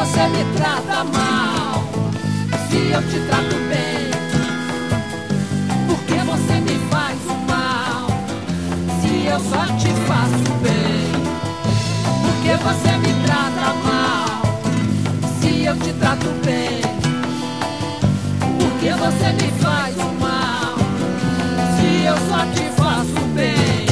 você me trata mal se eu te trato bem? Por que você me faz o mal se eu só te faço bem? Por que você me trata mal se eu te trato bem? Por que você me faz o mal se eu só te faço bem?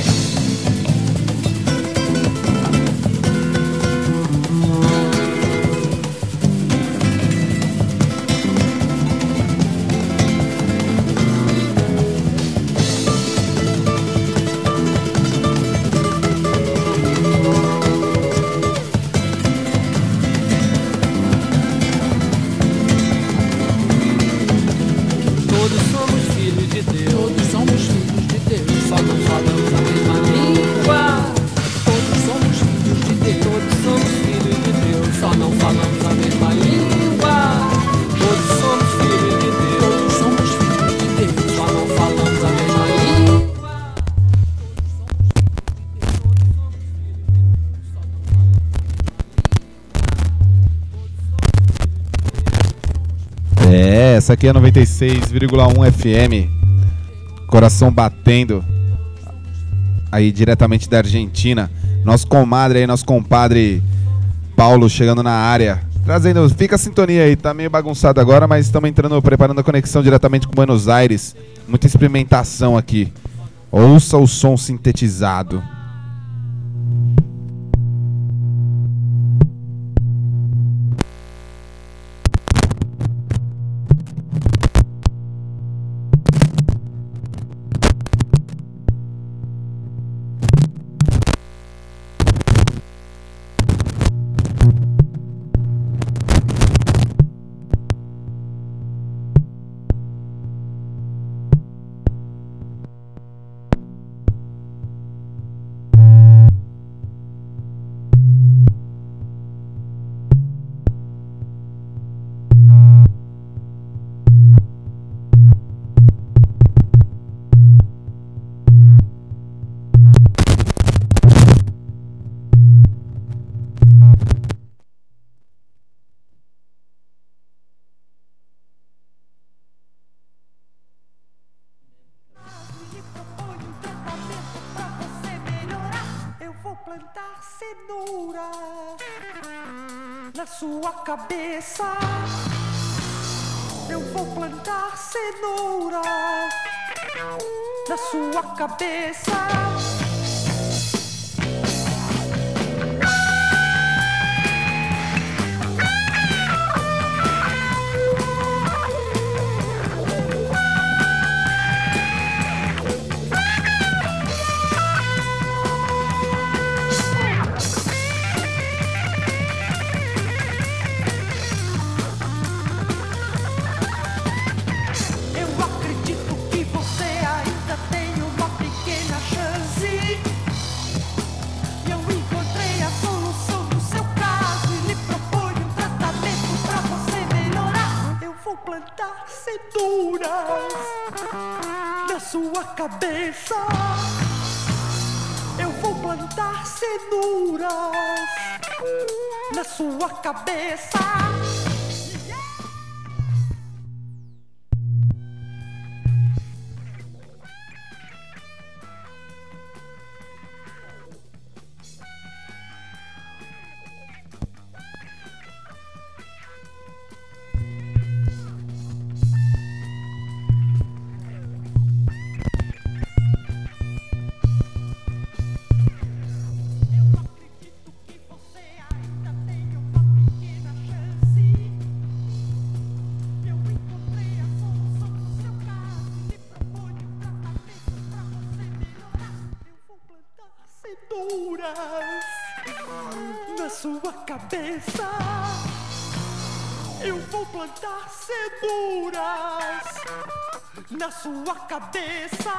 Essa aqui é 96,1 FM. Coração batendo. Aí diretamente da Argentina. Nosso comadre aí, nosso compadre Paulo chegando na área. Trazendo, fica a sintonia aí, tá meio bagunçado agora, mas estamos entrando, preparando a conexão diretamente com Buenos Aires. Muita experimentação aqui. Ouça o som sintetizado. Na sua cabeça eu vou plantar cenoura. Na sua cabeça na sua cabeça. Eu vou plantar cenouras na sua cabeça. Na sua cabeça eu vou plantar cenouras na sua cabeça.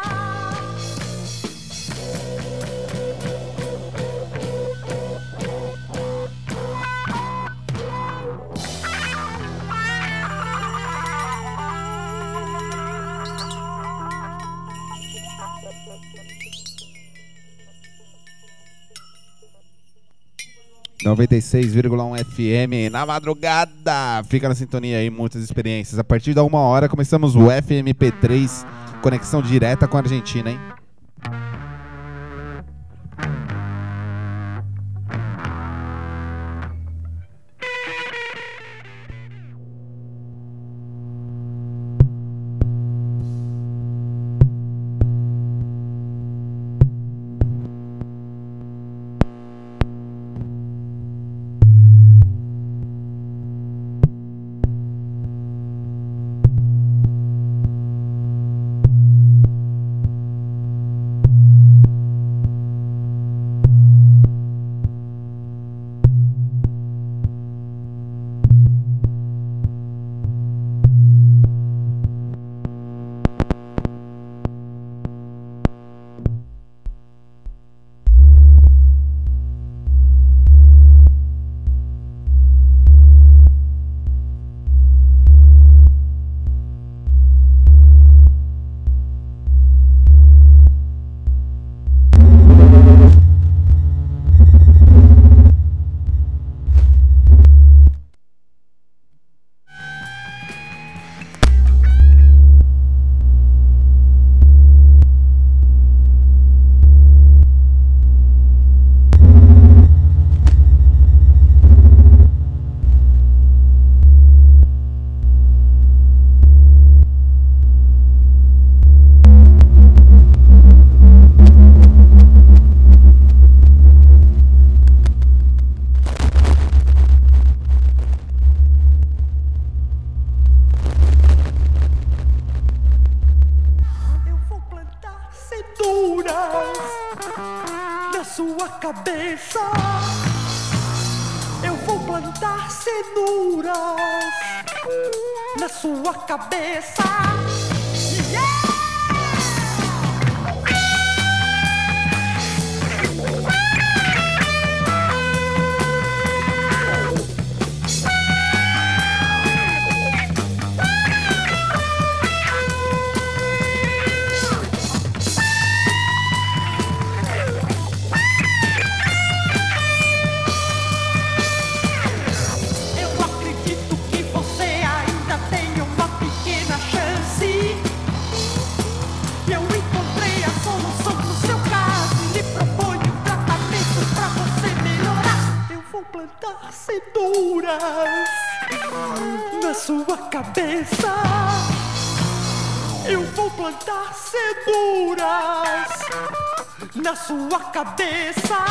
96,1 FM na madrugada. Fica na sintonia aí, muitas experiências. A partir da 1h começamos o FMP3, conexão direta com a Argentina, hein? Eu vou plantar cenouras na sua cabeça. Cenouras na sua cabeça. Eu vou plantar cenouras na sua cabeça.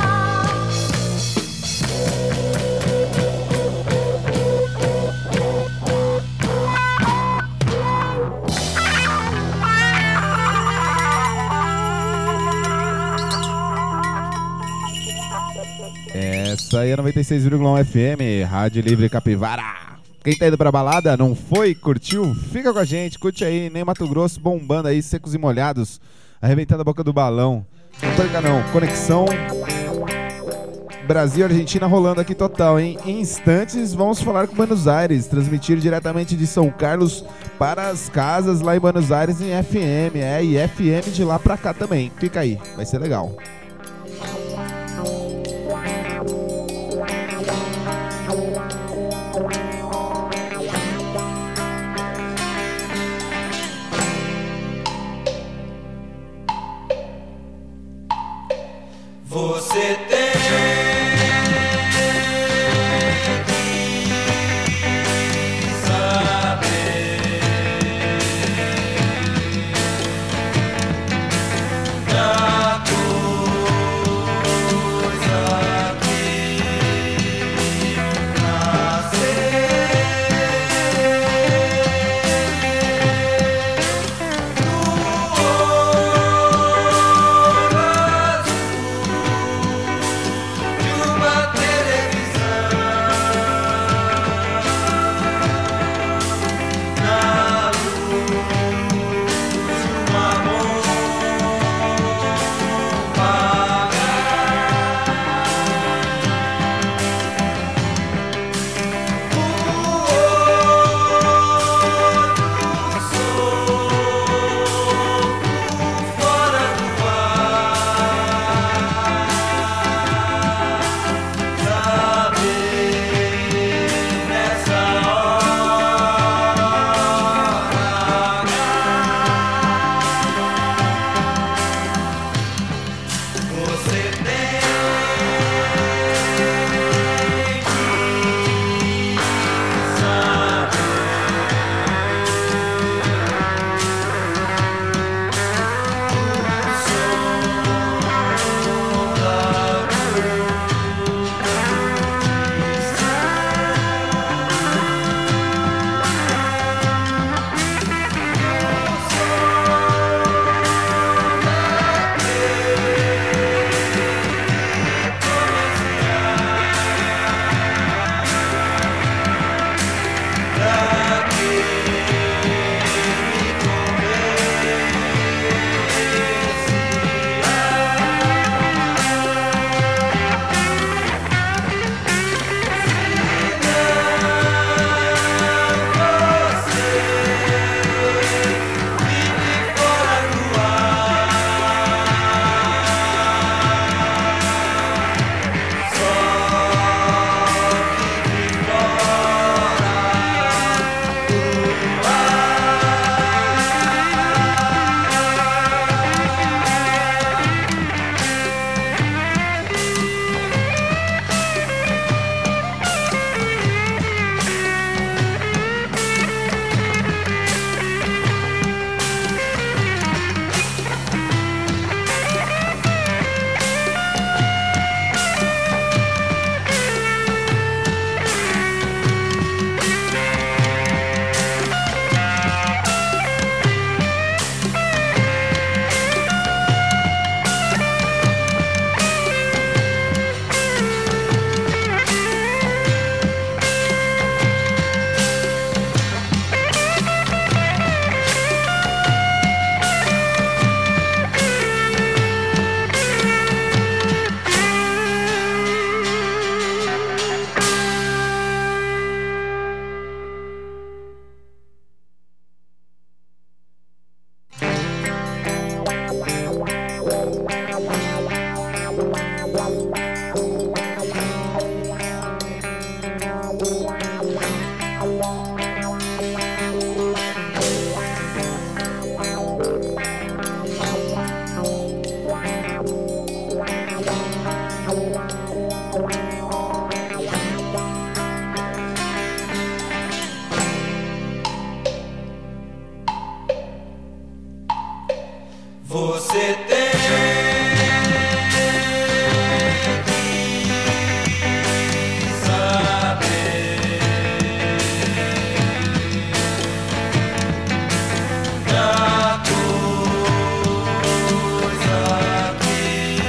Essa aí é 96,1 FM, Rádio Livre Capivara. Quem tá indo pra balada, não foi, curtiu? Fica com a gente, curte aí, nem Mato Grosso bombando aí, secos e molhados, arrebentando a boca do balão. Não tô ligado não, conexão Brasil e Argentina rolando aqui total, hein? Em instantes vamos falar com Buenos Aires, transmitir diretamente de São Carlos para as casas lá em Buenos Aires em FM, e FM de lá pra cá também. Fica aí, vai ser legal. Você tem que saber da coisa que nascer no ouro azul. Você tem que saber da coisa que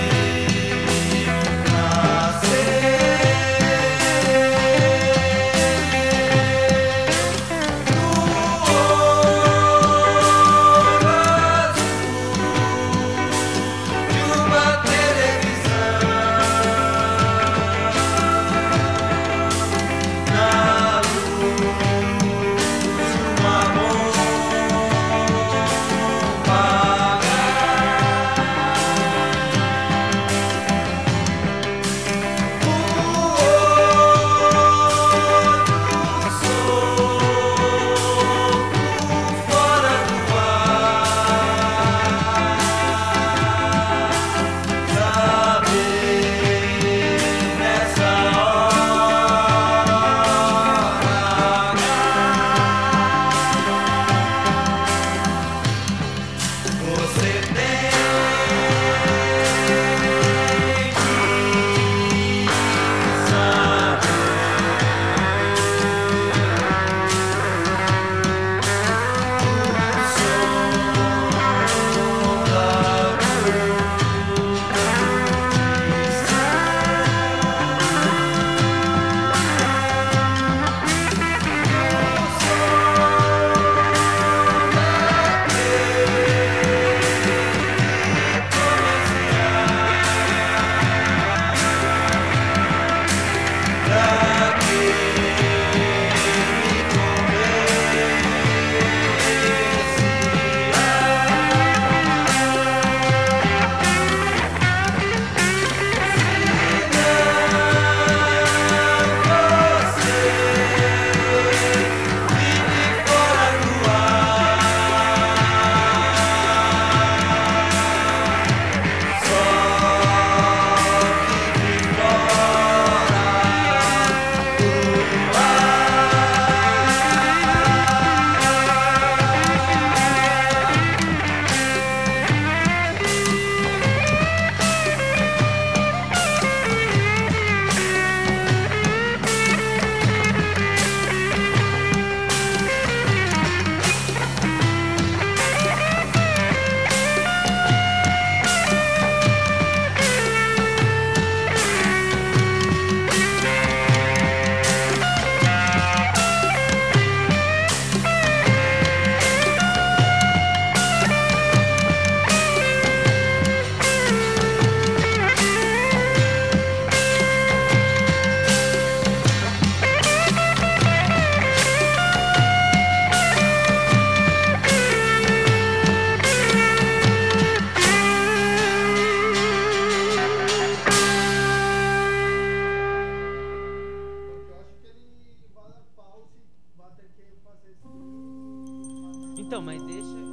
Então, mas deixa só.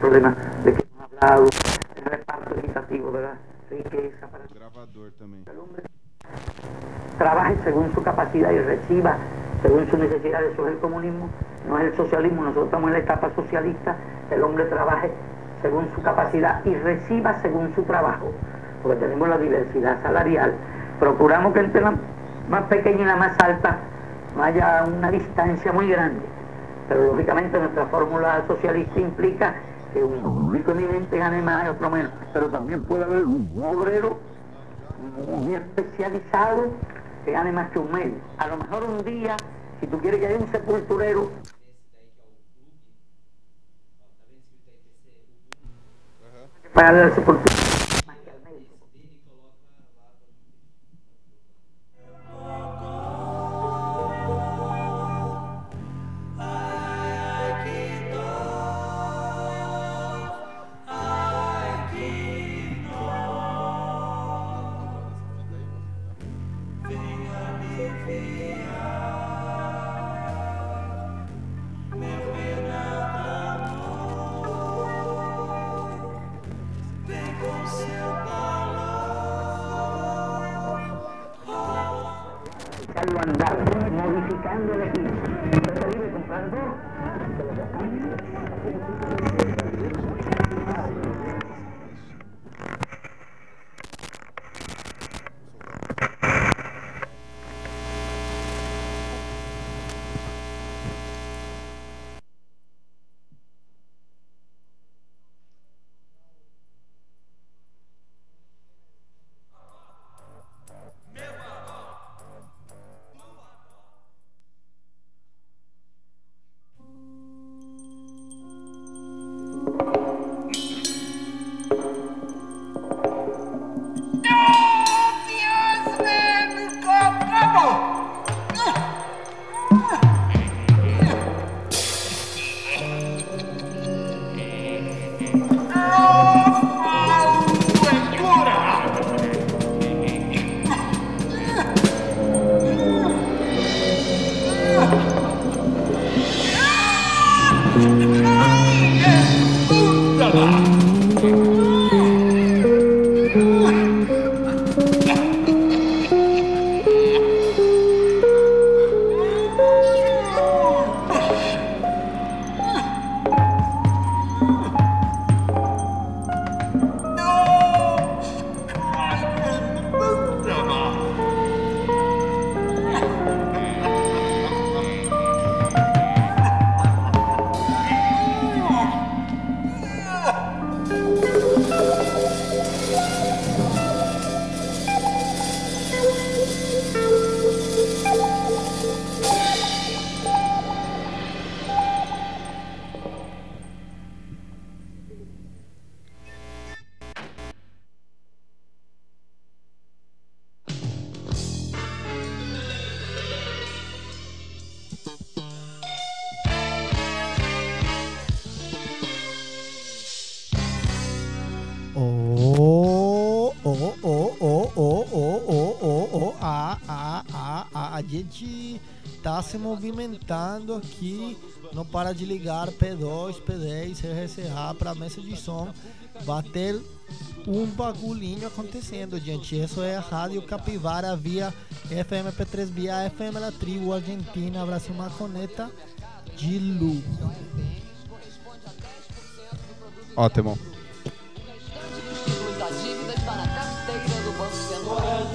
problemas de que hemos hablado, el reparto equitativo de la riqueza para Gravador também. que el hombre trabaje según su capacidad y reciba según su necesidad. Eso es el comunismo, no es el socialismo. Nosotros estamos en la etapa socialista, el hombre trabaje según su capacidad y reciba según su trabajo, porque tenemos la diversidad salarial. Procuramos que entre la más pequeña y la más alta no haya una distancia muy grande, pero lógicamente nuestra fórmula socialista implica que un rico eminente gane más y otro menos, pero también puede haber un obrero muy especializado que gane más que un medio. A lo mejor un día, si tú quieres que haya un sepulturero, pagarle al sepulturero más que al médico. Echarlo a andar, modificando el equipo. Preferible comprar dos que los dos cambios. A gente tá se movimentando aqui, não para de ligar P2, P10, RCA para a mesa de som. Vai ter um bagulhinho acontecendo, gente. Isso é a Rádio Capivara via FMP3 via FM La Tribu Argentina, Brasil, uma coneta de luxo. Ótimo. Das dívidas para a carteira do Banco Central.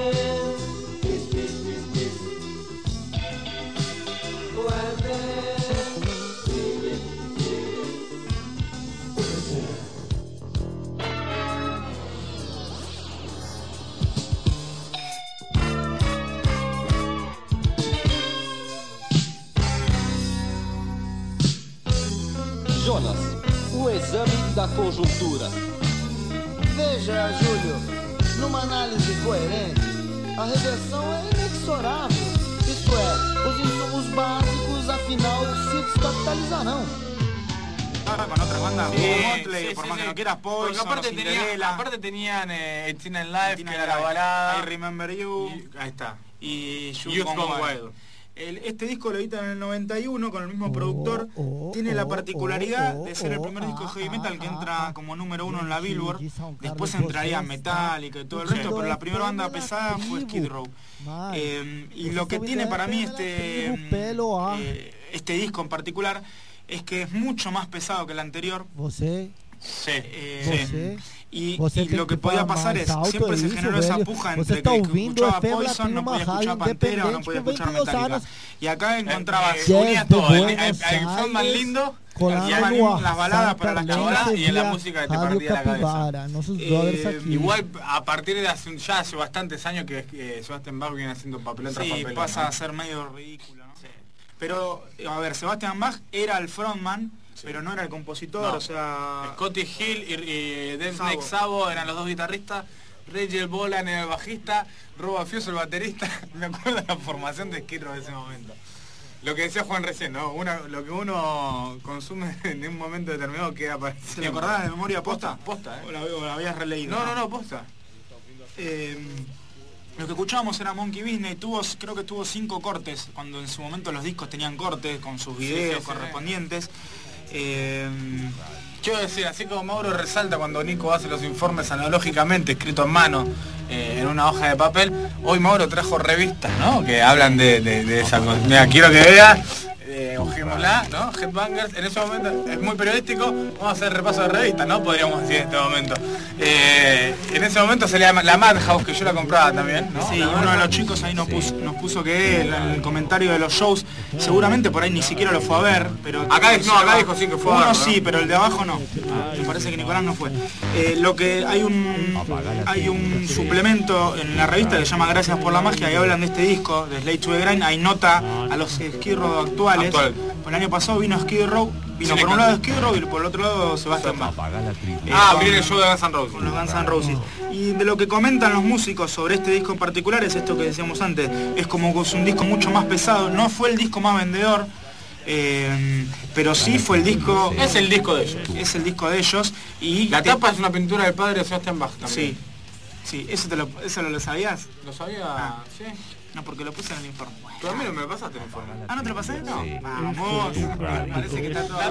Jonas, o exame da conjuntura. Veja, Júlio, numa análise coerente, a reversão é inexorável. Isto é, os insumos básicos, afinal, se descapitalizarão. Con otras bandas como Motley, por más que no quieras, Poison, aparte tenían It's in Life, que era la balada, I Remember You, ahí está, y Youth Gone Wild. Este disco lo editan en el 91 con el mismo productor. Tiene la particularidad de ser el primer disco de heavy metal que entra como número 1 en la Billboard. Después entraría Metallica y todo el resto, pero la primera banda pesada fue Skid Row. Y lo que tiene para mí este disco en particular es que es mucho más pesado que el anterior. Y lo que podía pasar es, siempre se generó esa puja entre que escuchaba Poison, no podía escuchar Pantera o no podía escuchar Metallica. Y acá encontrabas, unía todo, el frontman lindo, y las baladas para las chicas y en la música que te partía la cabeza. Igual a partir de hace bastantes años que Sebastian Bach viene haciendo papelón tras papelón. Sí, pasa a ser medio ridículo, ¿no? Pero, a ver, Sebastian Bach era el frontman, pero no era el compositor, o sea... Scotty Hill y Death Snake Sabo eran los dos guitarristas, Rachel Bolan era el bajista, Rob Fioso el baterista. Me acuerdo de la formación de Skid Row de ese momento. Lo que decía Juan recién, ¿no? Lo que uno consume en un momento determinado queda para... ¿Te acordás de memoria posta? Posta, ¿O la habías releído? No, posta. Lo que escuchábamos era Monkey Business, creo que tuvo 5 cortes, cuando en su momento los discos tenían cortes con sus videos correspondientes. Quiero decir, así como Mauro resalta cuando Nico hace los informes analógicamente, escrito en mano, en una hoja de papel, hoy Mauro trajo revistas, ¿no? Que hablan de esa cosa. Mira, quiero que veas, ojémosla, ¿no? Headbangers, en ese momento es muy periodístico, vamos a hacer repaso de revistas, ¿no? Podríamos decir en este momento. En ese momento se le llama la Madhouse, que yo la compraba también, ¿no? Sí, uno de los chicos ahí nos puso que el comentario de los shows, seguramente por ahí ni siquiera lo fue a ver, pero... Acá dijo sí que fue a ver, ¿no? Sí, pero el de abajo no. Me parece que Nicolás no fue. Lo que hay un suplemento en la revista que se llama Gracias por la Magia, y hablan de este disco, de Slave to the Grind, hay nota a los Skid Row actuales. El año pasado vino Skid Row, por un lado Skid Row y por el otro lado Sebastian Bach. Viene el show de Guns N' Roses. Con los Guns N' Roses. Y de lo que comentan los músicos sobre este disco en particular es esto que decíamos antes, es como que es un disco mucho más pesado, no fue el disco más vendedor, pero sí fue el disco... Es el disco de ellos. Es el disco de ellos. Y la tapa es una pintura del padre de Sebastian Bach también. Sí, ¿eso lo sabías? Lo sabía, sí. No, porque lo puse en el informe. Tú a mí no me lo pasaste el informe. Ah, ¿no te lo pasé? No. Sí. Vamos. Parece que está todo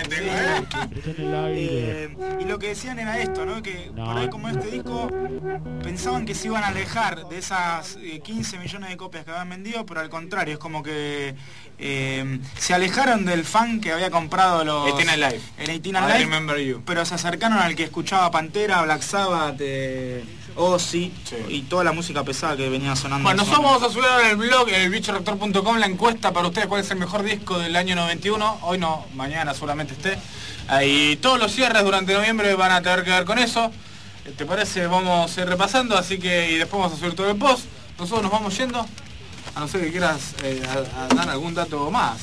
online. Y lo que decían era esto, ¿no? Que por ahí como este disco pensaban que se iban a alejar de esas 15 millones de copias que habían vendido, pero al contrario, es como que se alejaron del fan que había comprado los... 18 Live. El 18 Live. Remember You. Pero se acercaron al que escuchaba Pantera, Black Sabbath, Ozzy y toda la música pesada que venía sonando. Bueno, nosotros vamos a subir en el blog, en el bichorector.com, la encuesta para ustedes cuál es el mejor disco del año 91. Hoy no, mañana seguramente esté. Ahí todos los cierres durante noviembre van a tener que ver con eso. ¿Te parece? Vamos a ir repasando, así que y después vamos a subir todo el post. Nosotros nos vamos yendo, a no ser que quieras dar algún dato más.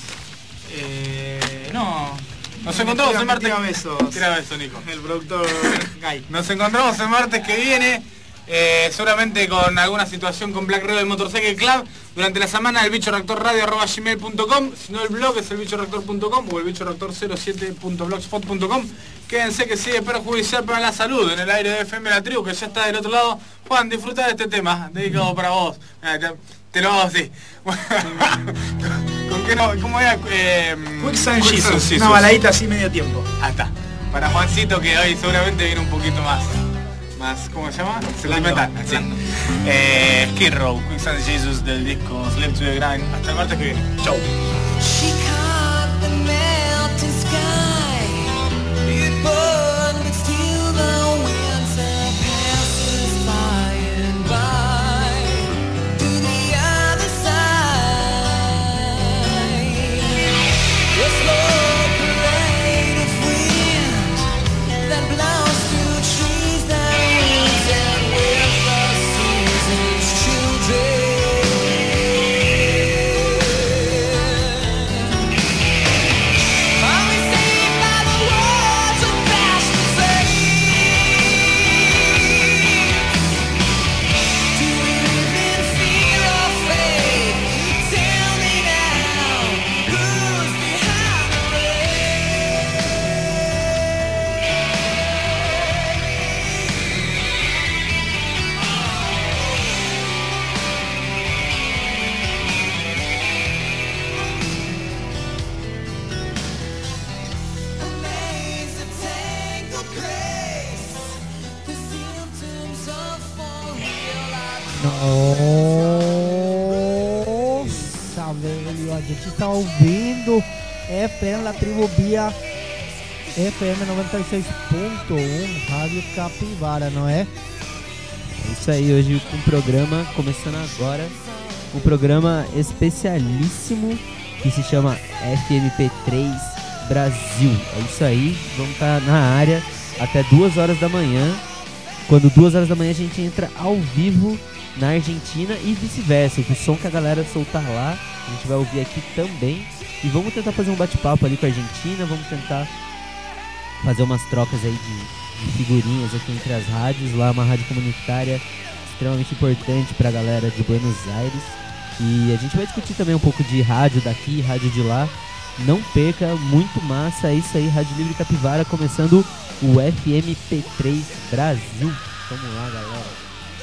No. Nos encontramos el martes. Tira besos, Nico. El productor Guy. Nos encontramos el martes que viene. Seguramente con alguna situación con Black Rebel Motorcycle Club durante la semana. El bichoreactorradio@gmail.com, si no el blog es el bichoreactor.com o el bichoreactor07.blogspot.com. Quédense que sigue perjudicial para la salud en el aire de FM La Tribu, que ya está del otro lado. Juan, disfruta de este tema dedicado para vos. Te lo hago así. ¿Con qué no? ¿Cómo era? Quicksand Jesus, una baladita así medio tiempo. Ah, está. Para Juancito, que hoy seguramente viene un poquito más, ¿cómo se llama? Sentimental. Skid Row, Quicksand Jesus del disco Slave to the Grind. Hasta el martes que viene. Chau. Nossa, velho, a gente tá ouvindo FM La Tribu via FM 96.1 Rádio Capivara, não é? É isso aí, hoje com o programa, começando agora, um programa especialíssimo que se chama FMP3 Brasil. É isso aí, vamos estar na área até 2 horas da manhã. Quando 2 horas da manhã a gente entra ao vivo na Argentina e vice-versa. O som que a galera soltar lá, a gente vai ouvir aqui também. E vamos tentar fazer um bate-papo ali com a Argentina, vamos tentar fazer umas trocas aí de figurinhas aqui entre as rádios. Lá uma rádio comunitária extremamente importante pra galera de Buenos Aires. E a gente vai discutir também um pouco de rádio daqui, rádio de lá. Não perca, muito massa, é isso aí, Rádio Livre Capivara, começando o FMP3 Brasil. Vamos lá, galera.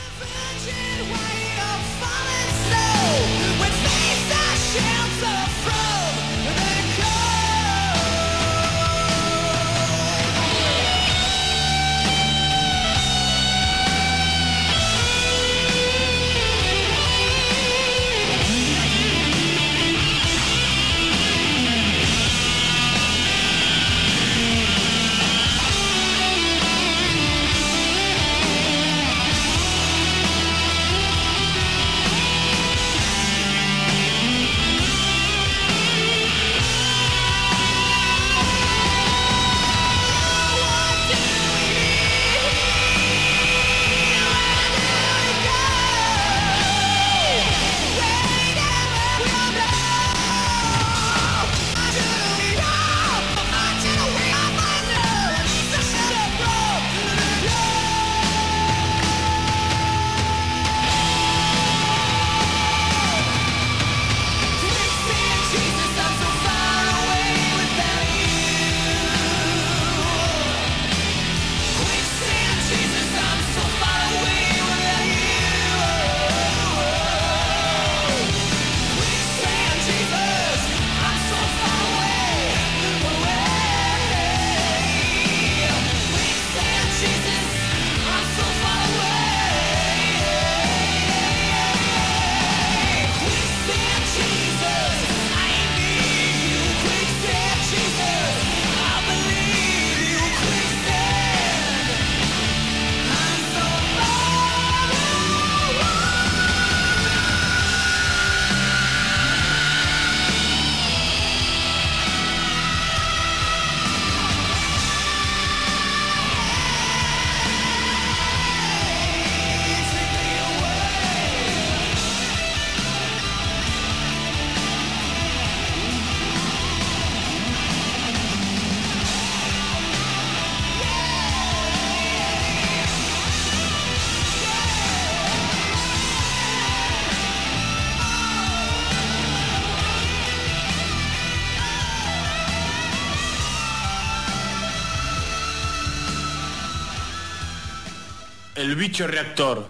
El bicho reactor.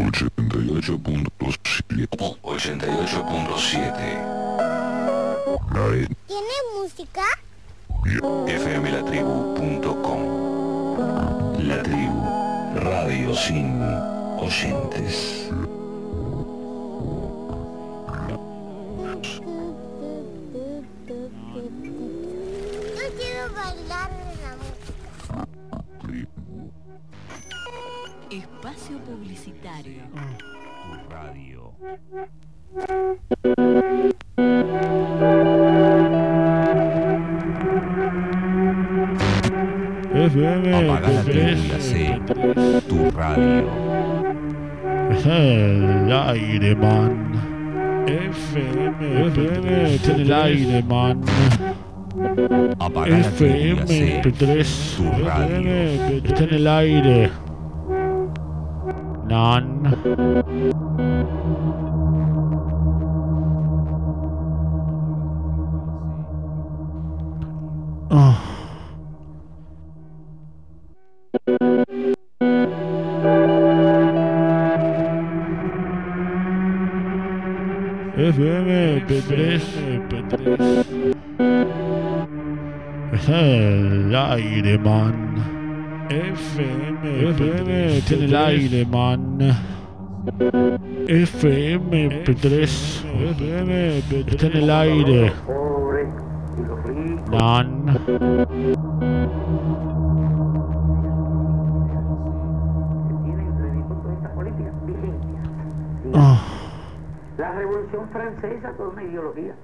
88.7. 88.7. ¿Tiene música? fmlatribu.com. La Tribu, radio sin oyentes. Yo quiero bailar la música. Espacio publicitario. Tu radio. Apaga la tele y hace tu radio. El aire, man. FM tiene el aire, man. Apaga la tele y hace FM3 tu radio. está en el aire. Nan. Oh. FM3 es el aire, man. FM tiene el aire, man. FMP3. Está en el aire. Nan. La Revolución Francesa fue una ideología.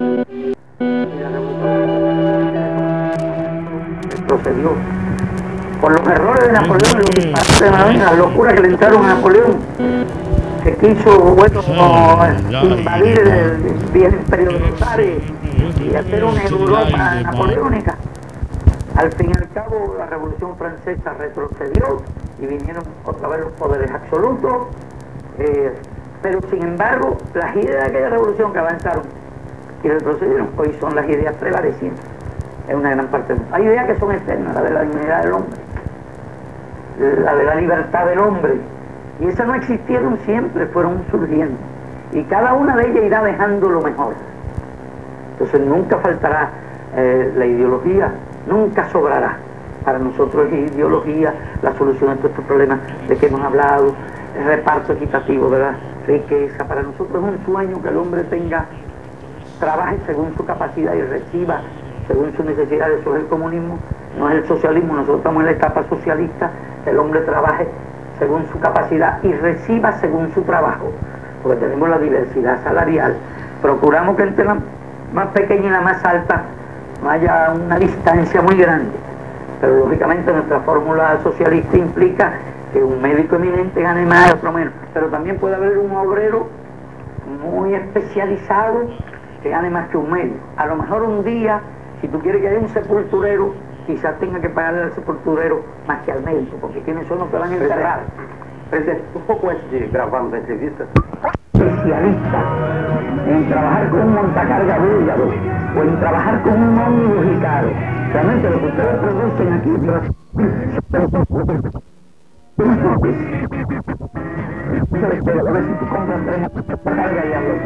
Procedió por los errores de Napoleón, los disparates de Napoleón, las locuras que le entraron a Napoleón, que quiso invadir el viejo imperio de los zares y hacer una Europa napoleónica. Al fin y al cabo, la Revolución Francesa retrocedió y vinieron otra vez los poderes absolutos. Pero sin embargo, las ideas de aquella revolución que avanzaron y retrocedieron hoy son las ideas prevalecientes en una gran parte del mundo. Hay ideas que son externas, la de la dignidad del hombre, la de la libertad del hombre, y esas no existieron siempre, fueron surgiendo, y cada una de ellas irá dejando lo mejor. Entonces nunca faltará la ideología, nunca sobrará. Para nosotros es ideología la solución a todos estos problemas de que hemos hablado, el reparto equitativo de la riqueza. Para nosotros es un sueño que el hombre trabaje según su capacidad y reciba según su necesidad. Eso es el comunismo, no es el socialismo. Nosotros estamos en la etapa socialista, que el hombre trabaje según su capacidad y reciba según su trabajo, porque tenemos la diversidad salarial. Procuramos que entre la más pequeña y la más alta no haya una distancia muy grande, pero lógicamente nuestra fórmula socialista implica que un médico eminente gane más, otro menos, pero también puede haber un obrero muy especializado que gane más que un médico. A lo mejor un día, si tú quieres que haya un sepulturero, quizás tenga que pagarle al sepulturero más que al médico, porque ¿quiénes son los que van a enterrar? Un poco antes de grabar la entrevista, especialista en trabajar con un montacarga búlgaro o en trabajar con un ómnibus mexicano. Realmente lo que ustedes producen aquí a ver si tú compras 3 cargas y a los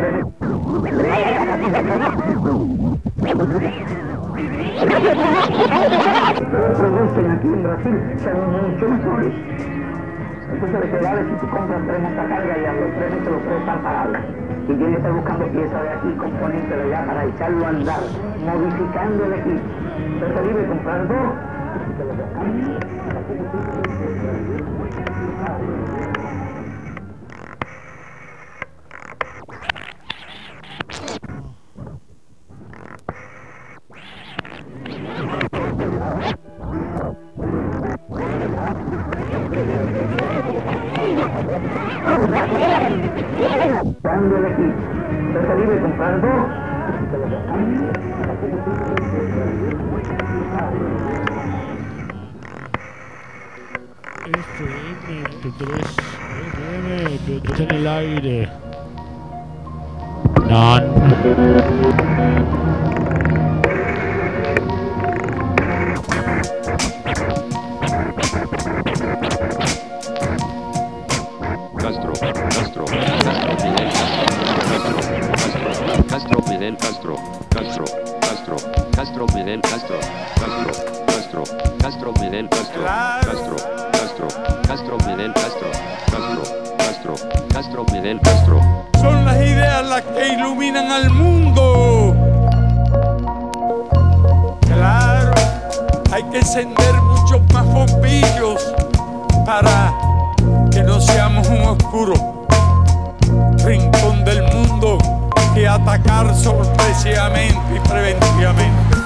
3 producen aquí en Brasil son mucho mejores. Entonces le queda si tú compras 3 montacargas y a los 3 meses los 3 están parados. Y tienes que estar buscando piezas de aquí, componentes de allá para echarlo a andar, modificando el equipo. Es preferible comprar 2 y te lo dejan. Cuando el equipo preferible comprar 2 y te lo dejan. FM3 está en el aire. Nan. Fidel Castro, Fidel Castro, Fidel Castro, Fidel Castro, Fidel Castro. Son las ideas las que iluminan al mundo. Claro, hay que encender muchos más bombillos para que no seamos un oscuro rincón del mundo que atacar sorpresivamente y preventivamente.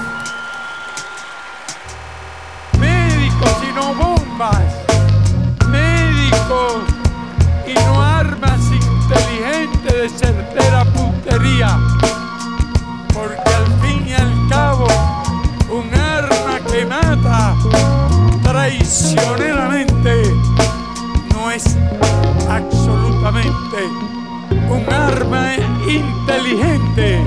Médicos y no bombas, médicos y no armas inteligentes de certera puntería, porque al fin y al cabo un arma que mata traicioneramente no es absolutamente un arma inteligente.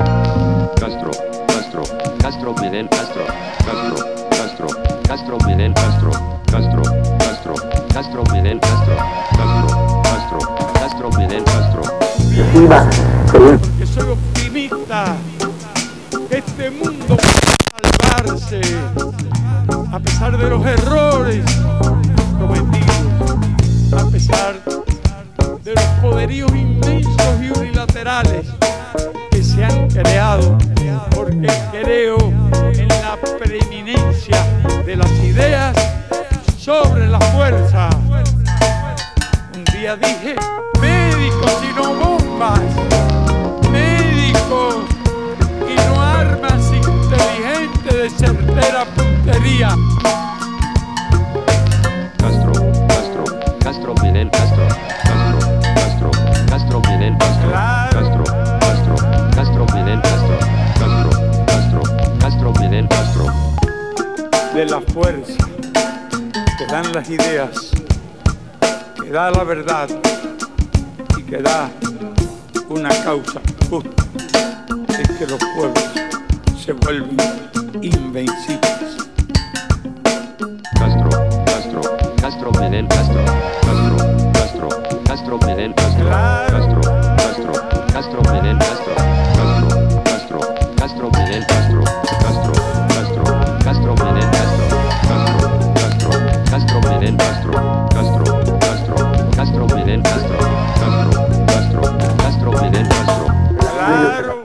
Castro, Fidel Castro, Castro, Fidel Castro, Castro, Fidel Castro, Castro, Fidel Castro. Porque soy optimista. Este mundo puede salvarse a pesar de los errores cometidos, a pesar de poderíos inmensos y unilaterales que se han creado, porque creo en la preeminencia de las ideas sobre la fuerza. Un día dije, médicos y no bombas, médicos y no armas inteligentes de certera puntería. Castro, Fidel Castro, Castro, Fidel Castro, Castro, Fidel Castro, Castro, Fidel Castro. De la fuerza que dan las ideas, que da la verdad y que da una causa justa, es que los pueblos se vuelven invencibles. Castro, Fidel Castro, Castro, Fidel Castro, Castro, Fidel Castro, Castro, Fidel Castro, Castro, Fidel Castro, Castro, Fidel Castro, Castro, Fidel Castro, Castro, Fidel Castro. Claro.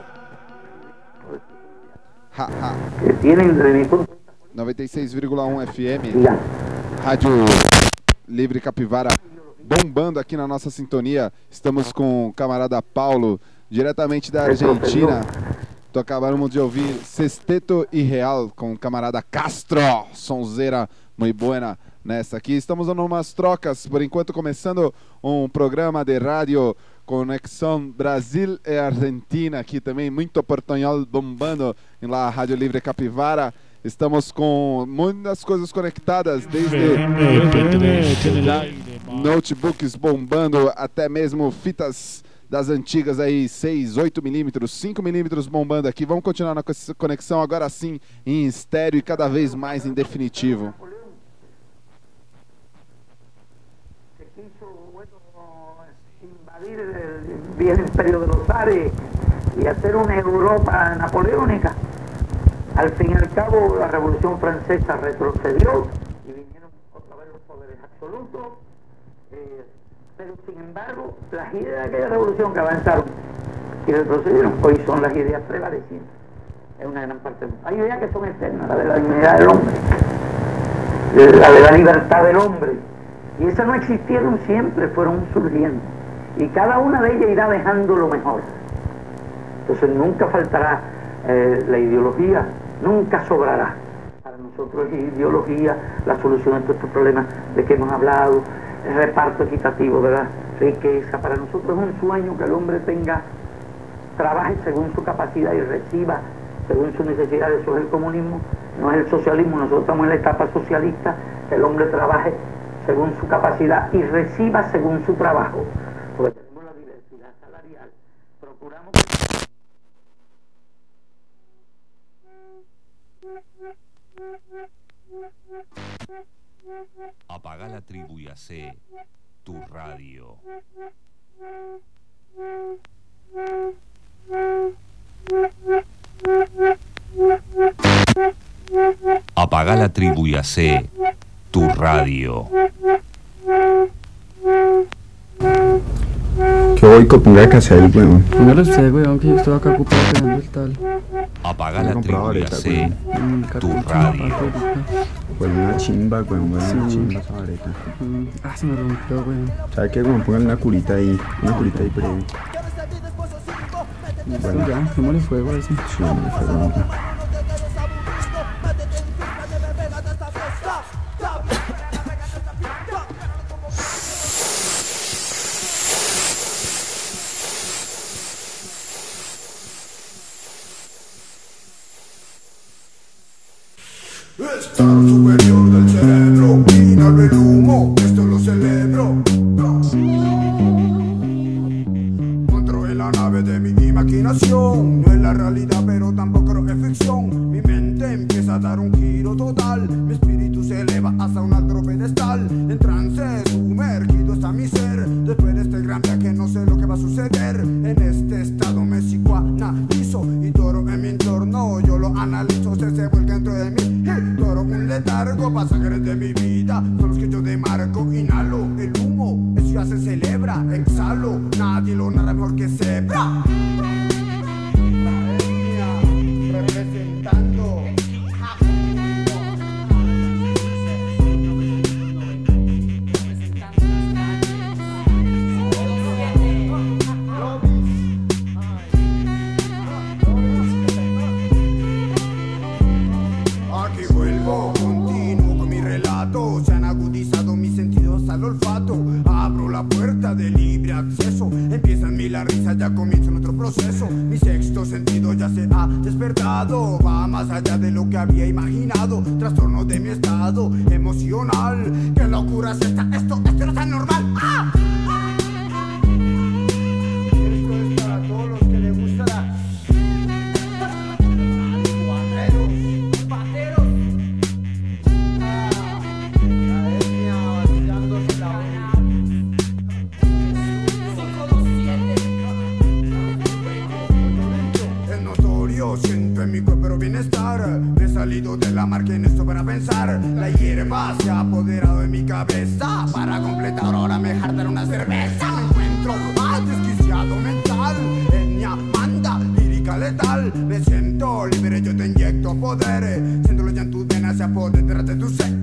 Que tienen de mi punto 96,1 FM, Rádio Livre Capivara, bombando aqui na nossa sintonia. Estamos com o camarada Paulo, diretamente da Argentina. Acabamos de ouvir Sexteto e Real com o camarada Castro, sonzeira muito buena nessa aqui. Estamos dando umas trocas, por enquanto começando um programa de rádio Conexão Brasil e Argentina, aqui também, muito portunhol bombando em lá Rádio Livre Capivara. Estamos com muitas coisas conectadas, desde notebooks bombando até mesmo fitas das antigas aí, 6, 8 milímetros, 5 milímetros bombando aqui. Vamos continuar na conexão agora sim em estéreo e cada vez mais em definitivo. Invadir el viejo imperio de los Ares y hacer una Europa napoleónica. Al fin y al cabo, la Revolución Francesa retrocedió y vinieron otra vez los poderes absolutos. Pero sin embargo, las ideas de aquella revolución que avanzaron y retrocedieron hoy son las ideas prevalecientes. Es una gran parte. Hay ideas que son eternas, la de la dignidad del hombre, la de la libertad del hombre. Y esas no existieron siempre, fueron surgiendo. Y cada una de ellas irá dejando lo mejor. Entonces nunca faltará la ideología, nunca sobrará. Para nosotros es ideología la solución a todos estos problemas de que hemos hablado, el reparto equitativo de la riqueza. Para nosotros es un sueño que el hombre trabaje según su capacidad y reciba según su necesidad. Eso es el comunismo, no es el socialismo. Nosotros estamos en la etapa socialista, que el hombre trabaje según su capacidad y reciba según su trabajo. Porque tenemos la diversidad salarial, procuramos... Apaga la tribu y hacé tu radio. Apaga la tribu y hacé tu radio. Que voy a poner que hacer, weón. Póngalo usted, weón, que yo estoy acá ocupado pegando el tal. Apaga la tribu y hacé tu radio. Pues una chimba, weón, una chimba esa vareta. Se me rompió, weón. ¿Sabes qué, weón? Póngale una curita ahí breve. Bueno, ya, démosle fuego a ese. Sí, démosle fuego. Estado superior del cerebro, inhalo el humo, esto lo celebro. Entro en la nave de mi imaginación, no es la realidad pero tampoco es ficción. Mi mente empieza a dar un giro total, mi espíritu se eleva hasta un alto pedestal. En trance sumergido está mi ser, después de este gran viaje no sé lo que va a suceder. En este estado me psicoanalizo y todo en mi entorno yo lo analizo, se vuelve dentro de mí. Un letargo, pasajeros de mi vida son los que yo demarco. Inhalo el humo, es ciudad se celebra. Exhalo, nadie lo narra mejor que Zebra. Representando. Aquí vuelvo, continuo con mi relato. Se han agudizado mis sentidos al olfato. Abro la puerta de libre acceso. Empieza en mí la risa, ya comienza nuestro proceso. Mi sexto sentido ya se ha despertado. Va más allá de lo que había imaginado. Trastorno de mi estado emocional. ¿Qué locura es esta? Esto no es tan normal. ¡Ah! Esto es para todos los que les gusta la... Siento en mi cuerpo bienestar. Me he salido de la marca en esto para pensar. La hierba se ha apoderado de mi cabeza. Para completar ahora me jartaré una cerveza. Me encuentro más desquiciado mental. Etnia manda, lírica letal. Me siento libre, yo te inyecto poder. Siéntolo ya en tus venas, se apodera de tu ser.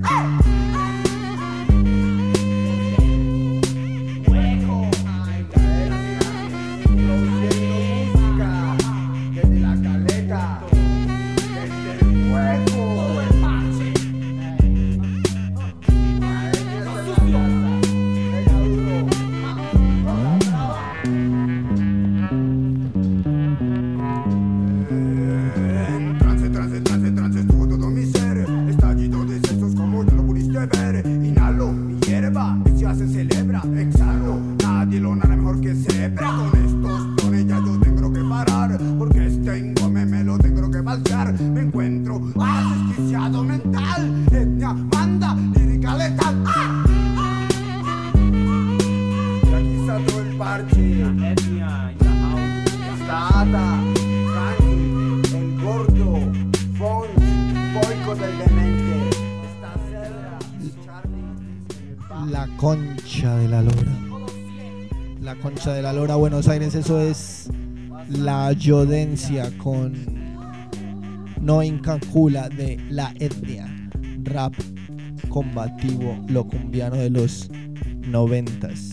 De la Lora, Buenos Aires. Eso es la Yodencia con No Incalcula de La Etnia, rap combativo locumbiano de los 90s.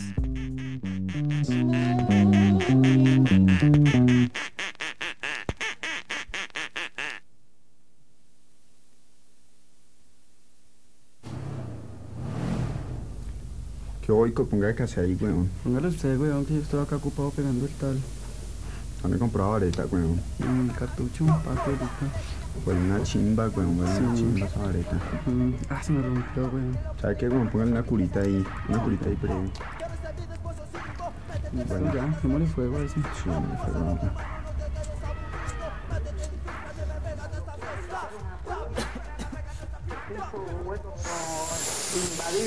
¿Qué voy con ponga que hace ahí, weón? Póngale usted, weón, que yo estoy acá ocupado pegando el tal. ¿Dónde compraba vareta, weón? En el cartucho, papi, ahorita. Fue una chimba, weón, fue una chimba esa vareta. Se me rompió, weón. ¿Sabe qué, weón? Póngale una curita ahí breve. Bueno, ya, démosle fuego a ese. Sí, démosle fuego. Invadir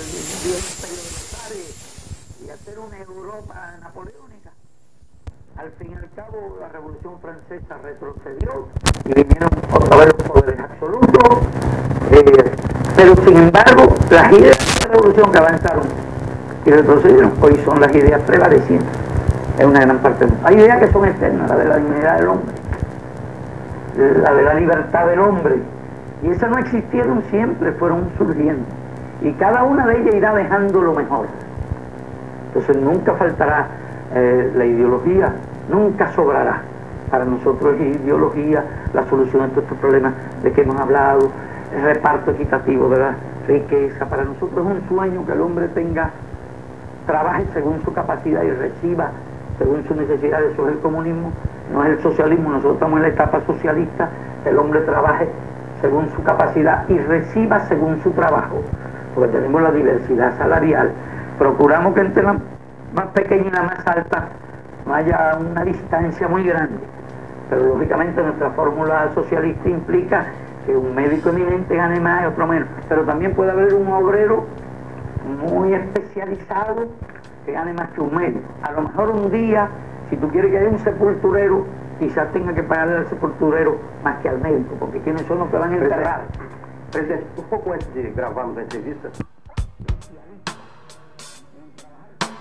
y hacer una Europa napoleónica. Al fin y al cabo, la Revolución Francesa retrocedió y vinieron otra vez los poderes absolutos. Pero sin embargo, las ideas de la Revolución que avanzaron y retrocedieron hoy son las ideas prevalecientes en una gran parte del mundo. Hay ideas que son eternas, la de la dignidad del hombre, la de la libertad del hombre, y esas no existieron siempre, fueron surgiendo. Y cada una de ellas irá dejando lo mejor. Entonces nunca faltará la ideología, nunca sobrará. Para nosotros es ideología la solución a todos estos problemas de que hemos hablado, el reparto equitativo de la riqueza. Para nosotros es un sueño que el hombre trabaje según su capacidad y reciba según sus necesidades. Eso es el comunismo, no es el socialismo. Nosotros estamos en la etapa socialista, el hombre trabaje según su capacidad y reciba según su trabajo, porque tenemos la diversidad salarial. Procuramos que entre la más pequeña y la más alta no haya una distancia muy grande, pero lógicamente nuestra fórmula socialista implica que un médico eminente gane más y otro menos, pero también puede haber un obrero muy especializado que gane más que un médico. A lo mejor un día, si tú quieres que haya un sepulturero, quizás tenga que pagarle al sepulturero más que al médico, porque ¿quiénes son los que van a enterrar? Presidente, um pouco antes de gravarmos a entrevista,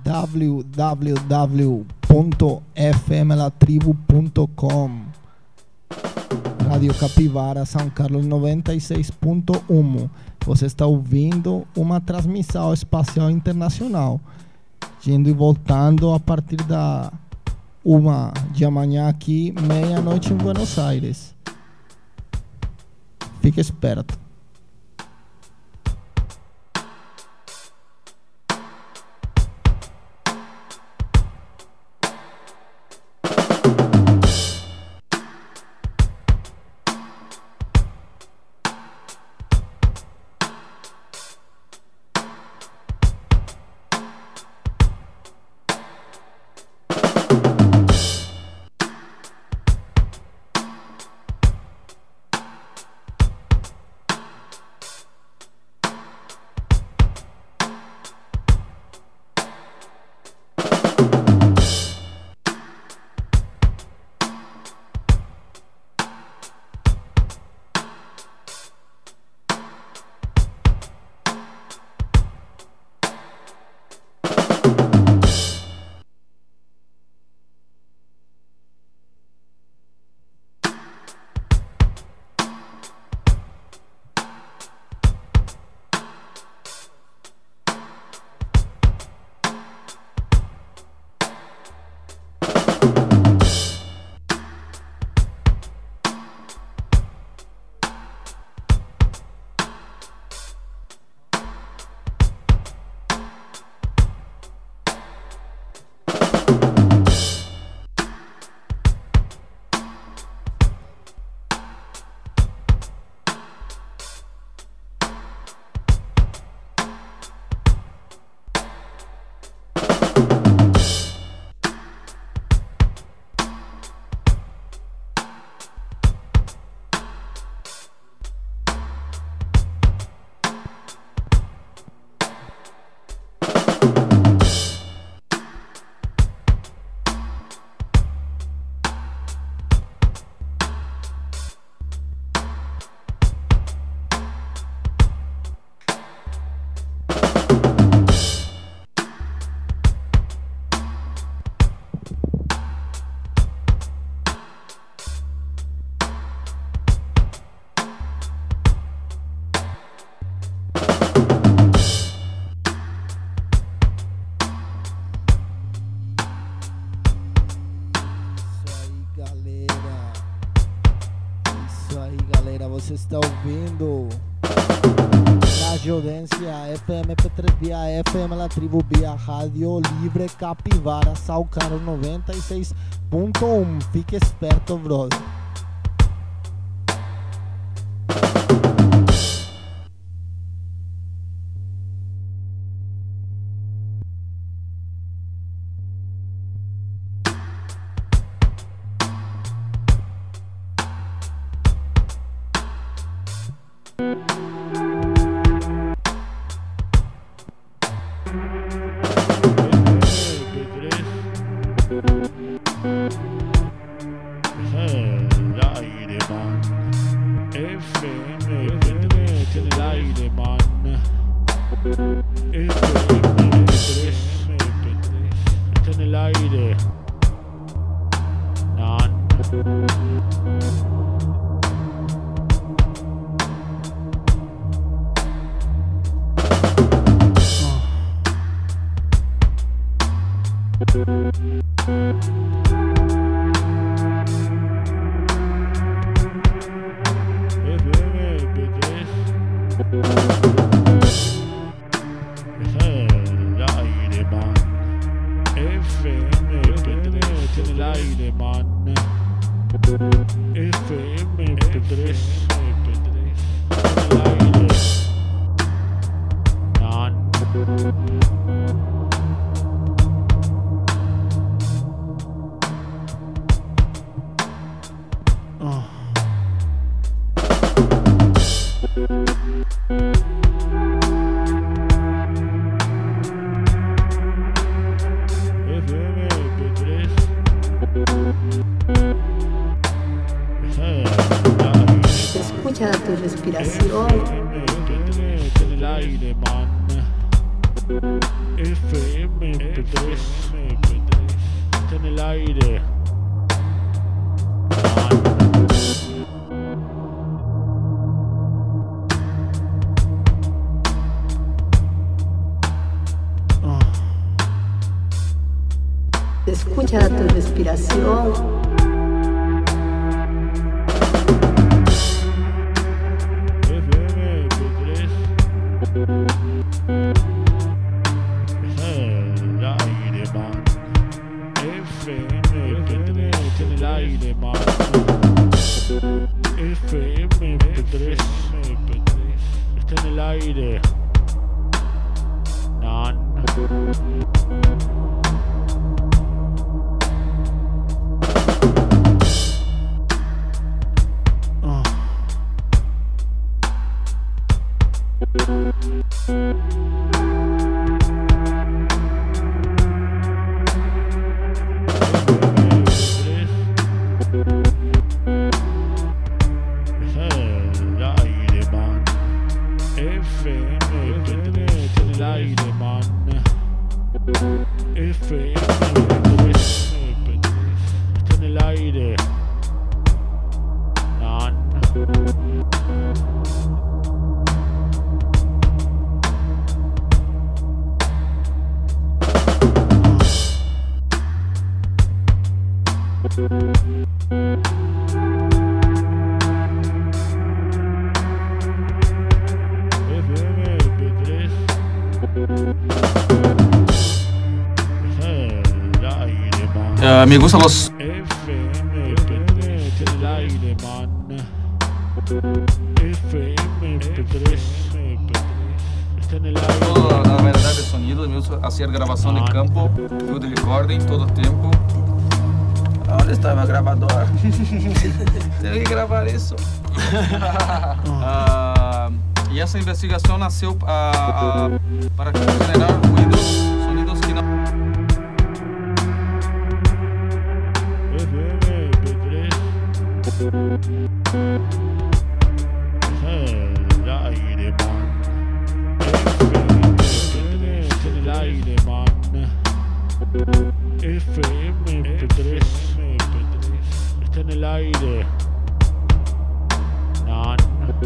www.fmlatribu.com. Rádio Capivara, São Carlos 96.1. Você está ouvindo uma transmissão espacial internacional, indo e voltando a partir da 1 de amanhã aqui, meia-noite em Buenos Aires. Fique esperto. Você está ouvindo Radiodência FMP3 via FM La Tribu via Rádio Livre Capivara, São Carlos 96.1. Fique esperto, brother. Escucha tu respiración. FM MP3. Está en el aire. Escucha tu respiración. FM MP3. El aire, man. FM MP3. En el aire, man. FM MP3. Está en el aire. Nan. Me gustan los... Toda la variedad de sonidos, me gusta hacer grabación de campo, field recording todo el tiempo. ¿Dónde estaba el grabador? Tengo que grabar eso. Y esa investigación nació para generar ruidos, sonidos que no... El aire, man. En el aire, man. FM MP3. Está en el aire. Nan.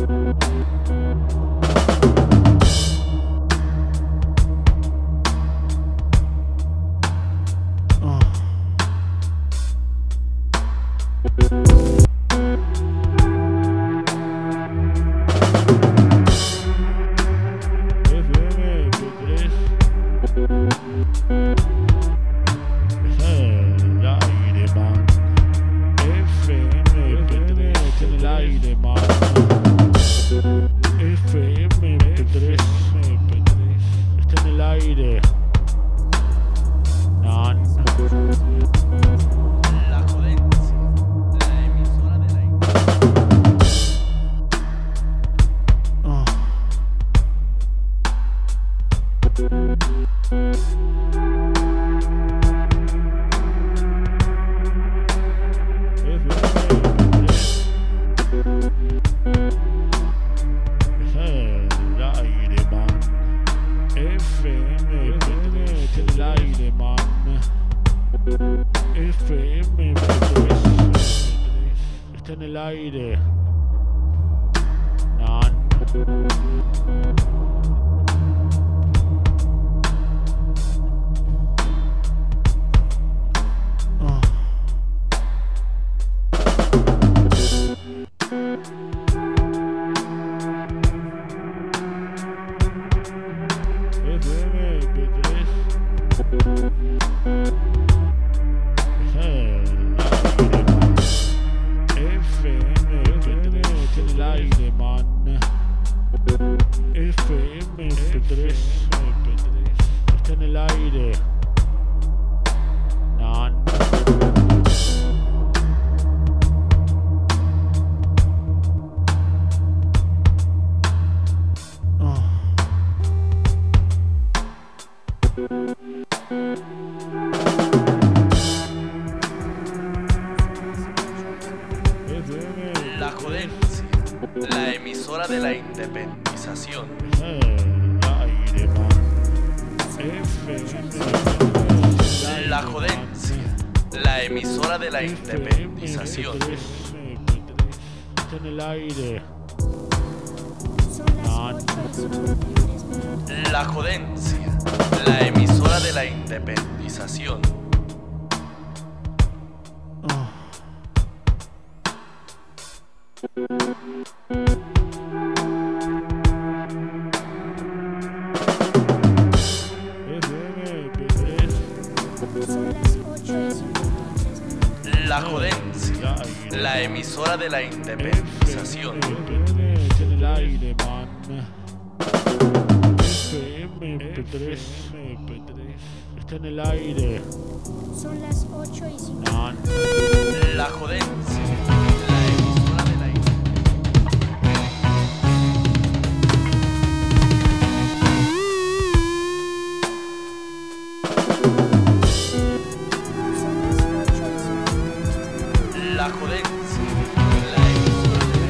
La Jodense, la emisora de la independización. El aire, man. La Jodencia, la emisora de la independización. Está en el aire. La Jodencia, la emisora de la independización. La Jodencia, la emisora de la independización. Está en el aire, man. FM3. Está en el aire. Son las 8:50. La Jodencia, la emisora de la La Jodencia, la emisora de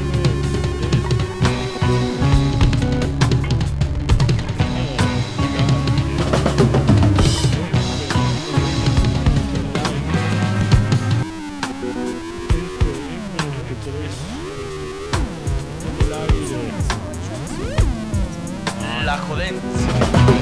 La Jodencia.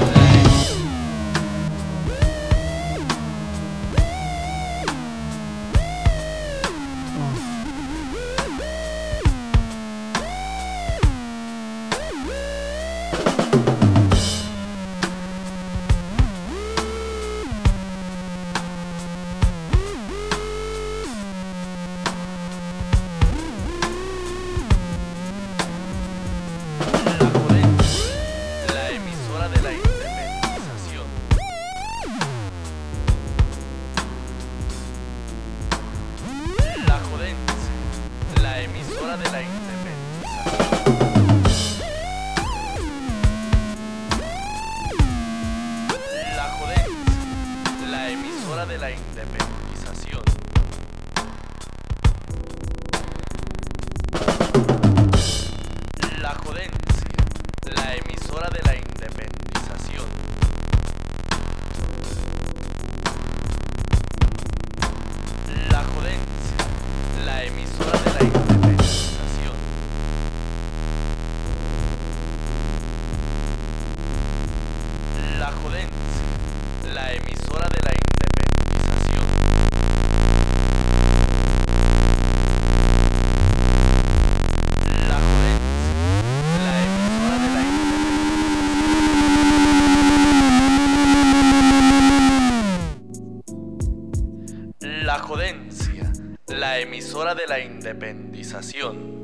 La Jodencia, la emisora de la independización.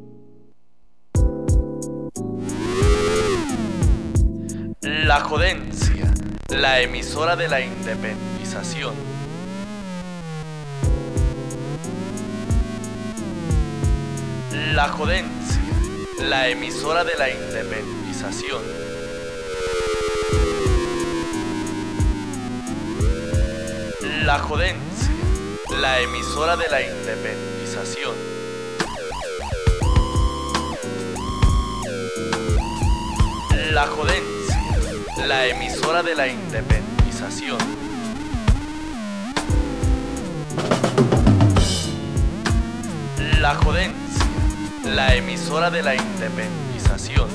La Jodencia, la emisora de la independización. La Jodencia, la emisora de la independización. La Jodencia, la emisora de la independización. La Jodencia, la emisora de la independización. La Jodencia, la emisora de la independización.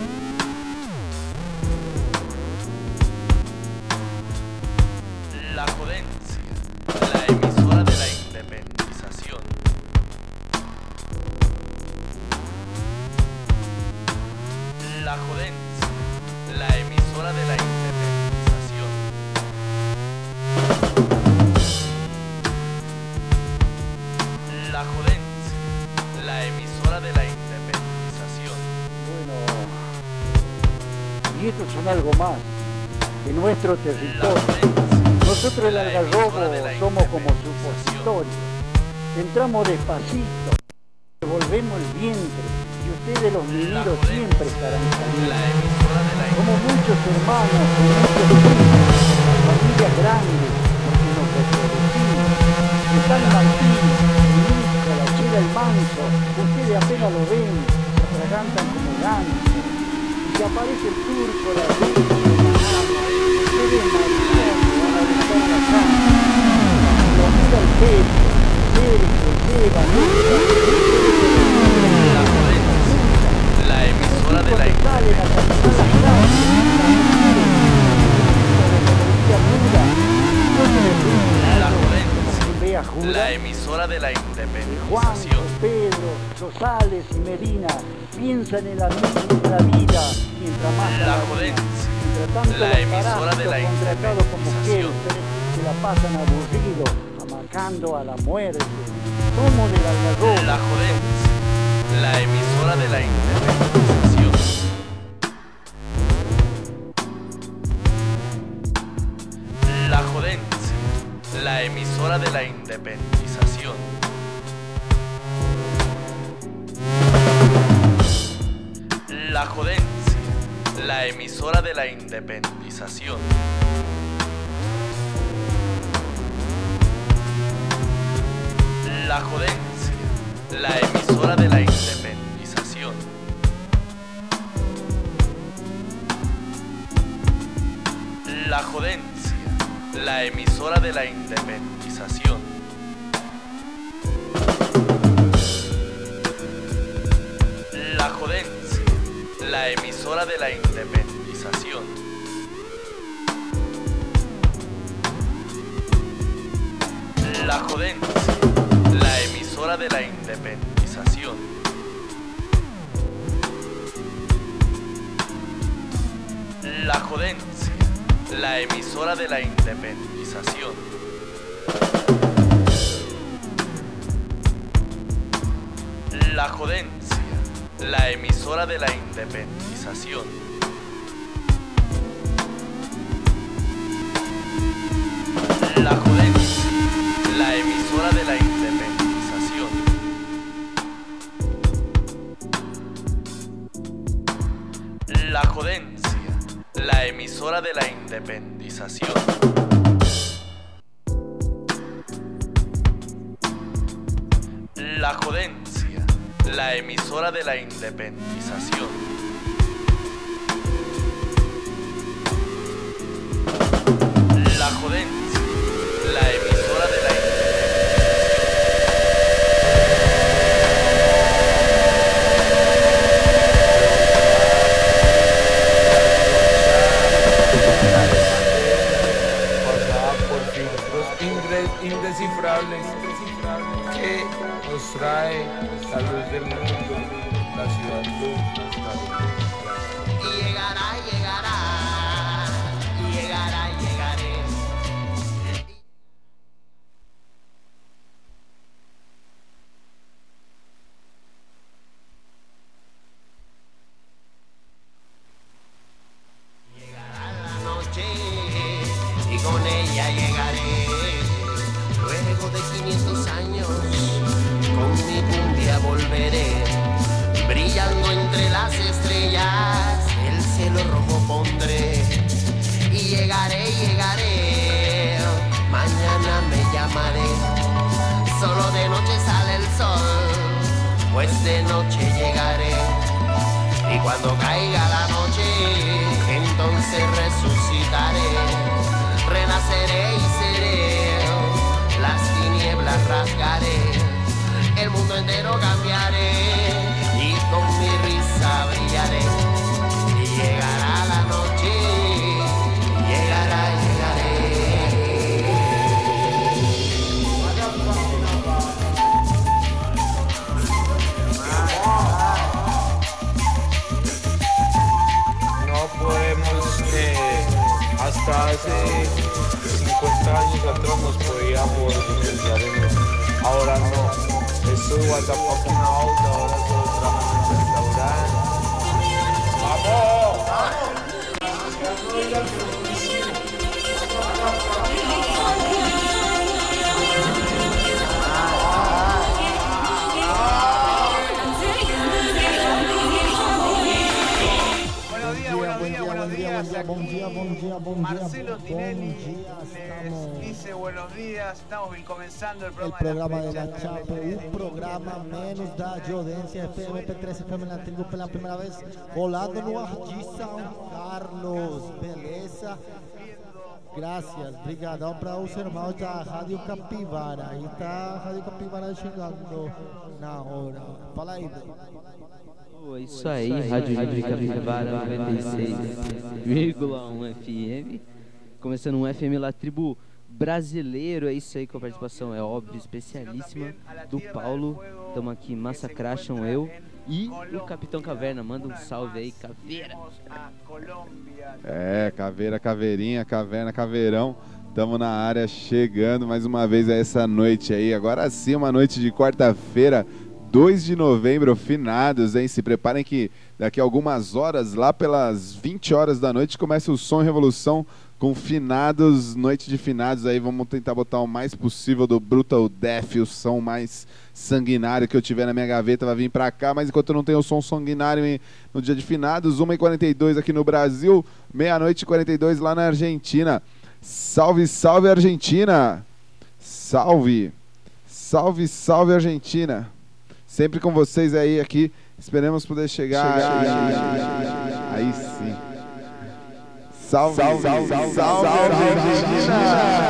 La Jodencia, la emisora de la independización. La Jodencia, la emisora de la independización. La Jodencia, la emisora de la independización. Bueno, y estos son algo más de nuestro territorio. Nosotros el Algarrobo somos como supositorios. Entramos despacito, devolvemos el vientre y ustedes los mineros siempre estarán saliendo. Como muchos hermanos, muchos primos, familias grandes, porque nos reproducimos. De San Martín, el Nico, la Chela, el Manso, ustedes apenas lo ven, se atragantan como gansos. Y si aparece el turco, la Rusia, ustedes maricón. la emisora de la Juan, independización. Pedro, Rosales y Medina piensan en la vida mientras más La Jodense, mientras tanto la los emisora de la parásitos contratados como independización. Kelfer se la pasan aburridos, amacando a la muerte. Somos del Algarrobo. La Jodense, la emisora de la independización. La Jodense, la emisora de la independización. La Jodense, la emisora de la independización. La Jodense, la emisora de la independización. La Jodense, la emisora de la independización. La Jodense, la emisora de la independización. La Jodense, la emisora de la independización. La Jodense, la emisora de la independización. La Jodense, la emisora de la independización. La Jodense, la emisora de la independización. La Jodense, la emisora de la independización. La Jodense, la emisora de la independización. La Jodense, la emisora de la indescifrables que nos trae la luz del mundo, la ciudad luz. Y llegará, y llegará, llegaré. Llegará la noche y con ella llegaré. Luego de 500 años, con mi cumbia volveré, brillando entre las estrellas, el cielo rojo pondré. Y llegaré, mañana me llamaré. Solo de noche sale el sol, pues de noche llegaré. Y cuando caiga la noche, entonces resucitaré, renaceré y seré, las tinieblas rasgaré, el mundo entero cambiaré y con mi risa brillaré. Y llegará la noche, llegará, llegaré. No podemos, hasta hace 50 años atrás nos podíamos diferenciar en eso. Ahora no. Esto es WhatsApp con auto, ahora solo trabajan en restaurantes. ¡Vamos! Marcelo Tinelli les dice buenos días, estamos comenzando el programa de la Chape, un programa menos da audiência FMP3 FM na tribo pela primeira vez, rolado no ar de São Carlos, beleza? Graças, brigadão para os irmãos da Rádio Capivara, aí tá a Rádio Capivara chegando na hora, fala aí, É isso aí, Rádio Capivara 96,1 FM. Começando um FM La Tribu brasileiro. É isso aí, com a participação, é óbvio, especialíssima do Paulo. Estamos aqui, Massacration, eu e o Capitão Caverna. Manda um salve aí, Caveira. Caveira, Caveirinha, Caverna, Caveirão. Estamos na área, chegando mais uma vez a essa noite aí. Agora sim, uma noite de quarta-feira, 2 de novembro, finados, hein? Se preparem que daqui a algumas horas, lá pelas 20 horas da noite, começa o Som Revolução com finados, noite de finados. Aí vamos tentar botar o mais possível do Brutal Death, o som mais sanguinário que eu tiver na minha gaveta vai vir pra cá, mas enquanto eu não tenho o som sanguinário no dia de finados, 1h42 aqui no Brasil, meia-noite e 42 lá na Argentina. Salve, salve Argentina! Salve! Salve, salve Argentina! Sempre com vocês aí aqui, esperemos poder chegar. Aí sim. Salve, salve, salve, salve Argentina!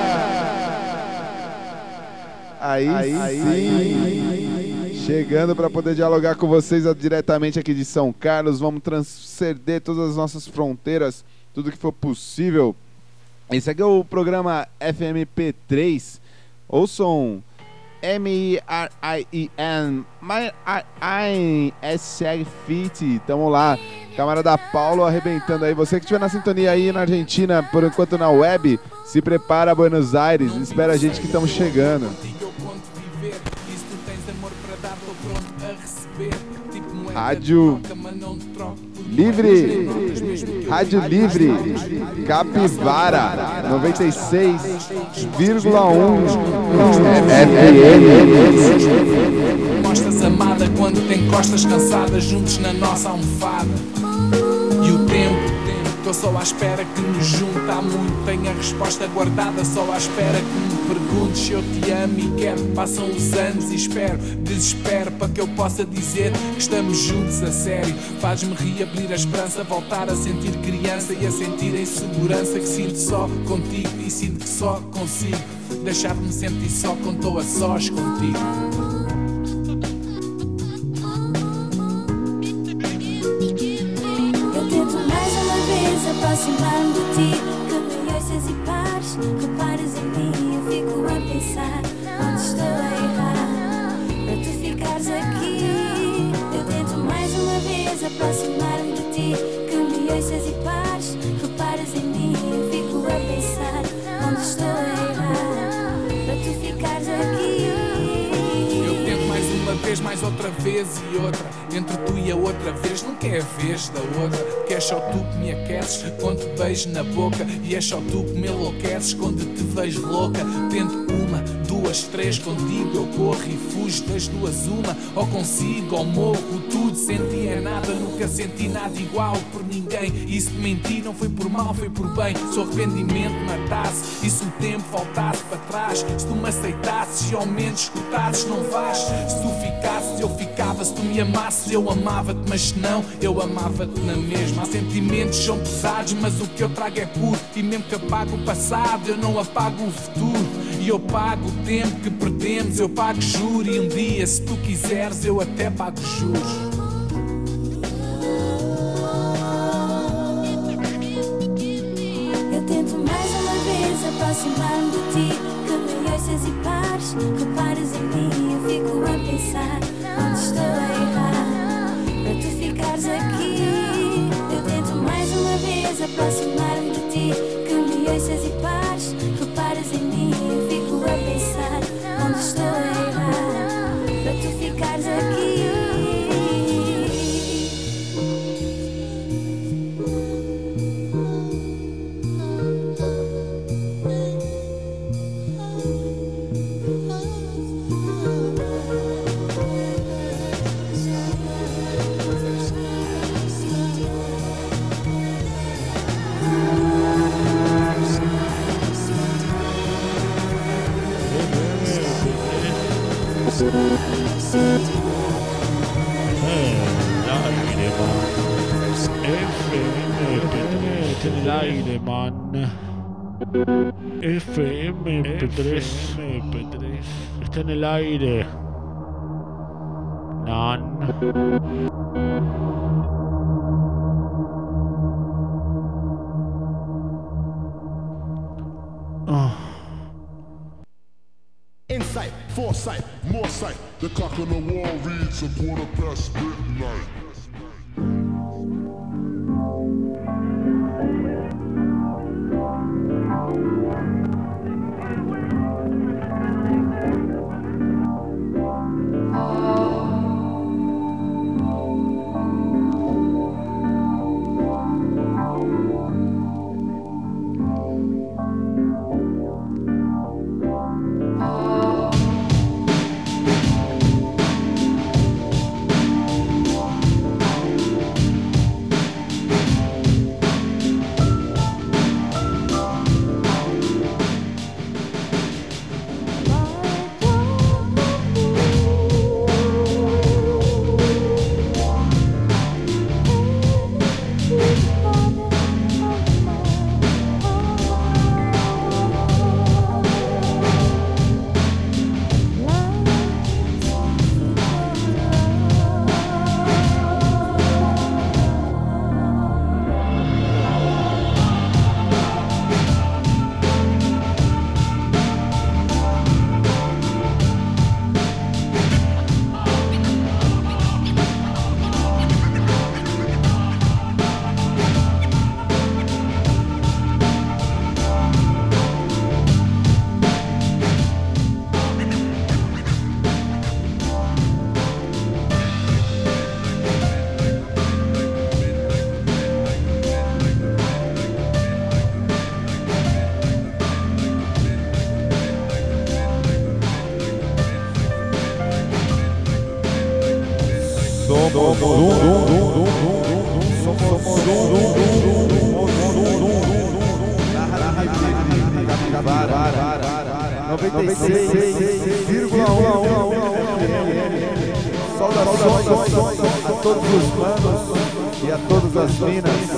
Aí sim. Chegando para poder dialogar com vocês diretamente aqui de São Carlos. Vamos transcender todas as nossas fronteiras, tudo que for possível. Esse aqui é o programa FMP3. Ouçam M-I-R-I-E-N SG Tamo lá, camarada Paulo arrebentando aí. Você que estiver na sintonia aí na Argentina, por enquanto na web, se prepara, Buenos Aires, espera a gente que estamos chegando. Rádio Livre, Rádio Livre, Capivara, 96,1 FM. Mostras amada quando tem costas cansadas juntos na nossa almofada. E o tempo, tô só à espera que nos junte. Há muito, tenho a resposta guardada, só à espera que me perguntes se eu te amo e quero. Passam os anos e espero, desespero para que eu possa dizer que estamos juntos a sério. Faz-me reabrir a esperança, voltar a sentir criança e a sentir a insegurança que sinto só contigo e sinto que só consigo deixar-me sentir só quando estou a sós contigo. Aproximar-me de ti, que me ouças e pares, que pares em mim. Eu fico a pensar onde estou a errar, para tu ficares aqui. Eu tento mais uma vez aproximar-me de ti, que me ouças e pares, que pares em mim. Eu fico a pensar onde estou a errar, para tu ficares aqui. Eu tento mais uma vez, mais outra vez e outra. Entre tu e a outra vez, nunca é a vez da outra. Que é só tu que me aqueces quando te beijo na boca. E é só tu que me enlouqueces quando te vejo louca. Tento uma, duas, três, contigo eu corro e fujo das duas uma. Ou consigo ou morro, tudo senti é nada. Nunca senti nada igual por ninguém. E se te menti não foi por mal, foi por bem. Se o arrependimento matasse e se o tempo voltasse para trás, se tu me aceitasses e ao menos escutasses, não vais. Se tu ficasses eu ficava, se tu me amasses eu amava-te, mas se não, eu amava-te na mesma. Há sentimentos são pesados, mas o que eu trago é puro. E mesmo que apago o passado, eu não apago o futuro. E eu pago o tempo que perdemos, eu pago juro. E um dia, se tu quiseres, eu até pago juros. Eu tento mais uma vez aproximar-me de ti, que me ouças e pares, que pares em mim. Eu fico a pensar onde estou a errar, para tu ficares aqui. Eu tento mais uma vez aproximar-me de ti, que me ouças e pares, que pares em mim. Eu fico a pensar onde estou a errar, para tu ficares aqui. FMP3 está en el aire. Nan. sight, foresight, more sight. The clock on the wall reads midnight. Saudações a todos os manos e a todas as minas.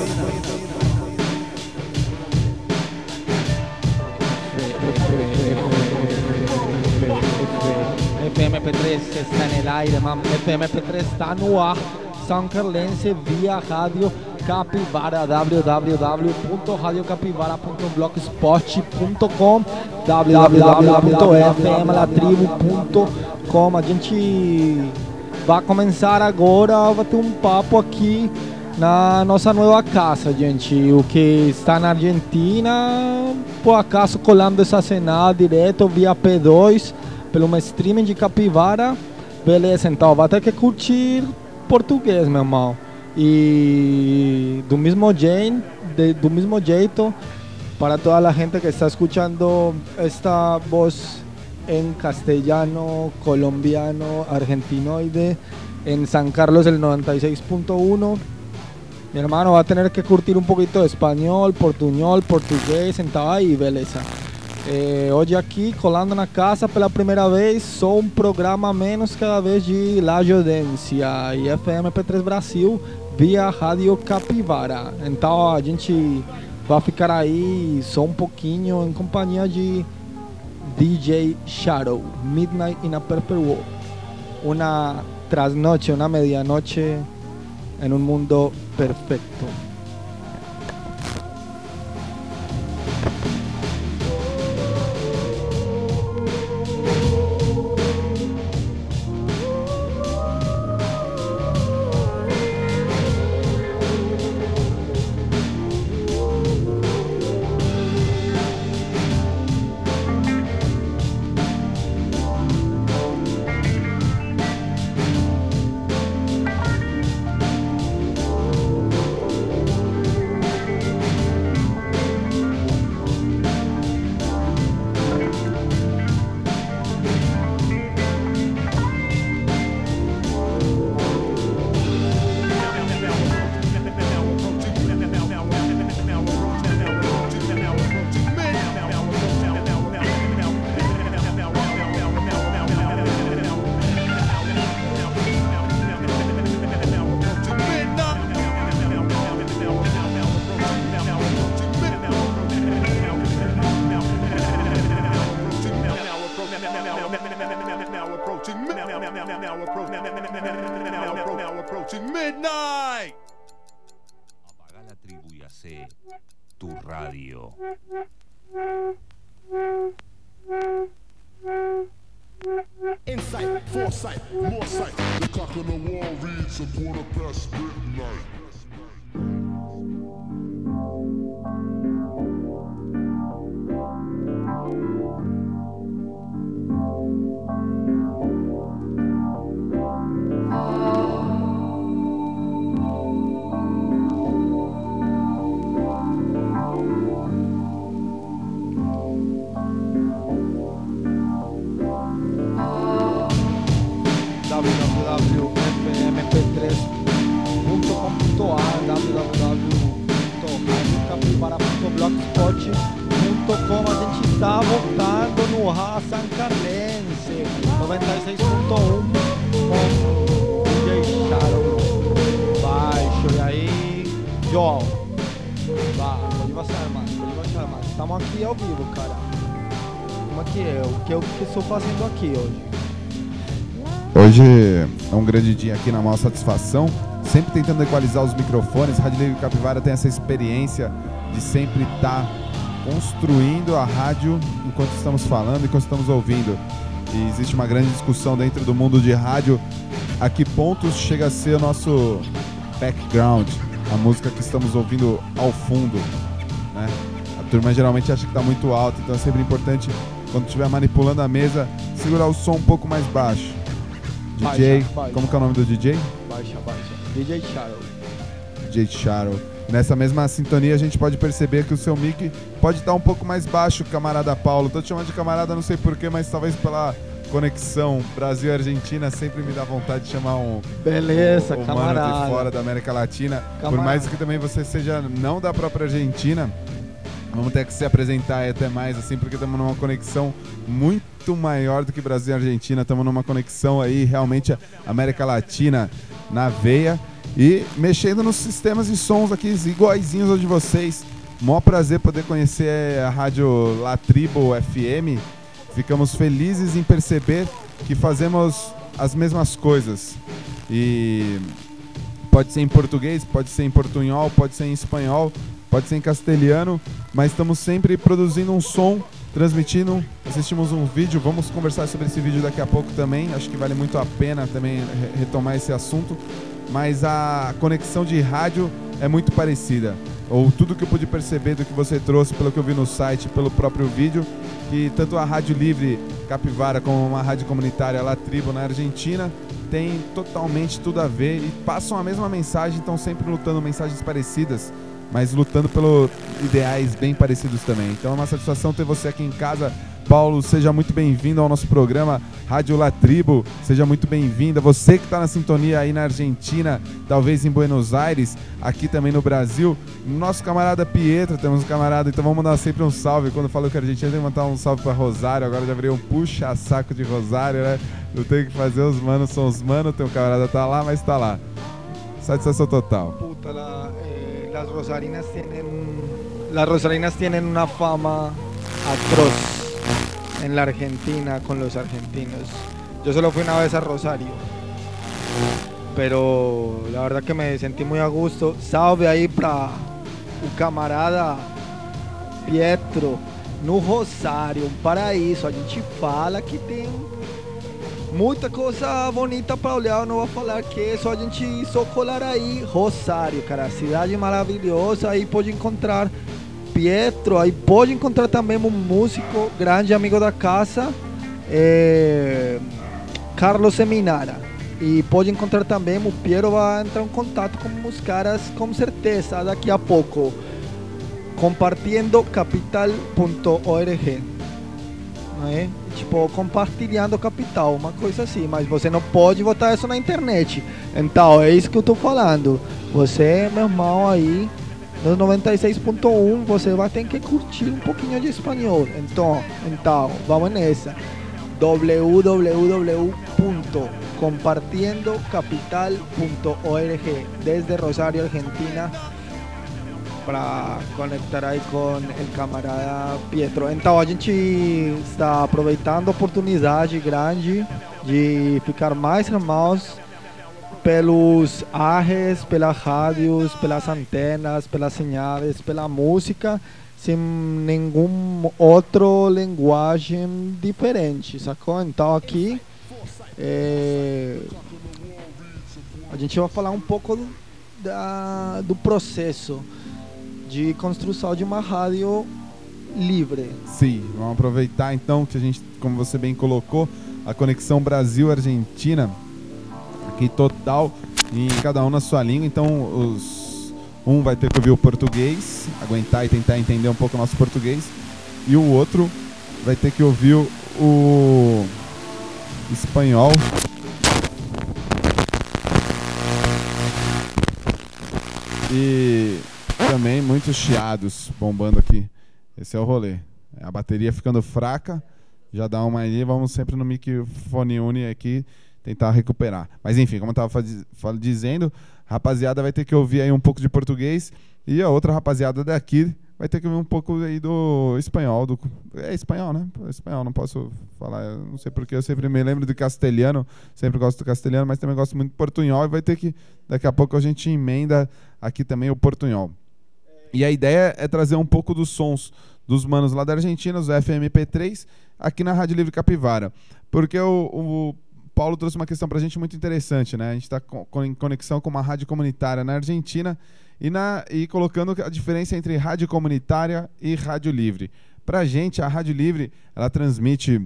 FMP3 está en el aire, man. FMP3 está no ar. San Carlense via Rádio Capivara, www.radiocapivara.blogspot.com, www.fmlatribo.com. A gente vai começar agora, vai ter um papo aqui na nossa nova casa, gente. O que está na Argentina, por acaso colando essa cena direto via P2, pelo streaming de Capivara. Beleza, então vai ter que curtir português, meu irmão. E do mesmo jeito, para toda a gente que está escuchando esta voz en castellano, colombiano, argentinoide, en San Carlos el 96.1. Mi hermano va a tener que curtir un poquito de español, portuñol, portugués, então aí, beleza. Hoje aqui, colando na casa pela primeira vez, sou um programa menos cada vez de La Jodência e FMP3 Brasil via Rádio Capivara. Então a gente vai ficar aí só um pouquinho em companhia de DJ Shadow, Midnight in a Purple World. Una trasnoche, una medianoche en un mundo perfecto. approaching midnight. Apaga la tribu y hace tu radio. sight, foresight, more sight. The clock on the wall reads a 1:15 midnight. www.fmp3.com.ar, www.radiocapibara.blogspot.com. A gente está voltando no Ra San Carlense 96.1 com DJ Shadow baixo. E aí, João, pode baixar mais. Estamos aqui ao vivo, cara. Como é que é? O que eu estou fazendo aqui hoje? Hoje é um grande dia aqui na maior satisfação, sempre tentando equalizar os microfones. Rádio Livre Capivara tem essa experiência de sempre estar construindo a rádio enquanto estamos falando, enquanto estamos ouvindo. E existe uma grande discussão dentro do mundo de rádio, a que pontos chega a ser o nosso background, a música que estamos ouvindo ao fundo, né? A turma geralmente acha que está muito alto, então é sempre importante, quando estiver manipulando a mesa, segurar o som um pouco mais baixo. DJ, baixa. Como que é o nome do DJ? Baixa. DJ Shadow. DJ Shadow. Nessa mesma sintonia a gente pode perceber que o seu mic pode estar um pouco mais baixo, camarada Paulo. Tô te chamando de camarada, não sei porquê, mas talvez pela conexão Brasil e Argentina sempre me dá vontade de chamar um camarada mano de fora da América Latina. Camarada. Por mais que também você seja não da própria Argentina, vamos ter que se apresentar até mais, assim, porque estamos numa conexão muito maior do que Brasil e Argentina. Estamos numa conexão aí, realmente, América Latina na veia. E mexendo nos sistemas e sons aqui iguaizinhos aos de vocês. Mó prazer poder conhecer a Rádio La Tribu FM. Ficamos felizes em perceber que fazemos as mesmas coisas. E pode ser em português, pode ser em portunhol, pode ser em espanhol, pode ser em castelhano, mas estamos sempre produzindo um som, transmitindo, assistimos um vídeo, vamos conversar sobre esse vídeo daqui a pouco também, acho que vale muito a pena também retomar esse assunto, mas a conexão de rádio é muito parecida, ou tudo que eu pude perceber do que você trouxe, pelo que eu vi no site, pelo próprio vídeo, que tanto a Rádio Livre Capivara como uma rádio comunitária La Tribu na Argentina tem totalmente tudo a ver e passam a mesma mensagem, estão sempre lutando mensagens parecidas, mas lutando pelos ideais bem parecidos também. Então é uma satisfação ter você aqui em casa. Paulo, seja muito bem-vindo ao nosso programa Rádio La Tribu, seja muito bem-vinda. Você que está na sintonia aí na Argentina, talvez em Buenos Aires, aqui também no Brasil. Nosso camarada Pietro, temos um camarada, então vamos mandar sempre um salve. Quando eu falo que a Argentina, tem que mandar um salve para Rosário, agora já virei um puxa-saco de Rosário, né? Eu tenho que fazer os manos, são os manos, tem um camarada tá lá, mas tá lá. Satisfação total. Puta, las rosarinas tienen una fama atroz en la Argentina con los argentinos. Yo solo fui una vez a Rosario, pero la verdad que me sentí muy a gusto. Salve aí para o camarada Pietro no Rosário, um paraíso. A gente fala que tem muita coisa bonita para olhar, eu não vou falar que é só a gente só colar aí. Rosário, cara, cidade maravilhosa, aí pode encontrar Pietro, aí pode encontrar também um músico, grande amigo da casa, Carlos Seminara. E pode encontrar também, o Piero vai entrar em contato com os caras com certeza daqui a pouco. Compartiendocapital.org. Né? Tipo, compartilhando capital, uma coisa assim, mas você não pode botar isso na internet. Então, é isso que eu tô falando. Você, meu irmão, aí no 96.1, você vai ter que curtir um pouquinho de espanhol. Então vamos nessa. www.compartiendocapital.org desde Rosario, Argentina, para conectar aí com o camarada Pietro. Então a gente está aproveitando a oportunidade grande de ficar mais irmãos pelos arres, pelas rádios, pelas antenas, pelas señales, pela música, sem nenhum outro linguagem diferente, sacou? Então aqui A gente vai falar um pouco do processo de construção de uma rádio livre. Sim, vamos aproveitar então que a gente, como você bem colocou, a conexão Brasil-Argentina aqui total, em cada um na sua língua. Então um vai ter que ouvir o português, aguentar e tentar entender um pouco o nosso português, e o outro vai ter que ouvir o espanhol. E também muitos chiados bombando aqui. Esse é o rolê. A bateria ficando fraca, já dá uma aí, vamos sempre no microfone uni aqui tentar recuperar. Mas enfim, como eu estava dizendo, a rapaziada vai ter que ouvir aí um pouco de português, e a outra rapaziada daqui vai ter que ouvir um pouco aí do espanhol. É espanhol, né? Espanhol, não posso falar, eu não sei porque, eu sempre me lembro do castelhano, sempre gosto do castelhano, mas também gosto muito do portunhol, e vai ter que, daqui a pouco a gente emenda aqui também o portunhol. E a ideia é trazer um pouco dos sons dos manos lá da Argentina, os FMP3, aqui na Rádio Livre Capivara. Porque o Paulo trouxe uma questão pra gente muito interessante, né? A gente está em conexão com uma rádio comunitária na Argentina e colocando a diferença entre rádio comunitária e rádio livre. Pra gente, a Rádio Livre, ela transmite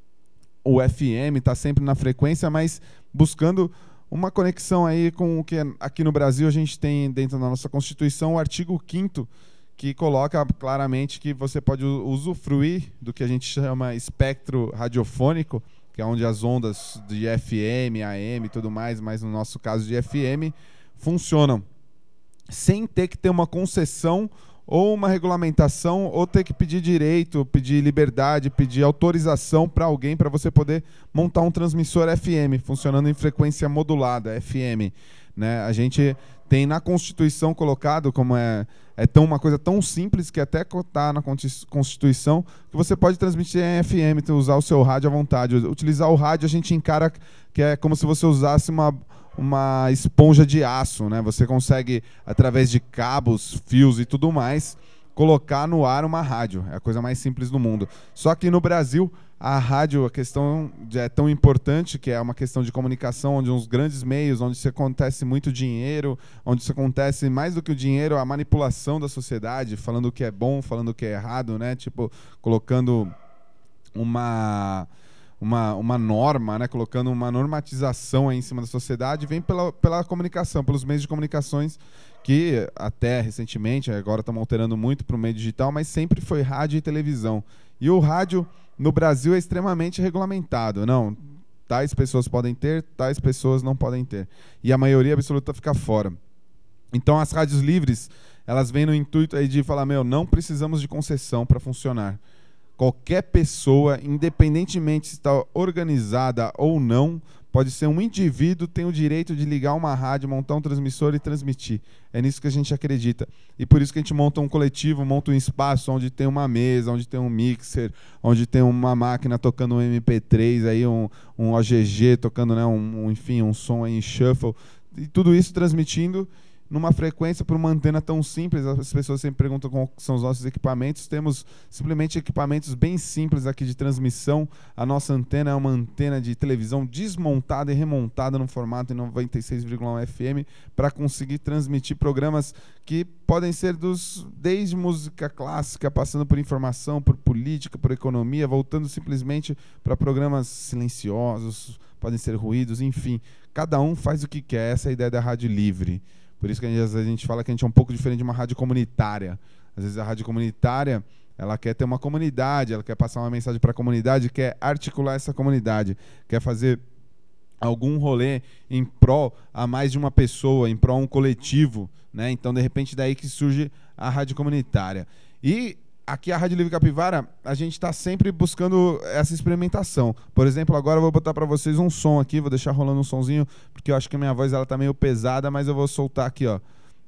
o FM, está sempre na frequência, mas buscando uma conexão aí com o que aqui no Brasil a gente tem dentro da nossa Constituição, o artigo 5º, que coloca claramente que você pode usufruir do que a gente chama espectro radiofônico, que é onde as ondas de FM, AM e tudo mais, mas no nosso caso de FM, funcionam sem ter que ter uma concessão ou uma regulamentação, ou ter que pedir direito, pedir liberdade, pedir autorização para alguém para você poder montar um transmissor FM, funcionando em frequência modulada, FM. Né? A gente tem na Constituição colocado, como uma coisa tão simples que até está na Constituição, que você pode transmitir em FM, usar o seu rádio à vontade. Utilizar o rádio a gente encara que é como se você usasse uma esponja de aço, né? Você consegue, através de cabos, fios e tudo mais, colocar no ar uma rádio. É a coisa mais simples do mundo. Só que no Brasil, a rádio, a questão é tão importante, que é uma questão de comunicação, onde uns grandes meios, onde se acontece muito dinheiro, onde se acontece mais do que o dinheiro, a manipulação da sociedade, falando o que é bom, falando o que é errado, né? Tipo, colocando uma norma, né? Colocando uma normatização aí em cima da sociedade, vem pela comunicação, pelos meios de comunicações, que até recentemente, agora estamos alterando muito para o meio digital, mas sempre foi rádio e televisão. E o rádio no Brasil é extremamente regulamentado. Não, tais pessoas podem ter, tais pessoas não podem ter. E a maioria absoluta fica fora. Então as rádios livres, elas vêm no intuito aí de falar, não precisamos de concessão para funcionar. Qualquer pessoa, independentemente se está organizada ou não, pode ser um indivíduo, tem o direito de ligar uma rádio, montar um transmissor e transmitir. É nisso que a gente acredita. E por isso que a gente monta um coletivo, monta um espaço onde tem uma mesa, onde tem um mixer, onde tem uma máquina tocando um MP3, aí um OGG tocando, né, enfim, um som aí em shuffle. E tudo isso transmitindo numa frequência por uma antena tão simples. As pessoas sempre perguntam qual são os nossos equipamentos. Temos simplesmente equipamentos bem simples aqui de transmissão. A nossa antena é uma antena de televisão desmontada e remontada no formato em 96,1 FM para conseguir transmitir programas que podem ser desde música clássica, passando por informação, por política, por economia, voltando simplesmente para programas silenciosos, podem ser ruídos, enfim. Cada um faz o que quer. Essa é a ideia da Rádio Livre. Por isso que às vezes a gente fala que a gente é um pouco diferente de uma rádio comunitária. Às vezes a rádio comunitária, ela quer ter uma comunidade, ela quer passar uma mensagem para a comunidade, quer articular essa comunidade, quer fazer algum rolê em prol a mais de uma pessoa, em prol a um coletivo, né? Então, de repente, daí que surge a rádio comunitária. E aqui a Rádio Livre Capivara, a gente está sempre buscando essa experimentação. Por exemplo, agora eu vou botar para vocês um som aqui, vou deixar rolando um sonzinho, porque eu acho que a minha voz ela tá meio pesada, mas eu vou soltar aqui, ó.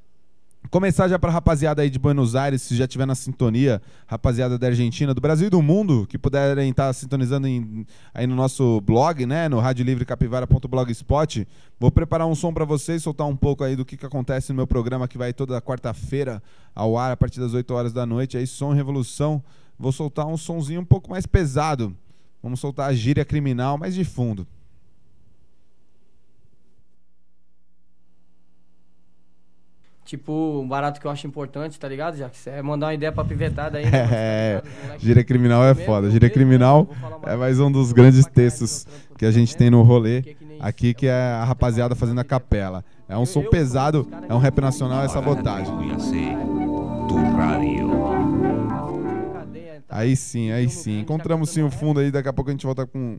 Começar já para a rapaziada aí de Buenos Aires, se já tiver na sintonia, rapaziada da Argentina, do Brasil e do mundo, que puderem estar sintonizando aí no nosso blog, né, no radiolivrecapivara.blogspot. Vou preparar um som para vocês, soltar um pouco aí do que acontece no meu programa, que vai toda quarta-feira ao ar, a partir das 8 horas da noite, aí Som e Revolução. Vou soltar um sonzinho um pouco mais pesado. Vamos soltar a gíria criminal, mas de fundo. Tipo, um barato que eu acho importante, tá ligado? Já que você mandar uma ideia pra pivetada aí. Gíria criminal é foda. Gíria criminal é mais um dos grandes textos que a gente tem no rolê aqui, que é a rapaziada fazendo a capela. É um som pesado, é um rap nacional, é sabotagem. Aí sim, aí sim. Encontramos sim o fundo aí, daqui a pouco a gente volta com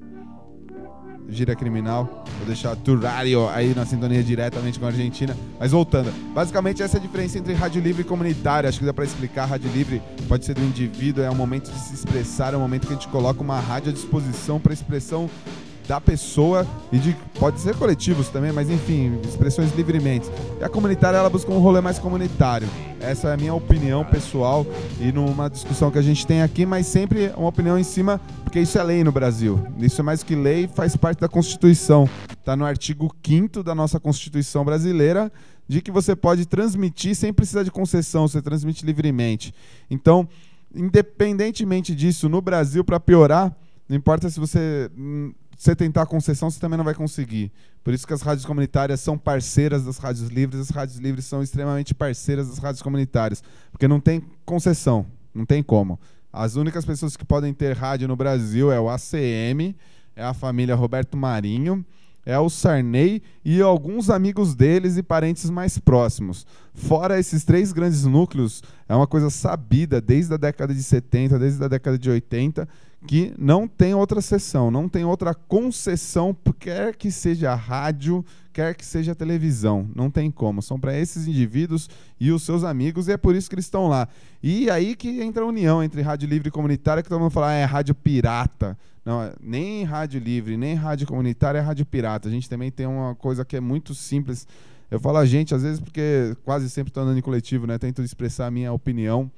Gíria criminal. Vou deixar Turrario aí na sintonia diretamente com a Argentina. Mas voltando, basicamente essa é a diferença entre rádio livre e comunitária. Acho que dá pra explicar. Rádio livre pode ser do indivíduo, é um momento de se expressar, é um momento que a gente coloca uma rádio à disposição para expressão da pessoa e pode ser coletivos também, mas enfim, expressões livremente. E a comunitária, ela busca um rolê mais comunitário. Essa é a minha opinião pessoal e numa discussão que a gente tem aqui, mas sempre uma opinião em cima, porque isso é lei no Brasil. Isso é mais que lei, faz parte da Constituição. Está no artigo 5º da nossa Constituição brasileira, de que você pode transmitir sem precisar de concessão, você transmite livremente. Então, independentemente disso, no Brasil, para piorar, não importa se você tentar a concessão, você também não vai conseguir. Por isso que as rádios comunitárias são parceiras das rádios livres, as rádios livres são extremamente parceiras das rádios comunitárias, porque não tem concessão, não tem como. As únicas pessoas que podem ter rádio no Brasil é o ACM, é a família Roberto Marinho, é o Sarney e alguns amigos deles e parentes mais próximos. Fora esses 3 grandes núcleos, é uma coisa sabida desde a década de 70, desde a década de 80, que não tem outra sessão, não tem outra concessão, quer que seja rádio, quer que seja televisão, não tem como. São para esses indivíduos e os seus amigos, e é por isso que eles estão lá. E aí que entra a união entre rádio livre e comunitária, que todo mundo fala, é rádio pirata. Não, nem rádio livre, nem rádio comunitária é rádio pirata. A gente também tem uma coisa que é muito simples. Eu falo a gente, às vezes, porque quase sempre estou andando em coletivo, né? Tento expressar a minha opinião,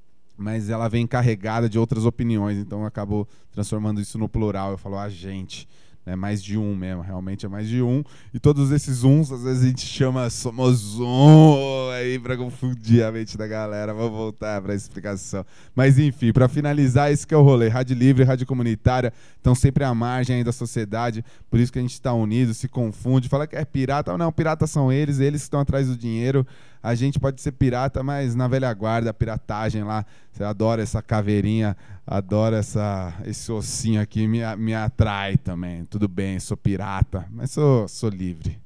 mas ela vem carregada de outras opiniões, então eu acabo transformando isso no plural. Eu falo a gente, né? Mais de um mesmo, realmente é mais de um. E todos esses uns, às vezes a gente chama somos um, aí pra confundir a mente da galera. Vamos voltar pra explicação. Mas enfim, pra finalizar, esse que é o rolê. Rádio livre, rádio comunitária, estão sempre à margem aí da sociedade, por isso que a gente tá unido, se confunde, fala que é pirata. Não, piratas são eles que estão atrás do dinheiro. A gente pode ser pirata, mas na velha guarda, a piratagem lá, você adora essa caveirinha, adora esse ossinho aqui, me atrai também. Tudo bem, sou pirata, mas sou livre.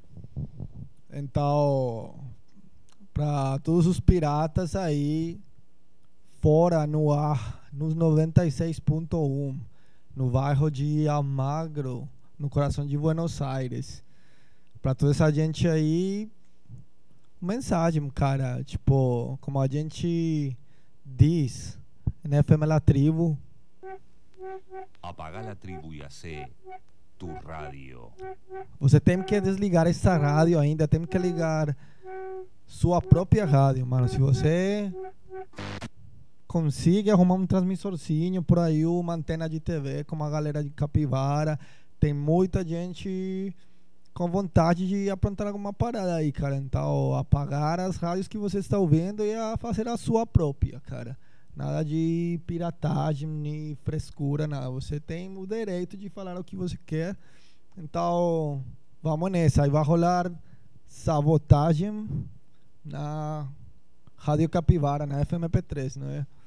Então, para todos os piratas aí, fora no ar, nos 96.1, no bairro de Almagro, no coração de Buenos Aires. Para toda essa gente aí, mensagem, cara, tipo, como a gente diz na FM La Tribu, apaga la tribu y hace tu radio. Você tem que desligar essa rádio ainda, tem que ligar sua própria rádio, mano. Se você consegue arrumar um transmissorzinho por aí, uma antena de TV, como a galera de Capivara, tem muita gente com vontade de aprontar alguma parada aí, cara. Então, apagar as rádios que você está ouvindo e fazer a sua própria, cara. Nada de piratagem, nem frescura, nada. Você tem o direito de falar o que você quer. Então, vamos nessa. Aí vai rolar sabotagem na Rádio Capivara, na FMP3, não é?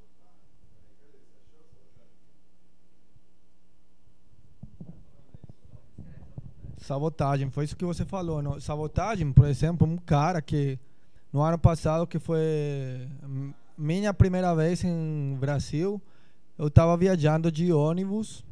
Sabotagem, foi isso que você falou, não? Sabotagem, por exemplo, um cara que no ano passado, que foi minha primeira vez em Brasil, eu estava viajando de ônibus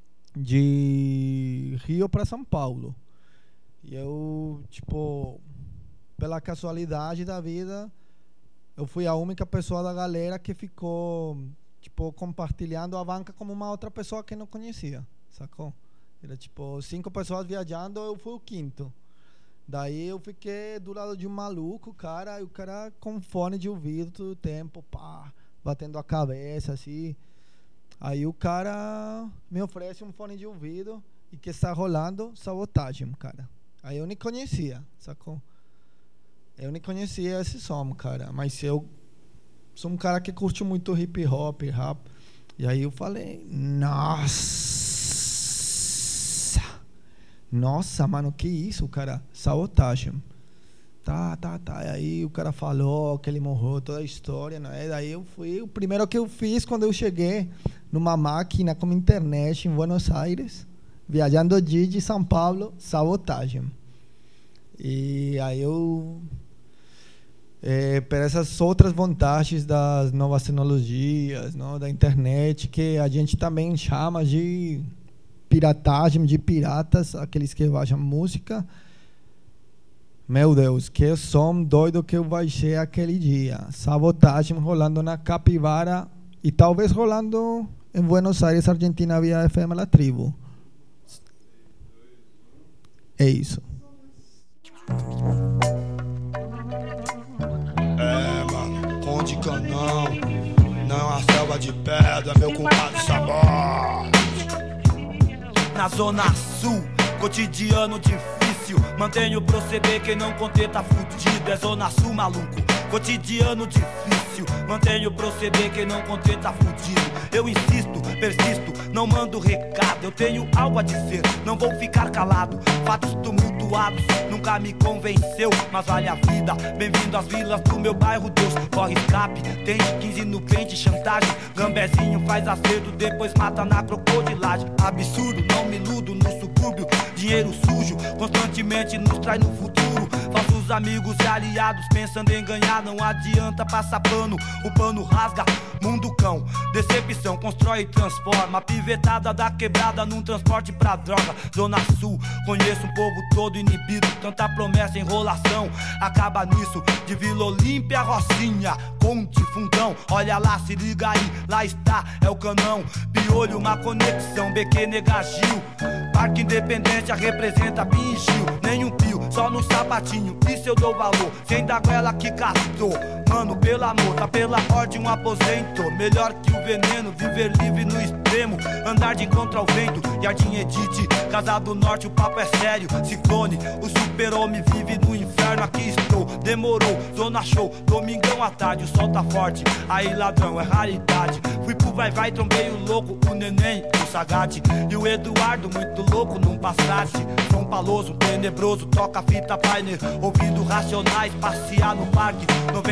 de Rio para São Paulo. E eu, tipo, pela casualidade da vida, eu fui a única pessoa da galera que ficou, tipo, compartilhando a banca como uma outra pessoa que não conhecia, sacou? Era tipo 5 pessoas viajando, eu fui o 5º. Daí eu fiquei do lado de um maluco, cara, e o cara com fone de ouvido todo o tempo, pá, batendo a cabeça, assim. Aí o cara me oferece um fone de ouvido e que está rolando sabotagem, cara. Aí eu nem conhecia, sacou? Eu nem conhecia esse som, cara, mas eu sou um cara que curte muito hip hop, rap. E aí eu falei, nossa, mano, que isso, cara? Sabotagem. Tá. E aí o cara falou que ele morreu, toda a história, né? Daí eu fui. O primeiro que eu fiz quando eu cheguei numa máquina com internet em Buenos Aires, viajando de São Paulo, sabotagem. E aí eu... por essas outras vantagens das novas tecnologias, não, da internet, que a gente também chama de piratagem, de piratas, aqueles que baixam música. Meu Deus, que som doido que vai ser aquele dia. Sabotagem rolando na Capivara e talvez rolando em Buenos Aires, Argentina, via FM La Tribu. É isso. Mano, Conde Canão, não é uma selva de pedra, meu compadre Sabor. Na Zona Sul, cotidiano difícil. Mantenho o proceder, quem não conter tá fudido. É Zona Sul, maluco, cotidiano difícil. Mantenho o proceder, quem não conter tá fudido. Eu insisto, persisto, não mando recado. Eu tenho algo a dizer, não vou ficar calado. Fatos tumultuados, nunca me convenceu, mas vale a vida. Bem-vindo às vilas do meu bairro, Deus. Corre escape, tem 15 no pente, chantagem. Gambezinho faz acerto, depois mata na crocodilagem. Absurdo, não me iludo no subúrbio. Dinheiro sujo, constantemente nos traz no futuro. Falsos amigos e aliados pensando em ganhar. Não adianta passar pano, o pano rasga. Mundo cão, decepção, constrói e transforma. Pivetada da quebrada num transporte pra droga. Zona Sul, conheço um povo todo inibido. Tanta promessa, enrolação, acaba nisso. De Vila Olímpia, Rocinha, Conte, Fundão. Olha lá, se liga aí, lá está, é o canão. Piolho, uma conexão, BQ Negagil. Parque Independência representa Pingil. Nenhum pio, só no sapatinho, isso eu dou valor. Sem da goela que castou, mano, pelo amor, tá pela ordem um aposento. Melhor que o veneno, viver livre no extremo. Andar de encontro ao vento, Jardim Edith. Casa do Norte, o papo é sério. Ciclone, o super-homem vive no inferno. Aqui estou, demorou, Zona Show. Domingão à tarde, o sol tá forte. Aí ladrão, é raridade. Fui pro vai-vai, trombei o louco, o neném, o Sagate. E o Eduardo, muito louco num Passat. São Paloso, tenebroso, toca fita Pioneer. Ouvindo Racionais, passear no parque.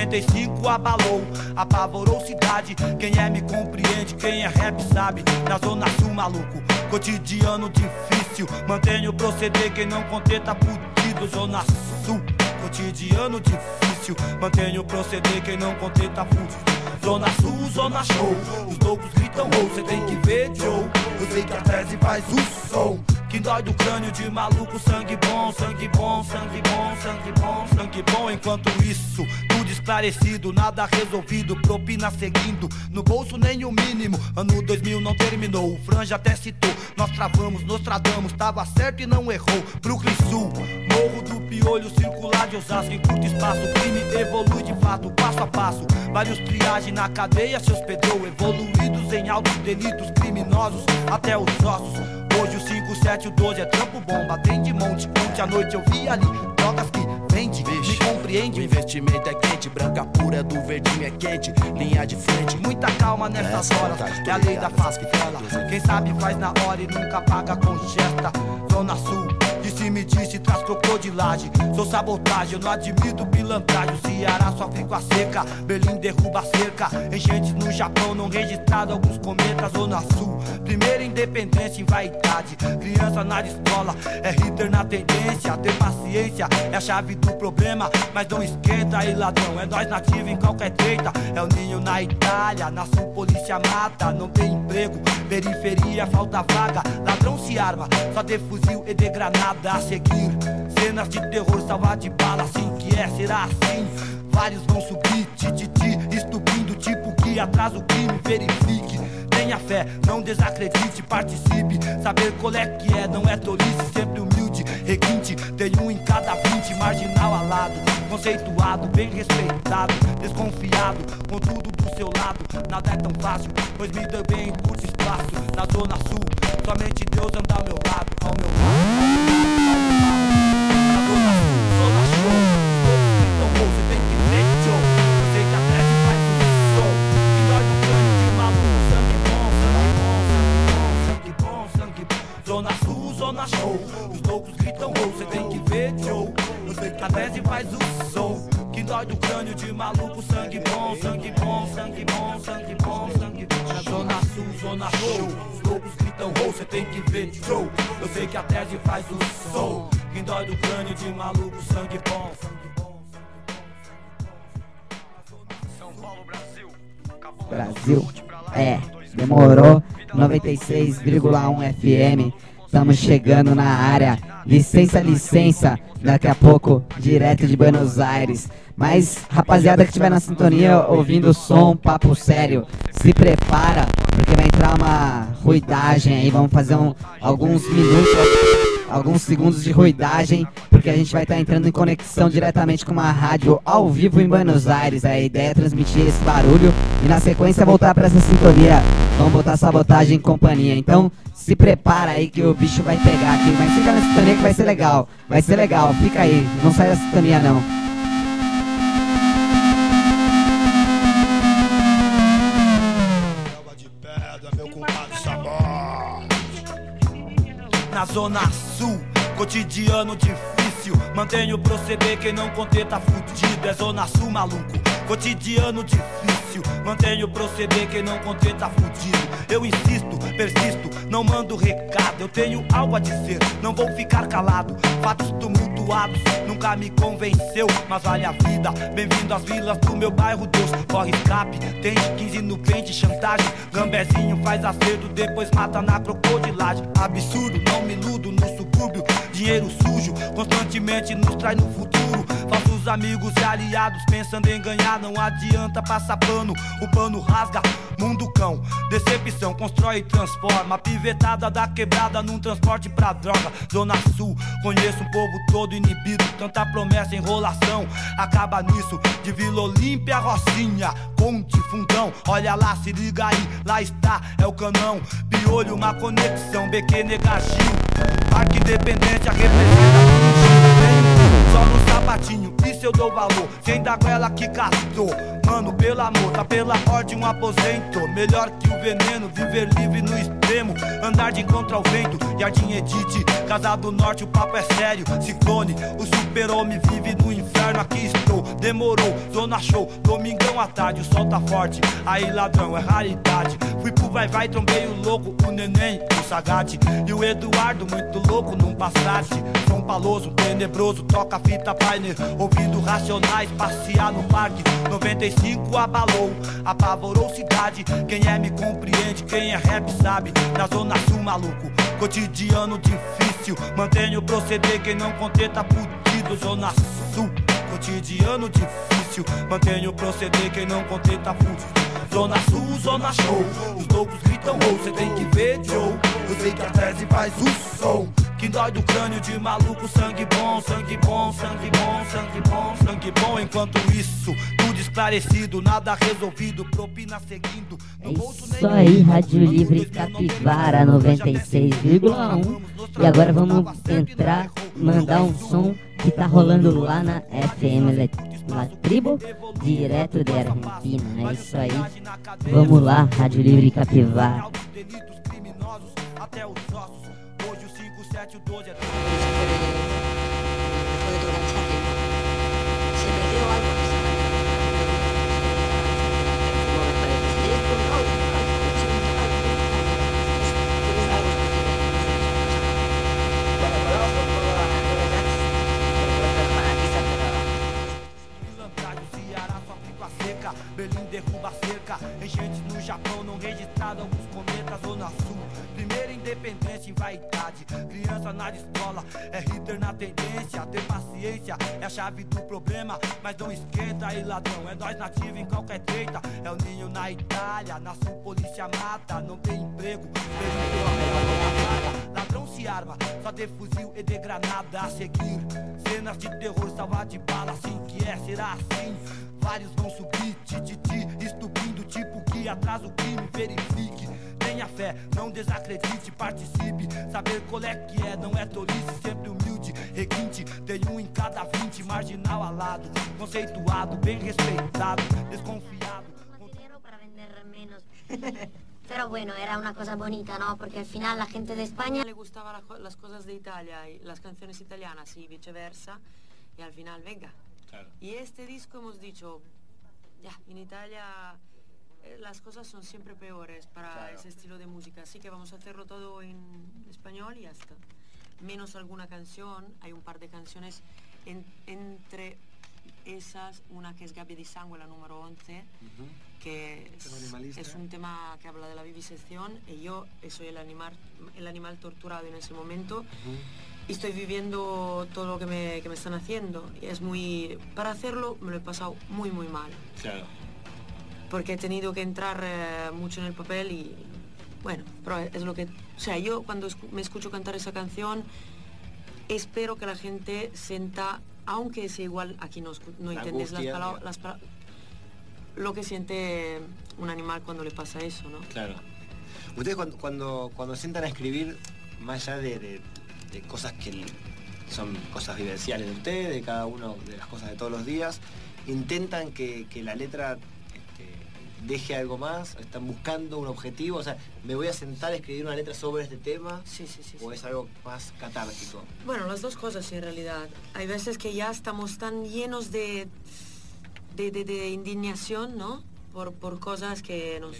95 abalou, apavorou cidade. Quem é me compreende, quem é rap sabe. Na Zona Sul, maluco, cotidiano difícil. Mantenho o proceder, quem não conter tá fudido. Zona Sul, cotidiano difícil. Mantenho o proceder, quem não conter tá fudido. Zona Sul, Zona Show, os loucos gritam gol, cê tem que ver, Joe. Eu sei que a tese faz o som que dói do crânio de maluco. Sangue bom, sangue bom, sangue bom, sangue bom, sangue bom. Enquanto isso, tudo esclarecido, nada resolvido. Propina seguindo, no bolso nem o mínimo. Ano 2000 não terminou, o Franja até citou. Nós travamos, nos tradamos, tava certo e não errou. Brooklyn Sul, Morro do Piolho, circular de Osasco. Em curto espaço, o crime evolui de fato, passo a passo. Vários triagem na cadeia se hospedou. Evoluídos em altos delitos criminosos até os ossos. Hoje o 5, 7, o 12 é trampo bomba. Tem de monte, ontem à noite eu vi ali drogas que vende, me compreende. O investimento é quente, branca pura do verdinho é quente. Linha de frente, muita calma nessas horas. É a lei da favela, quem sabe faz na hora e nunca paga com gesta. Zona Sul, disse-me disse, traz crocodilagem. Sou sabotagem, eu não admito pilantragem. O Ceará sofre com a seca, Berlim derruba a cerca. Enchentes no Japão, não registrado alguns cometas. Zona Sul, primeira independência em vaidade. Criança na escola, é hitter na tendência. Ter paciência é a chave do problema, mas não esquenta aí ladrão. É nós nativo em qualquer treta. É o ninho na Itália, na Sul polícia mata. Não tem emprego, periferia falta vaga. Ladrão se arma, só ter fuzil e de granada a seguir. Cenas de terror, salva de bala, assim que é, será assim. Vários vão subir, tititi, estupindo, tipo que atrasa o crime, verifique. Tenha fé, não desacredite, participe. Saber qual é que é, não é tolice, sempre humilde, requinte. Tem um em cada 20, marginal alado, conceituado, bem respeitado, desconfiado, com tudo do seu lado. Nada é tão fácil, pois me deu bem em curto espaço. Na Zona Sul, somente Deus anda ao meu lado, ao meu lado. Na Zona Sul, Zona Show, então você tem que ver, Joe. Eu sei que a tese faz o som que dói no crânio de maluco. Sangue bom, sangue bom, sangue bom, sangue bom. Zona Sul, Zona Show, os loucos gritam gol. Você tem que ver, Joe. Eu A tese faz o som que dói do crânio de maluco. Sangue bom, sangue bom, sangue bom, sangue bom, sangue bom. Na zona sul, zona show, os loucos gritam roll, cê tem que ver show. Eu sei que a tese faz o som que dói do crânio de maluco. Sangue bom, sangue bom, São Paulo, Brasil. Brasil, demorou. 96,1 FM. Estamos chegando na área. Licença, licença. Daqui a pouco, direto de Buenos Aires. Mas, rapaziada que estiver na sintonia, ouvindo o som, papo sério, se prepara, porque vai entrar uma ruidagem aí. Vamos fazer alguns minutos, alguns segundos de ruidagem, porque a gente vai estar entrando em conexão diretamente com uma rádio ao vivo em Buenos Aires. A ideia é transmitir esse barulho e na sequência voltar para essa sintonia. Vamos botar Sabotagem em companhia. Então se prepara aí que o bicho vai pegar aqui. Mas fica na sintonia que vai ser legal. Vai ser legal, fica aí. Não sai da sintonia não. Na zona sul, cotidiano difícil. Mantenho o proceder, quem não conter tá fudido. É zona sul, maluco, cotidiano difícil. Mantenho o proceder, quem não conter tá fudido. Eu insisto, persisto, não mando recado. Eu tenho algo a dizer, não vou ficar calado. Fatos tumultuados, nunca me convenceu, mas vale a vida. Bem-vindo às vilas do meu bairro, Deus. Corre escape, tem 15 no pente, chantagem. Gambezinho faz acerto, depois mata na crocodilagem. Absurdo, não me iludo no subúrbio. Dinheiro sujo, constantemente nos traz no futuro. Falsos amigos e aliados pensando em ganhar. Não adianta passar pano, o pano rasga. Mundo cão, decepção, constrói e transforma. Pivetada da quebrada num transporte pra droga. Zona Sul, conheço um povo todo inibido. Tanta promessa, enrolação, acaba nisso. De Vila Olímpia, Rocinha, Conte, Fundão. Olha lá, se liga aí, lá está, é o canão. Piolho, uma conexão, BQ Negagil. Parque Independência representa tudo. Só no sapatinho, isso eu dou valor. Sem da goela que castou. Mano, pelo amor, tá pela ordem um aposento. Melhor que o veneno, viver livre no extremo. Andar de contra o vento, Jardim Edith. Casa do Norte, o papo é sério. Ciclone, o super-homem vive no inferno. Aqui estou, demorou, zona show. Domingão à tarde, o sol tá forte. Aí ladrão, é raridade. Fui pro vai-vai, trombei o louco. O neném, o Sagate. E o Eduardo, muito louco num Passat. São Pauloso, tenebroso, toca fita Pioneer. Ouvindo Racionais, passear no parque. 95 abalou, apavorou cidade. Quem é me compreende, quem é rap sabe. Na zona sul, maluco, cotidiano difícil. Mantenho o proceder, quem não conter tá fudido. Zona sul, cotidiano difícil. Mantenho o proceder, quem não conter tá fudido. Zona sul, zona show, os loucos gritam roll, cê tem que ver Joe. Eu sei que a tese faz o som que dói do crânio de maluco. Sangue bom, sangue bom, sangue bom, sangue bom, sangue bom. Enquanto isso, tudo esclarecido, nada resolvido, propina seguindo. É isso aí, Rádio Livre Capivara 96,1. E agora vamos entrar, mandar um som que tá rolando lá na FM La Tribo, direto da Argentina. É isso aí. Vamos lá, Rádio Livre Capivara. Até os ossos, hoje o 5, 7, o 12 é Berlim derruba a cerca, enchentes no Japão não registrado, alguns cometas. Zona Sul, primeira independência em vaidade. Criança na escola, é hitter na tendência. Ter paciência é a chave do problema, mas não esquenta aí ladrão, é nós nativo em qualquer treta. É o ninho na Itália, na Sul polícia mata, não tem emprego. Ladrão se arma, só ter fuzil e de granada a seguir. Cenas de terror, salva de bala, assim que é, será assim. Vários vão subir, tititi, estupindo, tipo que atrasa o crime, verifique. Tenha fé, não desacredite, participe. Saber qual é que é, não é tolice, sempre humilde, requinte. Tem um em cada 20, marginal alado, conceituado, bem respeitado, desconfiado. Para vender menos. Pero bueno, era una cosa bonita, ¿no? Porque al final la gente de España le gustaban las cosas de Italia y las canciones italianas y viceversa. y al final, venga. Claro. Y este disco hemos dicho, ya, en Italia las cosas son siempre peores para ese estilo de música, así que vamos a hacerlo todo en español y ya está. Menos alguna canción, hay un par de canciones entre esas, una que es Gabbia di Sangue, la número 11, que es un tema que habla de la vivisección y yo soy el animal torturado en ese momento y estoy viviendo todo lo que me están haciendo y es muy... Para hacerlo me lo he pasado muy mal. Claro. Porque he tenido que entrar mucho en el papel y bueno, pero es lo que... O sea, yo cuando me escucho cantar esa canción espero que la gente sienta, aunque sea igual, aquí no entendés las palabras, lo que siente un animal cuando le pasa eso, ¿no? Claro. Ustedes cuando sientan a escribir, más allá de cosas que son cosas vivenciales de ustedes, de cada uno de las cosas de todos los días, intentan que la letra deje algo más, están buscando un objetivo, o sea, me voy a sentar a escribir una letra sobre este tema, o es algo más catártico. Bueno, las dos cosas en realidad. Hay veces que ya estamos tan llenos de indignación, ¿no? Por cosas que nos...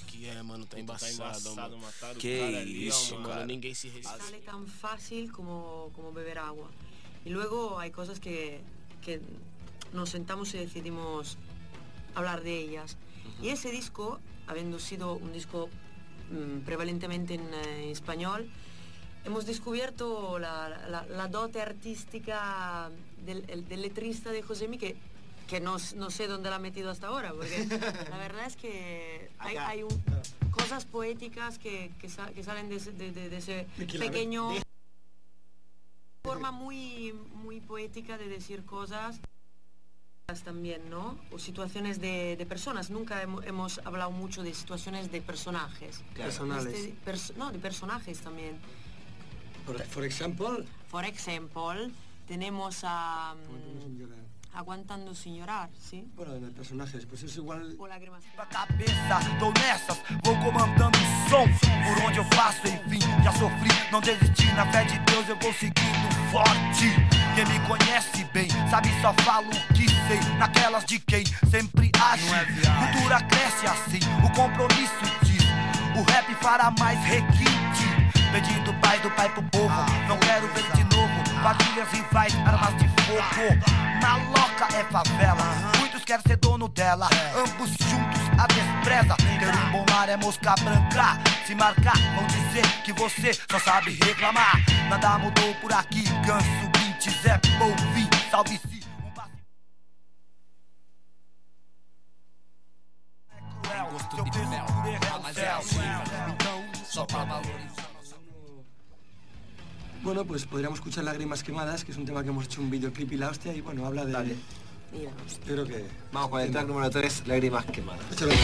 Que isso, cara. Sale tan fácil como beber agua. Y luego hay cosas que nos sentamos y decidimos hablar de ellas. Y ese disco, habiendo sido un disco prevalentemente en español, hemos descubierto la dote artística del letrista de Josemi que no sé dónde la ha metido hasta ahora, porque la verdad es que hay cosas poéticas que salen de ese pequeño... forma muy poética de decir cosas también, ¿no? O situaciones de personas. Nunca hemos hablado mucho de situaciones de personajes. Personales. De personajes también. For example, tenemos a... Aguantando sin llorar, ¿sí? Bueno, en el personaje, después es igual... O lágrimas. A cabeça, tô nessas, vou comandando o som. Por onde eu passo, enfim, já sofri, não desisti. Na fé de Deus eu vou seguindo forte. Quem me conhece bem, sabe só falo o que sei. Naquelas de quem sempre age. Cultura cresce assim, o compromisso diz. O rap fará mais requinte. Pedindo paz do pai pro povo, não quero ver de novo quadrilhas rivais, armas de fogo. Maloca é favela, muitos querem ser dono dela. Ambos juntos a despreza. Ter um bom lar é mosca branca. Se marcar, vão dizer que você só sabe reclamar. Nada mudou por aqui, Ganso, Bint, Zé, Polvin, salve-se. Gosto de mel, mas é assim. Então, só pra valorizar. Bueno, pues podríamos escuchar Lágrimas Quemadas, que es un tema que hemos hecho un videoclip y la hostia, y bueno, habla de... Dale. Yo creo que... Vamos con el track número 3, Lágrimas Quemadas. Échalo.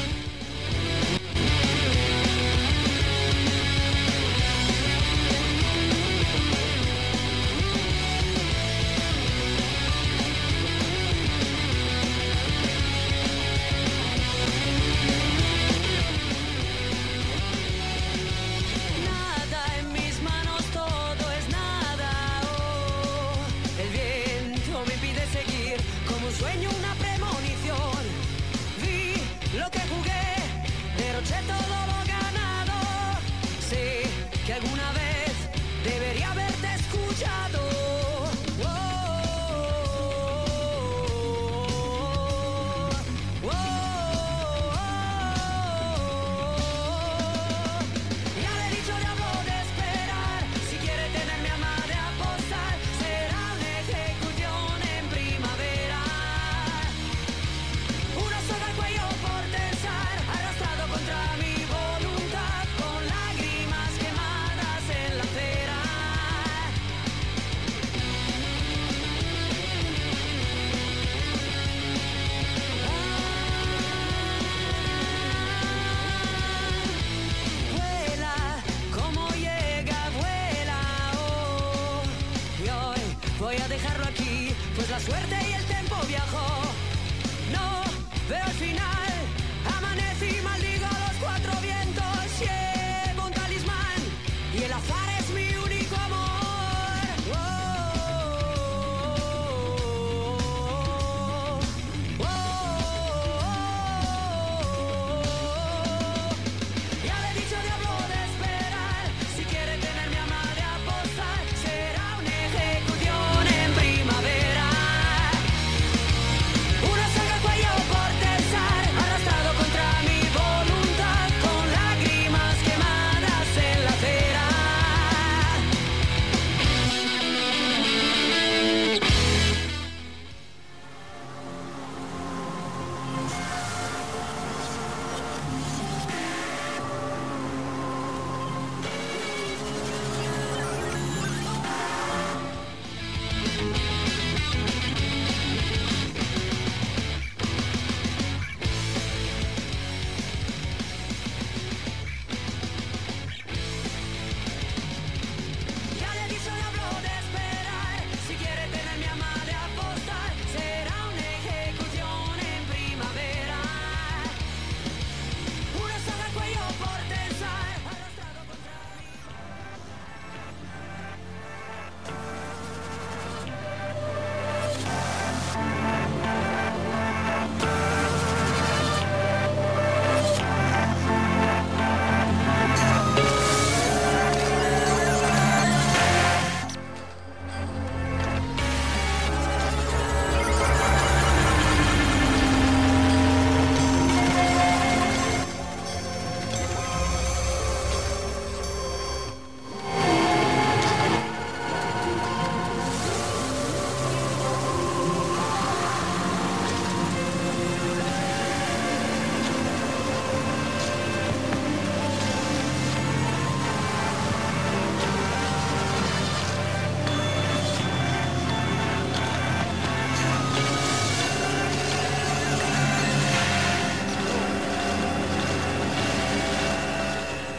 Sueño una premonición, vi lo que jugué, derroché todo lo ganado. Sé que alguna vez debería haberte escuchado. Ya le he dicho diablo de esperar, si quiere tenerme a más de apostar, será una ejecución en primavera. Una soga al cuello por tensar, arrastrado contra mi voluntad, con lágrimas quemadas en la acera. Vuela, como llega, vuela, oh. Y hoy voy a dejarlo aquí, pues la suerte y el tiempo viajó. No veo el final, amanecí y maldigo los cuatro vientos. Llevo un talismán y el azar es mi único amor.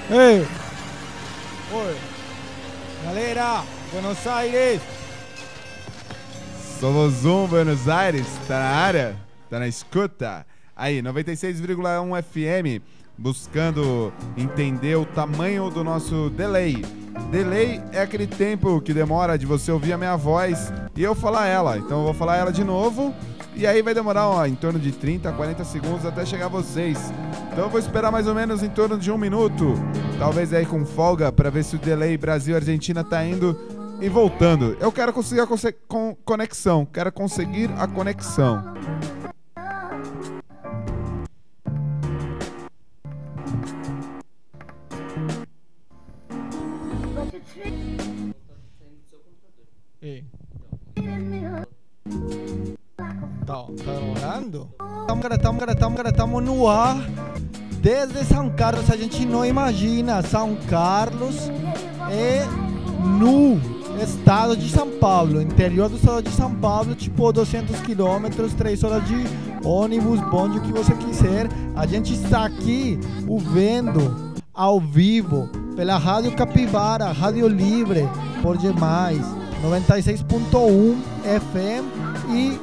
Ei! Oi! Galera, Buenos Aires! Somos Buenos Aires, tá na área, tá na escuta. Aí, 96,1 FM, buscando entender o tamanho do nosso delay. Delay é aquele tempo que demora de você ouvir a minha voz e eu falar ela. Então eu vou falar ela de novo e aí vai demorar em torno de 30 a 40 segundos até chegar a vocês. Então eu vou esperar mais ou menos em torno de 1 minuto, talvez aí com folga, para ver se o delay Brasil-Argentina tá indo e voltando. Eu quero conseguir a conexão, quero conseguir a conexão. Ei. Tá demorando? Estamos no ar desde São Carlos. A gente não imagina. São Carlos é no estado de São Paulo, interior do estado de São Paulo, tipo 200 quilômetros, 3 horas de ônibus, bonde, o que você quiser. A gente está aqui vendo ao vivo pela Rádio Capivara, Rádio Livre, por demais, 96.1 FM e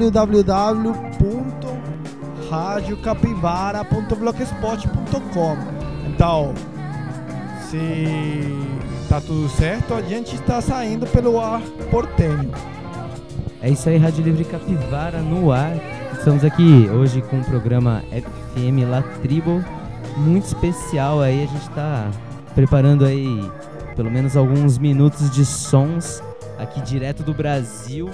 www.radiocapivara.blogspot.com. Então, se tá tudo certo, a gente está saindo pelo ar portenho. É isso aí, Rádio Livre Capivara no ar. Estamos aqui hoje com o programa FM La Tribo, muito especial aí. A gente tá preparando aí pelo menos alguns minutos de sons aqui direto do Brasil.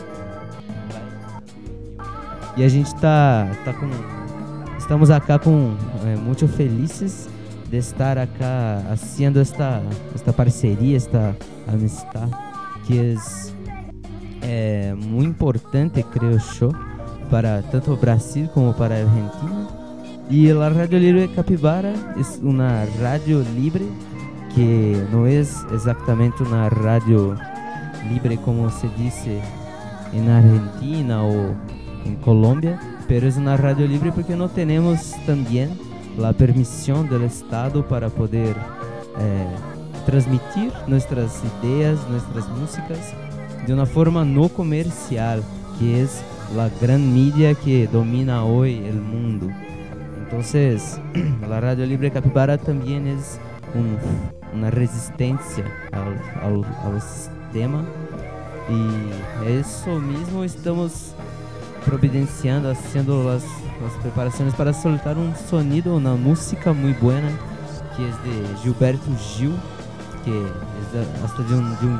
E a gente estamos acá com muito felizes de estar acá haciendo esta parceria, esta amistad, que é muito importante, creo yo, para tanto Brasil como para Argentina. Y la Radio Libre Capivara es una radio libre que no es exactamente una radio libre como se dice en Argentina o en Colombia, pero es una radio libre porque no tenemos también la permisión del Estado para poder transmitir nuestras ideas, nuestras músicas de una forma no comercial, que es la gran media que domina hoy el mundo. Entonces, la Radio Libre Capivara también es una resistencia al sistema, y eso mismo estamos providenciando, haciendo las preparaciones para soltar un sonido, una música muy buena, que es de Gilberto Gil, que es hasta de un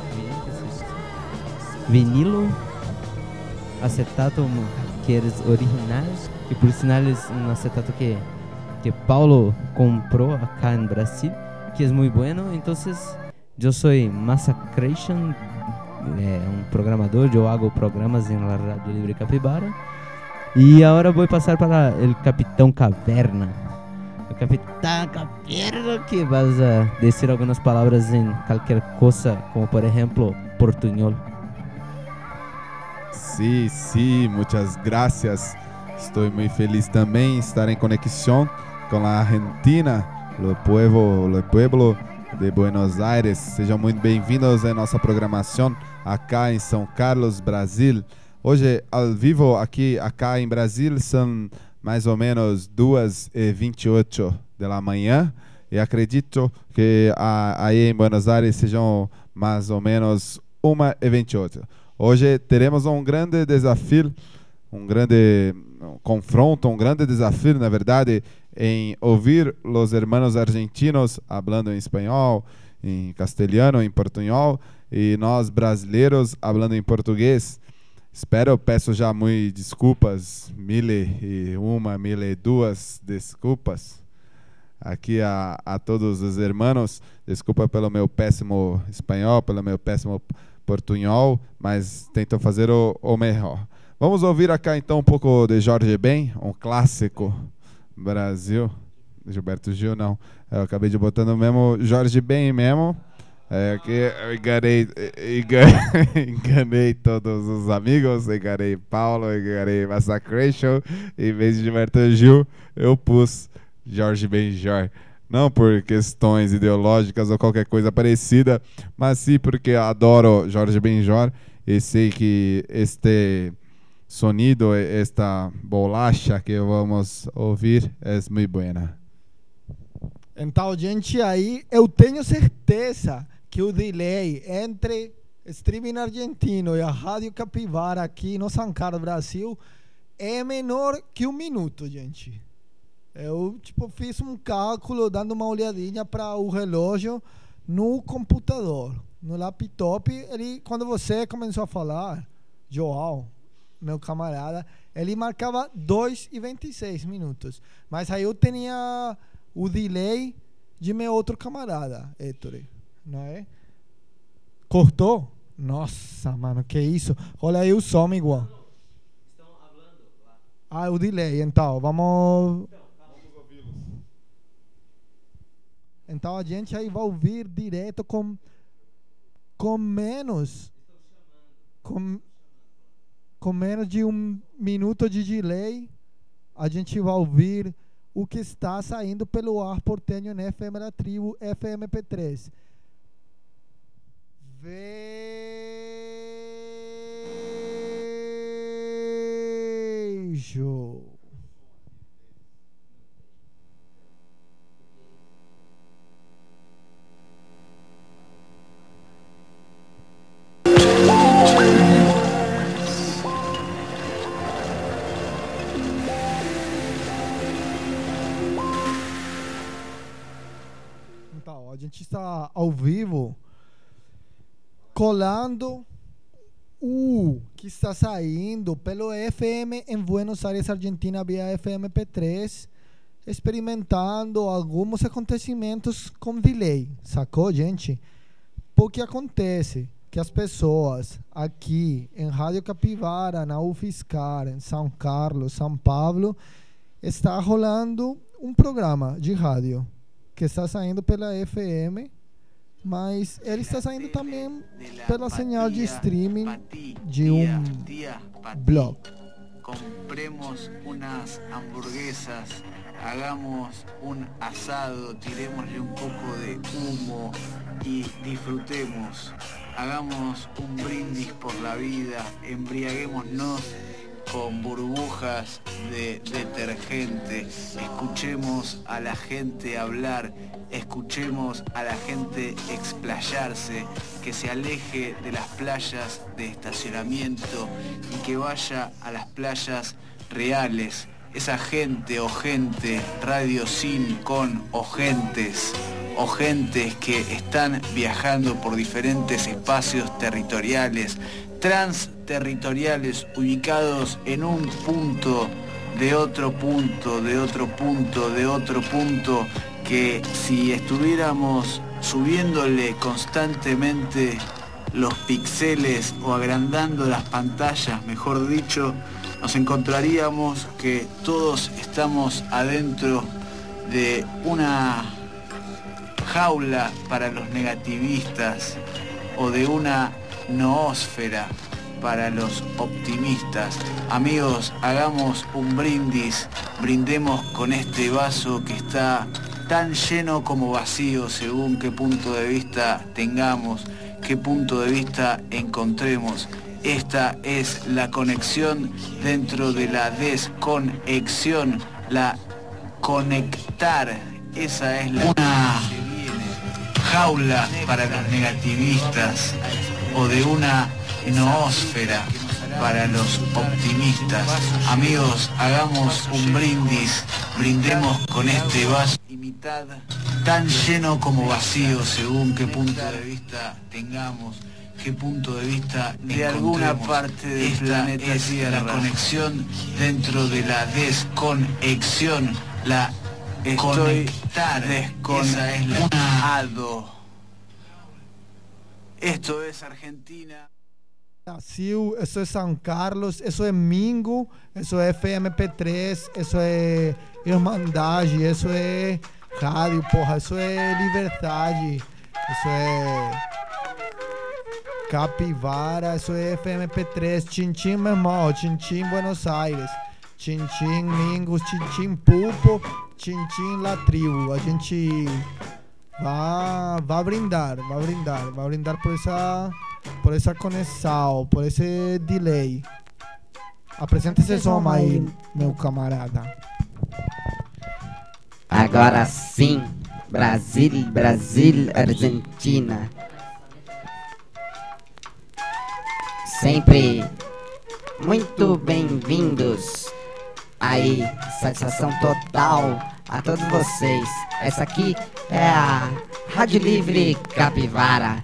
vinilo acetato que es original, que por sinal es un acetato que Paulo compró acá en Brasil, que es muy bueno. Entonces yo soy Massacration, un programador, yo hago programas en la Radio Libre Capivara, y ahora voy a pasar para el Capitán Caverna. El Capitán Caverna, que vas a decir algunas palabras en cualquier cosa, como por ejemplo portuñol. Sí, muchas gracias. Estoy muy feliz también de estar en conexión con la Argentina, el pueblo de Buenos Aires. Sejam muito bem-vindos a nossa programação acá em São Carlos, Brasil. Hoje, ao vivo, acá em Brasil, são mais ou menos 2h28 da manhã. E acredito que aí em Buenos Aires sejam mais ou menos 1h28. Hoje teremos um grande desafio, um grande confronto, um grande desafio, na verdade, em ouvir os hermanos argentinos falando em espanhol, em castelhano, em portunhol, e nós brasileiros falando em português. Peço já muito desculpas, 1002 desculpas aqui a todos os hermanos. Desculpa pelo meu péssimo espanhol, pelo meu péssimo portunhol, mas tento fazer o melhor. Vamos ouvir acá então um pouco de Jorge Ben, um clássico Brasil. Gilberto Gil não, eu acabei de botar no mesmo Jorge Ben mesmo. Que eu enganei todos os amigos, enganei Paulo, enganei Massacration. Em vez de Gilberto Gil, eu pus Jorge Benjor. Não por questões ideológicas ou qualquer coisa parecida, mas sim porque adoro Jorge Benjor e sei que este sonido, esta bolacha que vamos ouvir é muito buena. Então, gente, aí eu tenho certeza que o delay entre streaming argentino e a Rádio Capivara aqui no São Carlos, Brasil, é menor que 1 minuto, gente. Eu fiz um cálculo dando uma olhadinha para o relógio no computador, no laptop. Quando você começou a falar, João, meu camarada, ele marcava 2:26 minutos. Mas aí eu tinha o delay de meu outro camarada, Héctor, não é? Cortou? Nossa, mano, que isso? Olha aí o som igual. Ah, o delay, então, vamos ouvi-los. Então a gente aí vai ouvir direto com menos de 1 minuto de delay. A gente vai ouvir o que está saindo pelo ar portenho na FM da Tribo, FMP3. Beijo. Então, a gente está ao vivo colando o que está saindo pelo FM em Buenos Aires, Argentina, via FMP3, experimentando alguns acontecimentos com delay, sacou, gente? Porque acontece que as pessoas aqui em Rádio Capivara, na UFSCar, em São Carlos, São Paulo, está rolando um programa de rádio que está saindo pela FM, mas ele está saindo também pela señal de streaming de um blog. Compremos unas hamburguesas, hagamos un asado, tirémosle un poco de humo y disfrutemos. Hagamos un brindis por la vida, embriaguémonos con burbujas de detergente, escuchemos a la gente hablar, escuchemos a la gente explayarse, que se aleje de las playas de estacionamiento y que vaya a las playas reales. Esa gente o gente, radio sin, con o gentes que están viajando por diferentes espacios territoriales, transterritoriales, ubicados en un punto, de otro punto, de otro punto, de otro punto, que si estuviéramos subiéndole constantemente los píxeles o agrandando las pantallas, mejor dicho, nos encontraríamos que todos estamos adentro de una jaula para los negativistas o de una noósfera para los optimistas. Amigos, hagamos un brindis, brindemos con este vaso que está tan lleno como vacío según qué punto de vista tengamos, qué punto de vista encontremos. Esta es la conexión dentro de la desconexión, la conectar, esa es la una jaula para los negativistas o de una noósfera para los optimistas. Amigos, hagamos un brindis, brindemos con este vaso y mitad tan lleno como vacío según qué punto de vista tengamos, qué punto de vista de alguna parte del planeta Tierra. La conexión dentro de la desconexión, la conectar, esa es la ado. Esto es Argentina. Brasil, eso es São Carlos, eso es Mingo, eso es FMP3, eso es Irmandade, eso es rádio, porra, eso es Liberdade, eso es Capivara, eso es FMP3, Tintim, meu irmão, Tintim Buenos Aires, Tintim Mingos, Tintim Pulpo, Tintim La Tribu. A gente vai brindar por essa conexão, por esse delay. Apresenta esse som aí, meu camarada. Agora sim, Brasil, Argentina. Sempre muito bem-vindos. Aí, satisfação total a todos vocês. Essa aqui é a Rádio Livre Capivara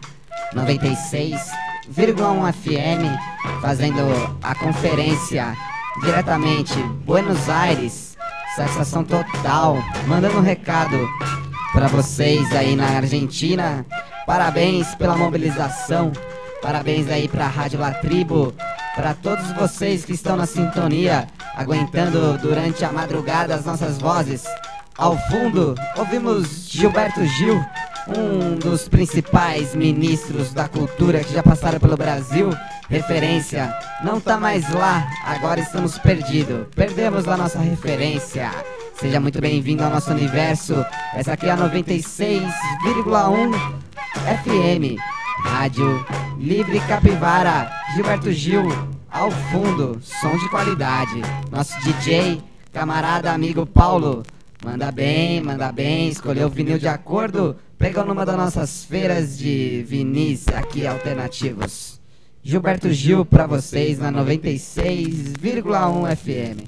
96,1 FM, fazendo a conferência diretamente Buenos Aires. Satisfação total, mandando um recado para vocês aí na Argentina. Parabéns pela mobilização, parabéns aí pra Rádio La Tribu, para todos vocês que estão na sintonia, aguentando durante a madrugada as nossas vozes. Ao fundo, ouvimos Gilberto Gil, um dos principais ministros da cultura que já passaram pelo Brasil. Referência, não tá mais lá, agora estamos perdidos. Perdemos a nossa referência. Seja muito bem-vindo ao nosso universo. Essa aqui é a 96,1 FM. Rádio Livre Capivara, Gilberto Gil, ao fundo, som de qualidade. Nosso DJ, camarada, amigo Paulo, manda bem, escolheu o vinil de acordo, pegou numa das nossas feiras de vinis aqui alternativos. Gilberto Gil pra vocês na 96,1 FM.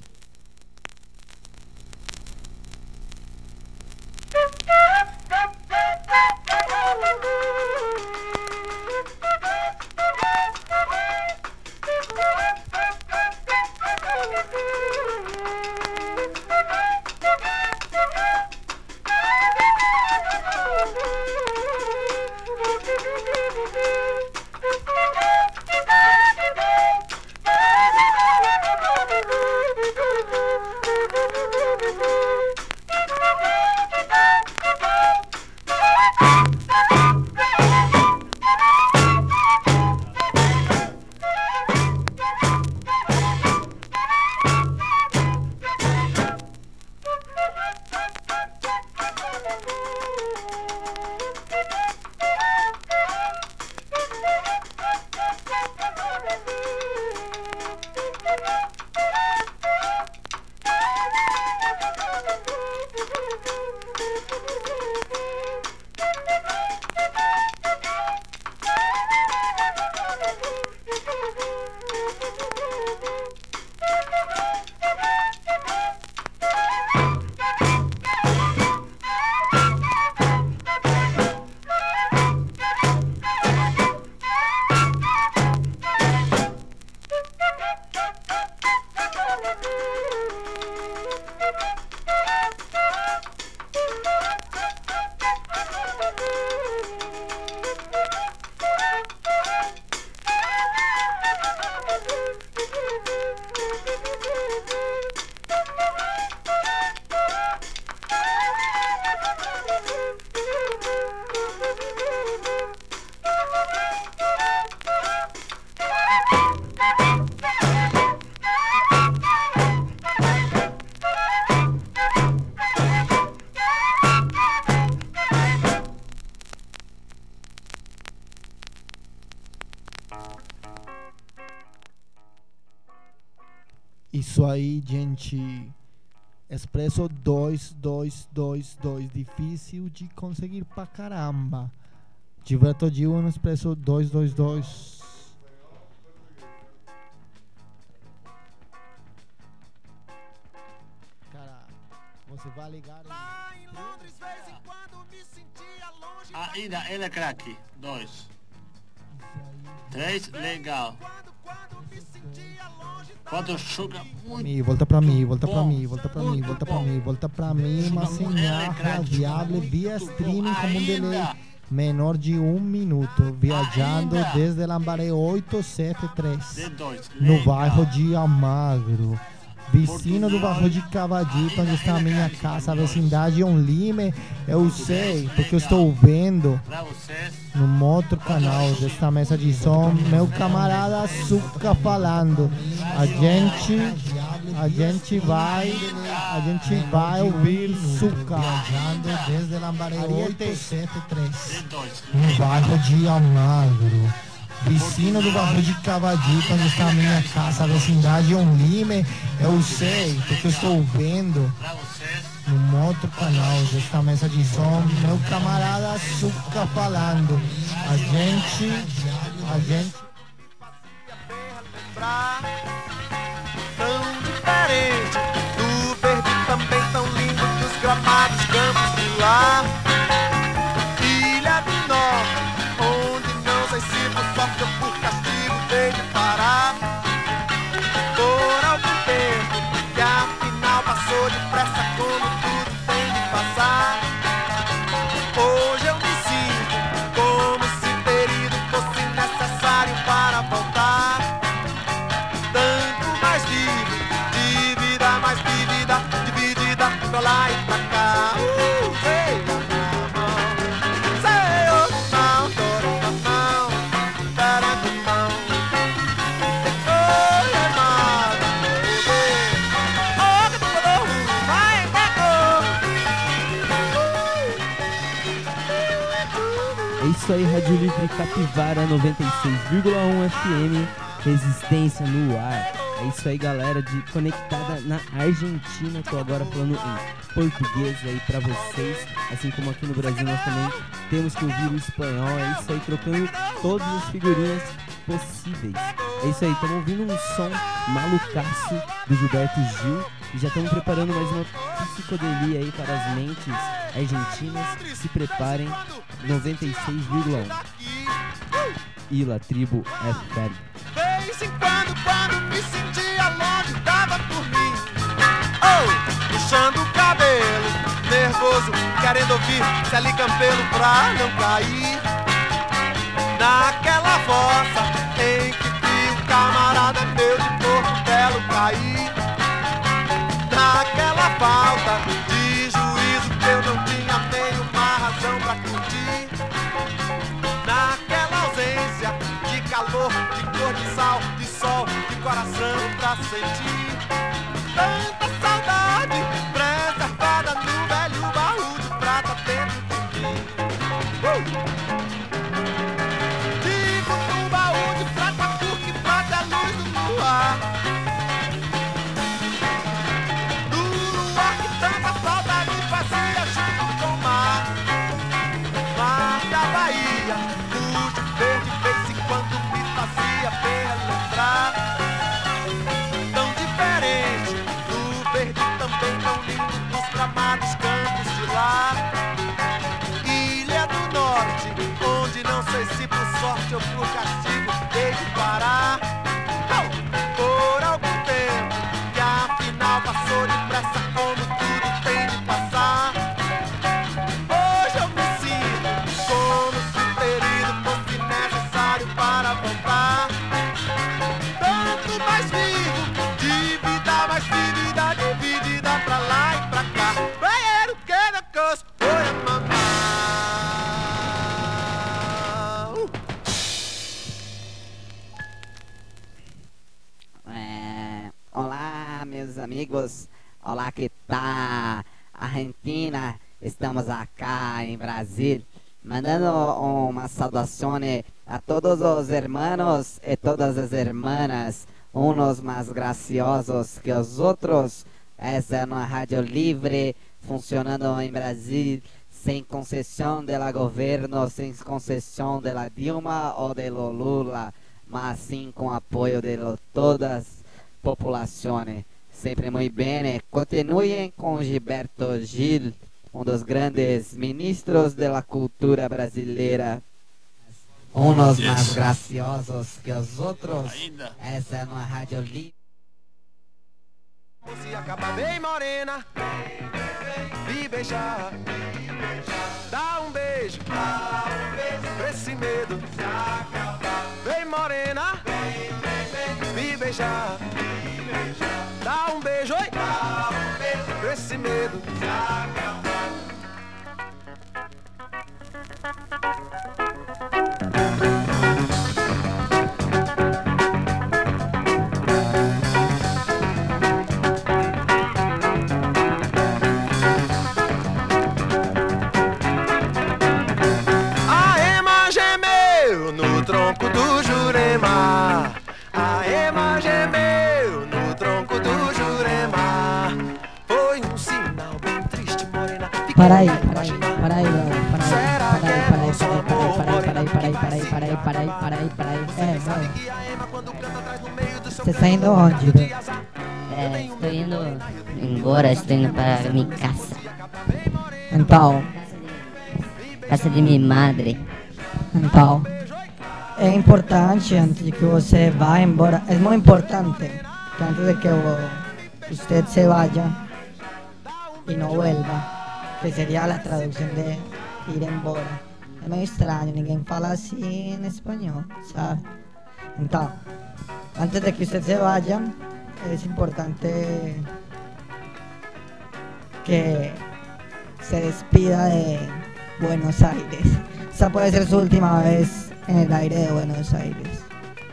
Isso aí, gente. Expresso 2222. Difícil de conseguir pra caramba. Gilberto Gil no Expresso 222. Cara, você vai ligar. Lá em Londres, vez em quando me sentia longe. Ainda ele é craque. 2. 3, legal. 4, suga muito. Volta pra mim, volta pra mim, volta pra mim, volta pra mim, volta pra mim. Uma señal radiável via streaming com um delay menor de 1 minuto, viajando desde Lambaré 873, no bairro de Almagro, vizinho do bairro de Cavadito, onde está a minha casa, a vecindade Onlime. Eu sei, porque eu estou vendo no outro canal desta mesa de som, meu camarada Açúcar falando. A gente vai a gente vai ouvir Suca, viajando desde Lambaré 873, no bairro de Almagro, vizinho do bairro de Cavadito, onde está a minha casa, a vecindade Lime. Eu sei, porque eu estou vendo no outro canal desta mesa de som, meu camarada Suca falando. A gente tão diferente do verde também tão lindo dos gramados campos de lá. Ilha do Norte, onde não sei se por sorte ou por castigo veio de parar. Por algum tempo que afinal passou depressa como tudo tem de passar. Hoje eu me sinto como se ter ido fosse necessário para voltar. Tanto mais vivo, de vida mais vivida, dividida pra lá e pra cá. Sei na mão, sei o mão, dor na mão, perante a mão. Oi, amada, oh, que tu falou, vai, É isso aí, Rádio Livre Capivara 96,1 FM. Resistência no ar. É isso aí, galera, conectada na Argentina. Tô agora falando em português aí pra vocês. Assim como aqui no Brasil nós também temos que ouvir o espanhol. É isso aí, trocando todas as figurinhas possíveis. É isso aí, estamos ouvindo um som malucaço do Gilberto Gil. E já estamos preparando mais uma psicodelia aí para as mentes argentinas. Se preparem, 96,1 Ila Tribo FM. vez em quando me sentia longe, dava por mim. Oh, puxando o cabelo, nervoso, querendo ouvir Celi Campelo pra não cair naquela fossa em que vi um camarada meu de corpo belo cair. Naquela falta de juízo que eu não tinha nenhuma razão pra curtir. Naquela ausência de calor, de cor de sal, de sol, de coração pra sentir. Tanta saudade preservada no velho baú de prata dentro de mim. Digo no baú de prata porque prata é a luz do luar. Do luar que tanta falta me fazia junto com o mar. Mar da Bahia, cujo verde de vez em quando me fazia relembrar. Tão diferente do verde também tão lindo dos gramados campos de lá. Ilha do Norte, onde não sei se por sorte ou por castigo dei de parar. Por algum tempo que afinal passou depressa como tudo tem de passar. Hoje eu me sinto como se ter ido fosse necessário para voltar. Tanto mais vivo, de vida mais vivida, dividida pra lá e pra cá. Banheiro que na costa, oi a mamãe. Olá, meus amigos. Olá, que tá? Argentina, estamos acá em Brasil, mandando uma saudação a todos os hermanos e todas as hermanas, uns mais graciosos que os outros. Essa é uma rádio livre, funcionando em Brasil, sem concessão do governo, sem concessão da Dilma ou do Lula, mas sim com apoio de todas as populações. Sempre muito bem. Continuem com Gilberto Gil, um dos grandes ministros da cultura brasileira. Uns mais graciosos que os outros. Essa é uma rádio livre. Se acaba bem morena, me beijar, dá um beijo, pra esse medo se acabar. Vem morena, me beijar, dá um beijo, oi, pra esse medo se acabar. Para ahí, brother. Para ahí. Você está indo onde? Estou indo embora, estou indo para minha casa. Então, Casa de minha madre. então, é importante antes de que você vá embora, é muito importante que antes de que usted se vaya y no vuelva, que sería la traducción de ir embora. É meio estranho, ninguém fala assim em espanhol, sabe? Então, antes de que usted se vaya, es importante que se despida de Buenos Aires. Esa puede ser su última vez en el aire de Buenos Aires.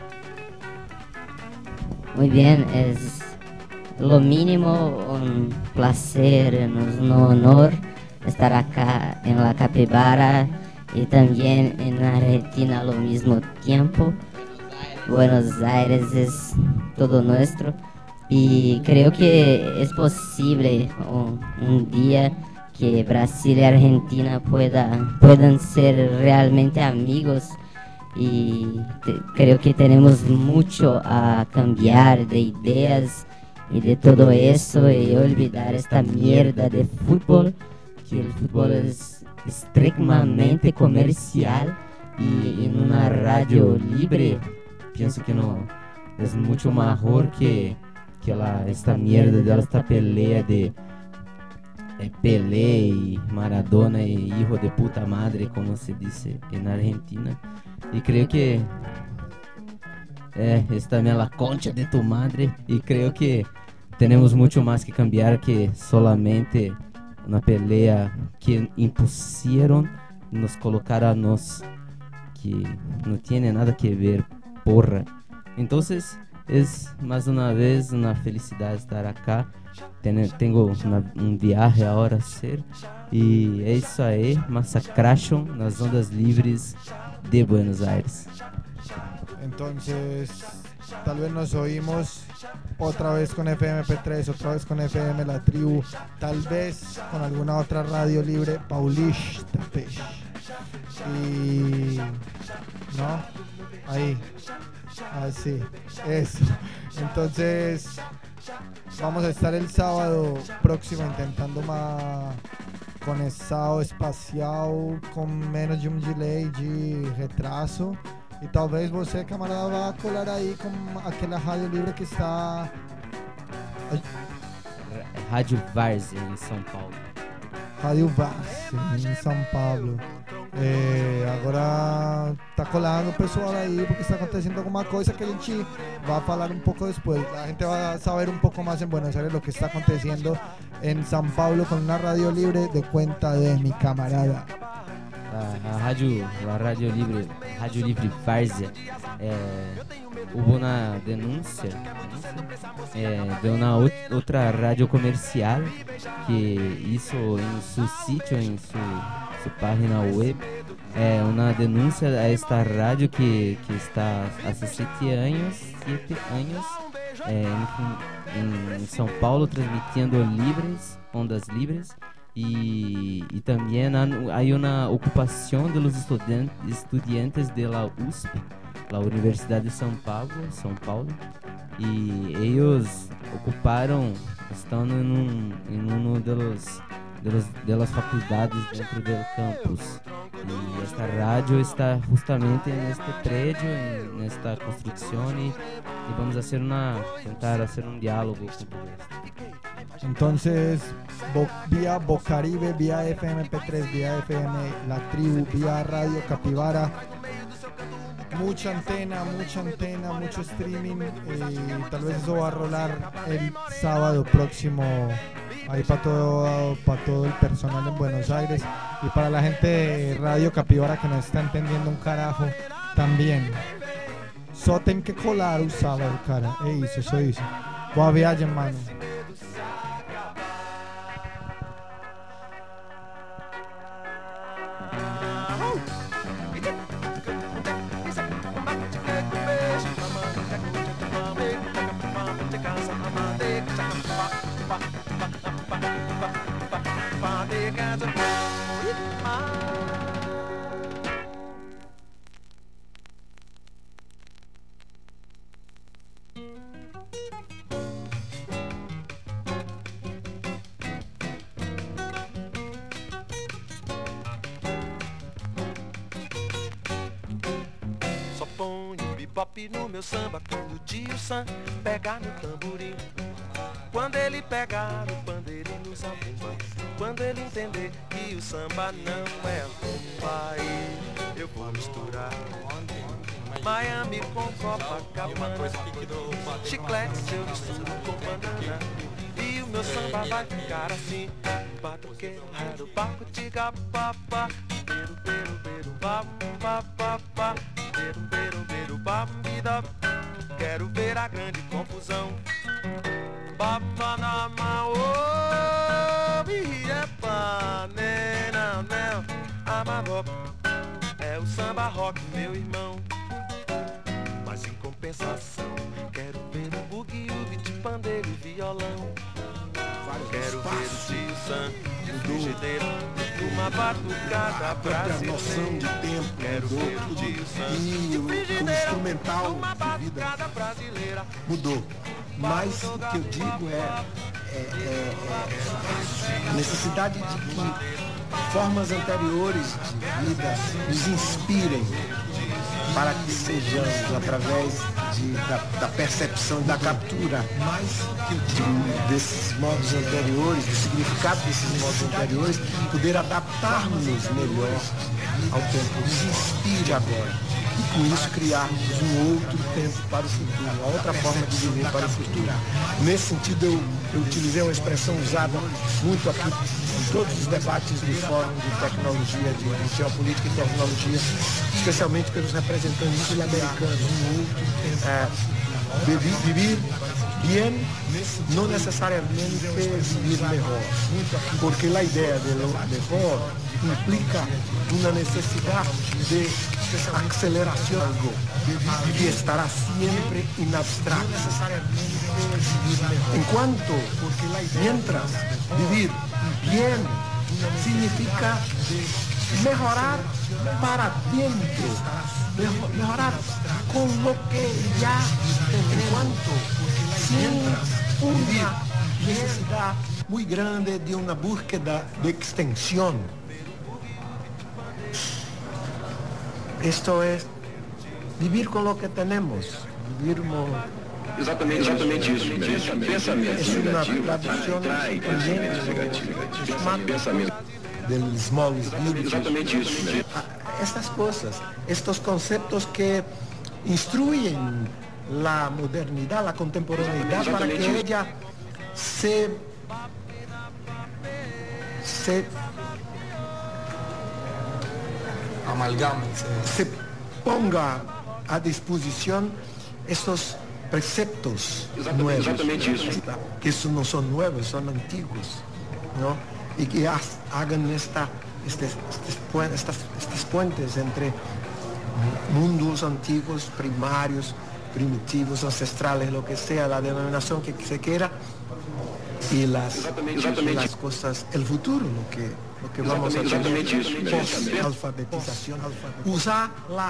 Muy bien, es lo mínimo un placer, un honor estar acá en la Capibara y también en Argentina al mismo tiempo. Buenos Aires es todo nuestro y creo que es posible un día que Brasil y Argentina puedan ser realmente amigos y creo que tenemos mucho a cambiar de ideas y de todo eso y olvidar esta mierda de fútbol, que el fútbol es extremadamente comercial y en una radio libre pienso que no es mucho mejor que esta mierda de esta pelea de Pelé y Maradona y hijo de puta madre, como se dice en Argentina. Y creo que es también la concha de tu madre y creo que tenemos mucho más que cambiar que solamente una pelea que impusieron nos colocar a nos, que no tiene nada que ver, porra. Entonces es más una vez una felicidad estar acá. Tengo un viaje ahora a hacer y es isso aí, Massacration nas ondas livres de Buenos Aires. Entonces, tal vez nos oímos otra vez con FMP3, otra vez con FM La Tribu, tal vez con alguna otra radio libre paulista. Y no, ahí, así, eso. Entonces, vamos a estar el sábado próximo intentando más conexão espacial com menos de delay de retraso. E talvez você, camarada, vá colar aí com aquela rádio livre que está... Rádio Várzea, em São Paulo. Rádio Várzea, em São Paulo. Agora tá colando o pessoal aí porque está acontecendo alguma coisa que a gente vai falar um pouco depois. A gente vai saber um pouco mais em Buenos Aires o que está acontecendo em São Paulo com uma rádio livre de conta de mi camarada. La Radio Libre Várzea, hubo una denuncia de una otra radio comercial que hizo en su sitio, en su página web, una denuncia a esta radio que está hace 7 años en São Paulo transmitiendo ondas libres. Y también hay una ocupación de los estudiantes de la USP, la Universidad de São Paulo, y ellos están en uno de las facultades dentro del campus. Y esta radio está justamente en este predio, en esta construcción, y vamos a tentar hacer un diálogo con todo esto. Entonces, vía Bocaribe, vía FMP3, vía FM La Tribu, vía Radio Capibara, mucha antena, mucho streaming, y tal vez eso va a rolar el sábado próximo ahí para todo el personal en Buenos Aires y para la gente de Radio Capibara que no está entendiendo un carajo también. Só tem que colar o sábado, cara. Isso. Boa viagem, mano. Got só ponho bebop no meu samba quando o tio Sam pegar no tamborim. Quando ele pegar o pandeiro e nos zabumba, quando ele entender que o samba não é rumba, aí eu vou misturar Miami com Copacabana, chiclete eu misturo com banana, e o meu samba vai ficar assim. Batuqueiro, raro, baco, tiga, papá, beiro, beiro, beiro, bam, papá, beiro, beiro, beiro, bam, bida. Quero ver a grande confusão. Bapa na mão, oh, biepa, nena, nena, amarro. É o samba rock, meu irmão. Mas em compensação, quero ver o bugue-ugue de pandeiro e violão. Quero ver o tio Sam de frigideira numa batucada brasileira. Noção de tempo, quero ver o tio Sam de frigideira numa batucada brasileira. Mudou. Mas o que eu digo é a necessidade de que formas anteriores de vida nos inspirem para que sejamos, através da percepção e da captura desses modos anteriores, do significado desses modos anteriores, poder adaptarmos melhor ao tempo, nos inspire agora. E com isso criarmos um outro tempo para o futuro, uma outra forma de viver para o futuro. Nesse sentido, eu utilizei uma expressão usada muito aqui em todos os debates do Fórum de Tecnologia, de Geopolítica e Tecnologia, especialmente pelos representantes sul-americanos. Vivir bien não necessariamente vivir melhor, porque a ideia de melhor implica uma necessidade de aceleração que estará sempre em abstrato. Mientras vivir bien significa mejorar para dentro, mejorar con lo que ya sin una necesidad muy grande de una búsqueda de extensión. Esto es vivir com o que temos, vivir Exatamente isso. Pensamento negativo atrai pensamento negativo. Pensamento del small is beautiful. Exatamente isso. Estas coisas, estos conceptos que instruyen la modernidad, la contemporaneidad para que ella se amalgame, se ponga a disposición estos preceptos nuevos, que eso no son nuevos, son antiguos, ¿no? Y que hagan estas puentes entre mundos antiguos, primarios, primitivos, ancestrales, lo que sea, la denominación que se quiera, y las cosas, el futuro, lo que vamos a tener, post-alfabetización, usar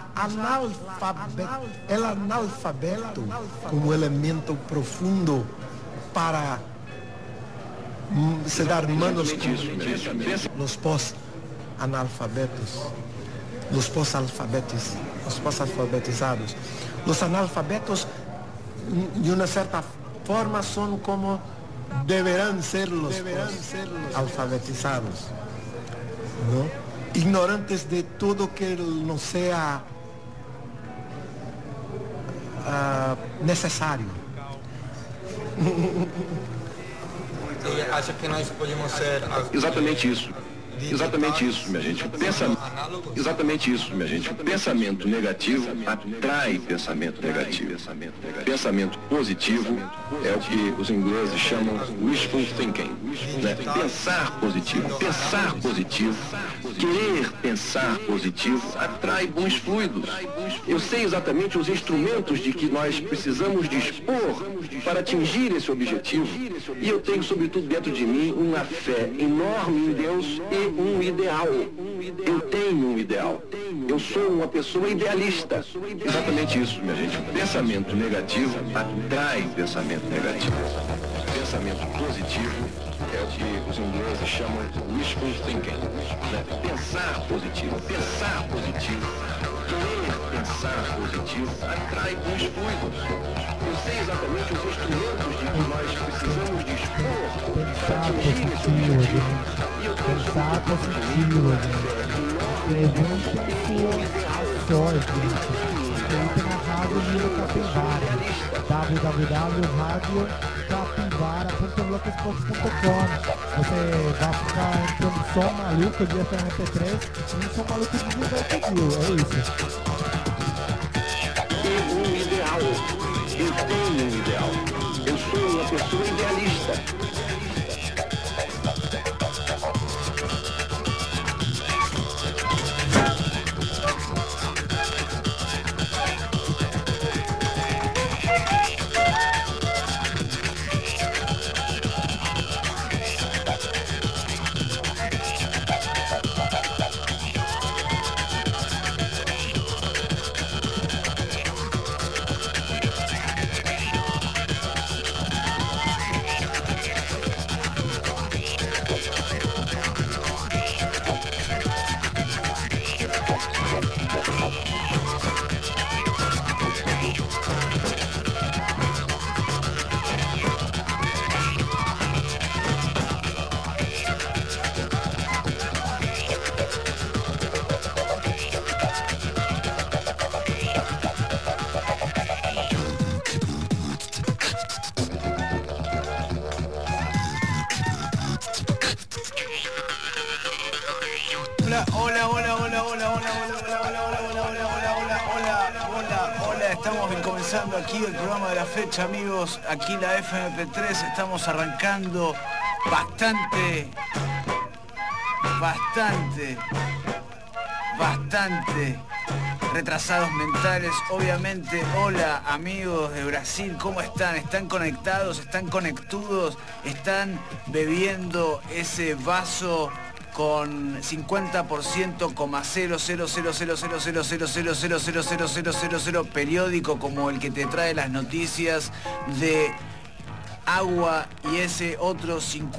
el analfabeto como elemento profundo para se dar manos con los post-analfabetos, los post-alfabetizados. Los analfabetos, de una cierta forma, son como deberán ser los alfabetizados, ¿no? Ignorantes de todo que no sea necesario. Acha que nós podemos ser exatamente isso, minha gente. Exatamente isso, minha gente. Pensamento negativo atrai pensamento negativo. Pensamento positivo é o que os ingleses chamam wishful thinking, né? Pensar positivo, querer pensar positivo atrai bons fluidos. Eu sei exatamente os instrumentos de que nós precisamos dispor para atingir esse objetivo, e eu tenho sobretudo dentro de mim uma fé enorme em Deus e um ideal. Eu tenho um ideal. Eu sou uma pessoa idealista. Exatamente isso, minha gente. Pensamento negativo atrai pensamento negativo. pensamento positivo é o que os ingleses chamam wishful thinking, né? Pensar positivo, querer pensar positivo atrai bons fluidos. Eu sei exatamente os instrumentos de que nós precisamos dispor para atingir esse objetivo. E eu tenho Pensar positivo, gente. Levantem suas ações, gente. Entre na Rádio Nilo Capivara, www.radiocapivara.blogspot.com. Você vai ficar entre um som maluco de FMP3 e um som maluco de divertido, é isso. Um ideal, eu tenho um ideal, eu sou uma pessoa idealista. Estamos comenzando aquí el programa de la fecha, amigos. Aquí la FMP3, estamos arrancando bastante retrasados mentales, obviamente. Hola, amigos de Brasil, ¿cómo están? ¿Están conectados? ¿Están conectudos? ¿Están bebiendo ese vaso con 50%,000000000000000 periódico como el que te trae las noticias de agua y ese otro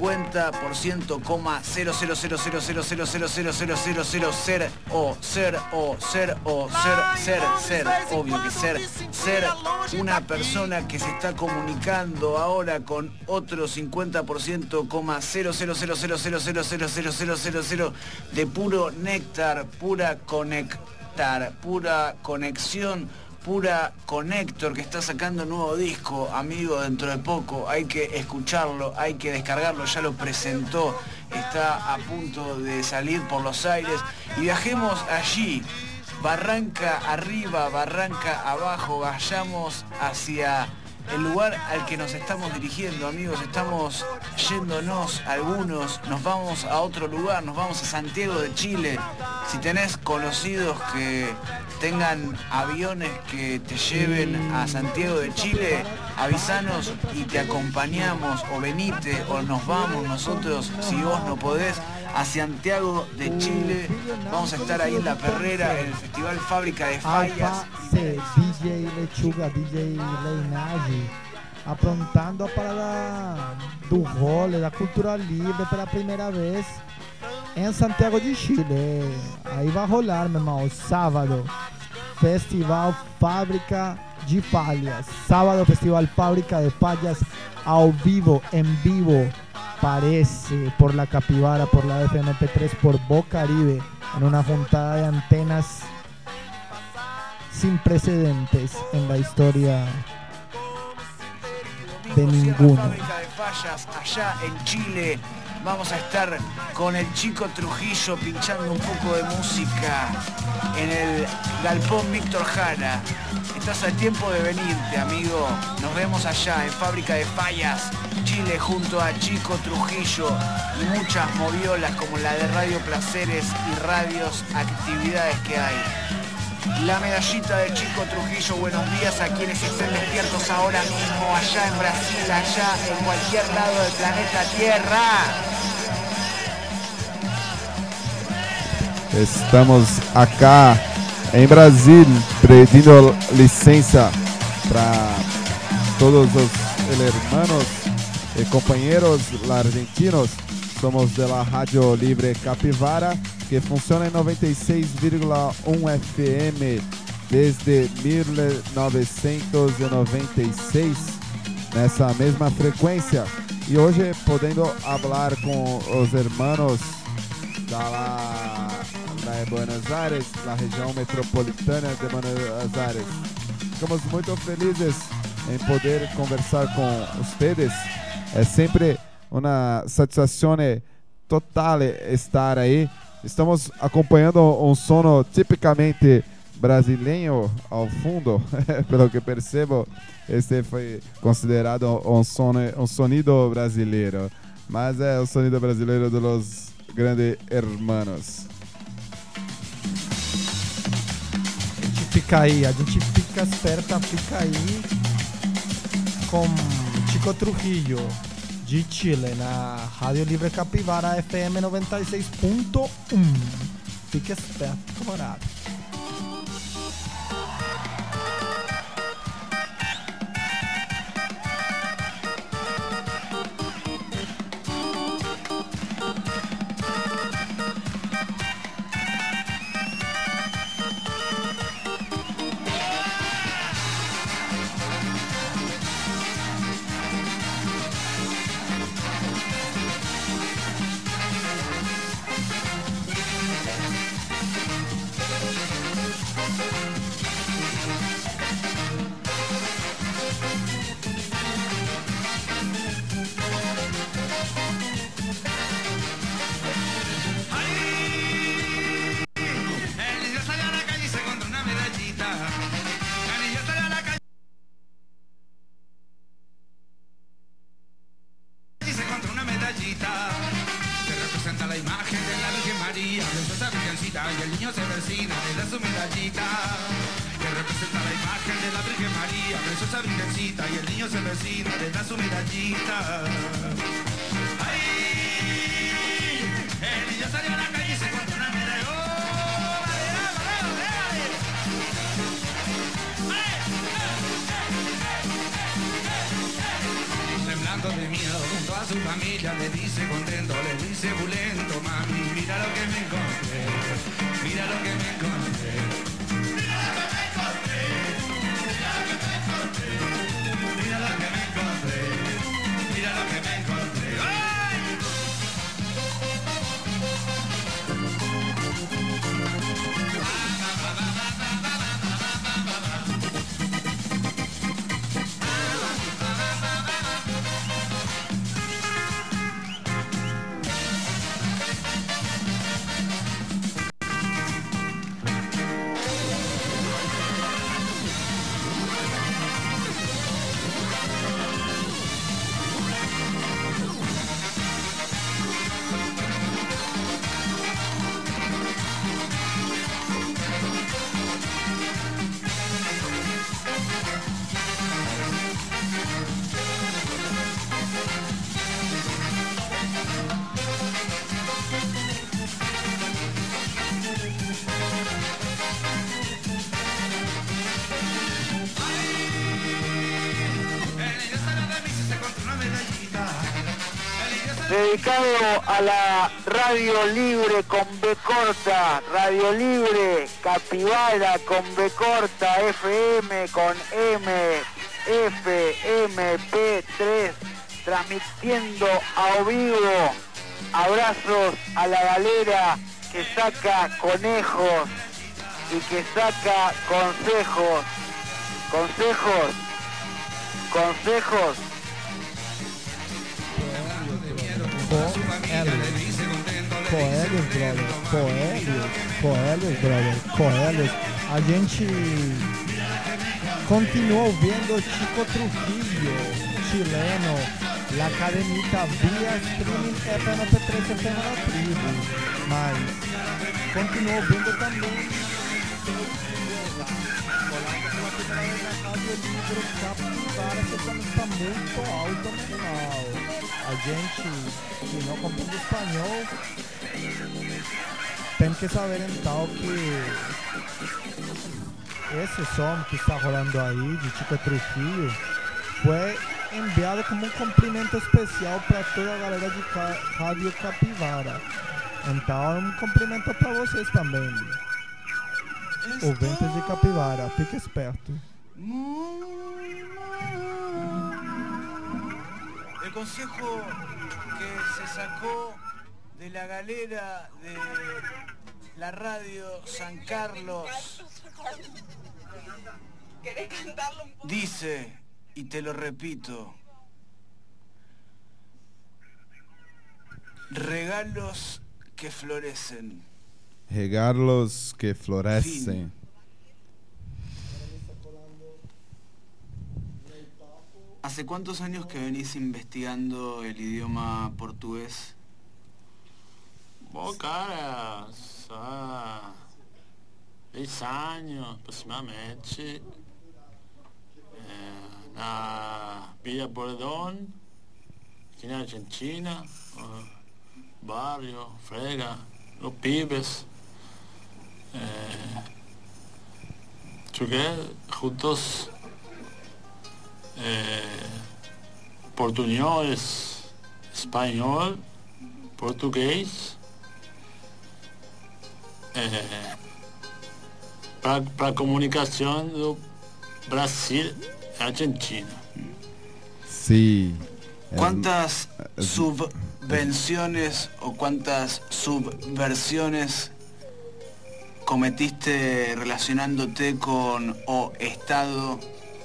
50%,00000000000 ser, obvio que ser una persona que se está comunicando ahora con otro 50%,00000000000 de puro néctar, pura conexión, pura Connector, que está sacando un nuevo disco, amigo, dentro de poco. Hay que escucharlo, hay que descargarlo, ya lo presentó, está a punto de salir por los aires. Y viajemos allí, Barranca arriba, Barranca abajo, vayamos hacia el lugar al que nos estamos dirigiendo, amigos. Estamos yéndonos algunos, nos vamos a otro lugar, nos vamos a Santiago de Chile. Si tenés conocidos que tengan aviones que te lleven a Santiago de Chile, avisanos y te acompañamos, o venite, o nos vamos nosotros, si vos no podés, a Santiago de Chile. Vamos a estar ahí en La Perrera, en el Festival Fábrica de Fallas. DJ Lechuga, DJ Leinage, aprontando a parada do role, da cultura livre pela primeira vez em Santiago de Chile. Aí vai rolar, meu irmão, sábado, Festival Fábrica de Fallas. Sábado, Festival Fábrica de Fallas, ao vivo, en vivo. Parece por la Capivara, por la FMP3, por Bocaribe, en una juntada de antenas sin precedentes en la historia de ninguno. Fábrica de Fallas, allá en Chile. Vamos a estar con el Chico Trujillo pinchando un poco de música en el Galpón Víctor Jara. Estás a tiempo de venirte, amigo. Nos vemos allá en Fábrica de Fallas, Chile, junto a Chico Trujillo y muchas moviolas como la de Radio Placeres y radios actividades que hay. La medallita de Chico Trujillo, buenos días a quienes estén despiertos ahora mismo, allá en Brasil, allá en cualquier lado del planeta Tierra. Estamos acá em Brasil pedindo licença para todos os hermanos compañeros argentinos. Somos de la Radio Libre Capivara, que funciona em 96,1 FM desde 1996, nessa mesma frequência. E hoje podendo falar com os hermanos da Buenos Aires, da região metropolitana de Buenos Aires. Ficamos muito felizes em poder conversar com vocês. É sempre uma satisfação total estar aí. Estamos acompanhando um sono tipicamente brasileiro ao fundo, pelo que percebo. Este foi considerado um sonido brasileiro, mas é o sonido brasileiro dos grandes hermanos. A gente fica esperta, fica aí com Chico Trujillo de Chile na Rádio Livre Capivara FM 96.1. Fica esperto, camarada. Dedicado a la Radio Libre con B corta, Radio Libre Capivara con B corta, FM con M, FMP3, transmitiendo a vivo. Abrazos a la galera que saca conejos y que saca consejos. Coelhos. A gente continua ouvindo Chico Trujillo, chileno, La Cadenita via streaming FNP3 FM na tribo, mas continua ouvindo também Rádio Livre Capivara, que também está muito alto mental. A gente que não compreende espanhol tem que saber então que esse som que está rolando aí de Chico Trujillo foi enviado como um cumprimento especial para toda a galera de Rádio Capivara. Então, um cumprimento para vocês também, ouvintes de Capivara. Fique esperto. El consejo que se sacó de la galera de la radio San Carlos dice, y te lo repito, regalos que florecen. Regalos que florescem. ¿Hace cuántos años que venís investigando el idioma portugués? Bom, cara, só 10 anos aproximadamente. Na Villa Bordón, aqui na Argentina, barrio, Frega, los pibes. Jugué juntos portuñol, espanhol, português, para comunicação do Brasil e Argentina. Sí. ¿Cuántas subvenciones o cuántas subversiones cometiste relacionándote con estado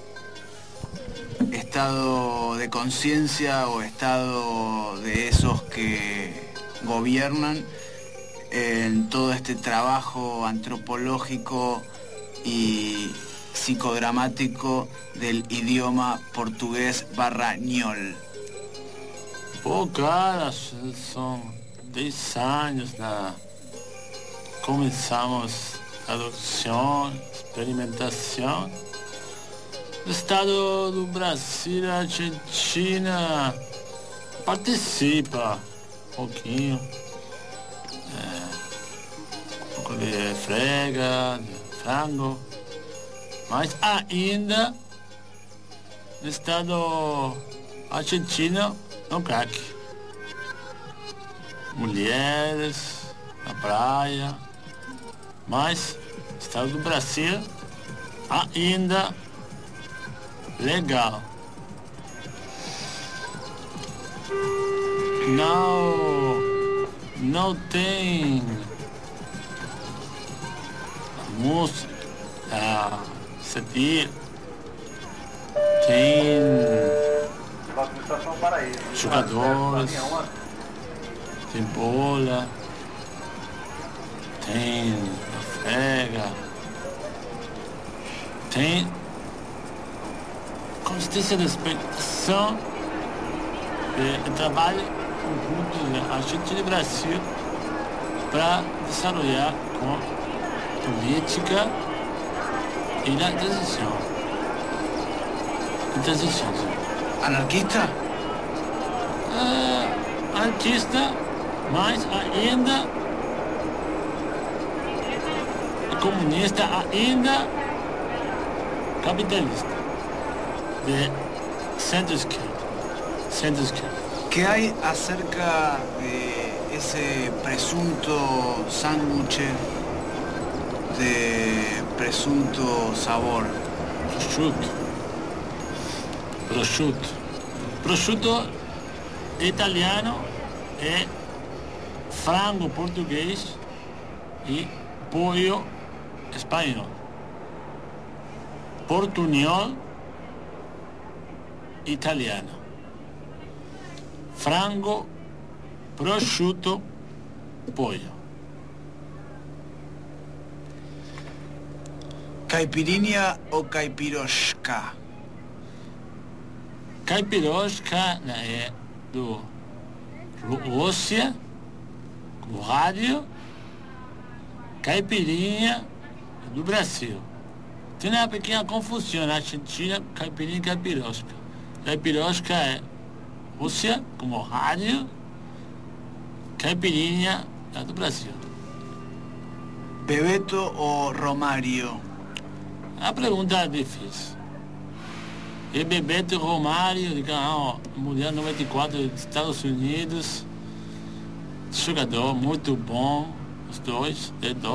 de conciencia o estado de esos que gobiernan en todo este trabajo antropológico y psicodramático del idioma portugués /ñol? Pô, cara, são 10 anos, né? Começamos a tradução, experimentação. No estado do Brasil e Argentina participa um pouquinho. Um pouco de Frega, de Frango. Mas ainda no estado argentino no crack. Mulheres na praia. Mas no estado do Brasil ainda legal. Não tem música sentir, tem jogadores, tem bola, tem frega, tem consistência de expectação de trabalho conjunto da Argentina e Brasil para desenvolver com política e na transição. ¿Anarquista? Anarquista, mas ainda comunista, ainda capitalista, de centro-esquerda. ¿Qué hay acerca de ese presunto sándwich de presunto sabor? Prosciutto italiano e frango português e pollo espanhol. Portuñol italiano. Frango, prosciutto, pollo. ¿Caipirinha o caipirosca? Caipirosca é do Rússia, com rádio. Caipirinha é do Brasil. Tem uma pequena confusão na Argentina, caipirinha e caipirosca. Caipirosca é Rússia, como rádio. Caipirinha é do Brasil. Bebeto ou Romário? A pergunta é difícil. E Bebeto e Romário, de canal Mundial 94 dos Estados Unidos. Jogador muito bom, os dois.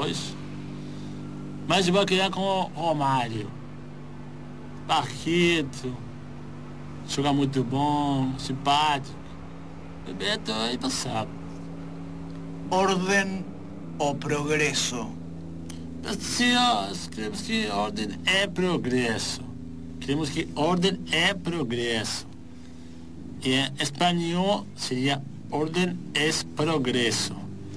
Mas eu vou criar com o Romário. Barquito, joga muito bom, simpático. Bebeto é passado. Orden ou progresso? Senhor, queremos que ordem é progresso. Queremos que ordem é progresso. E em espanhol seria ordem é progresso.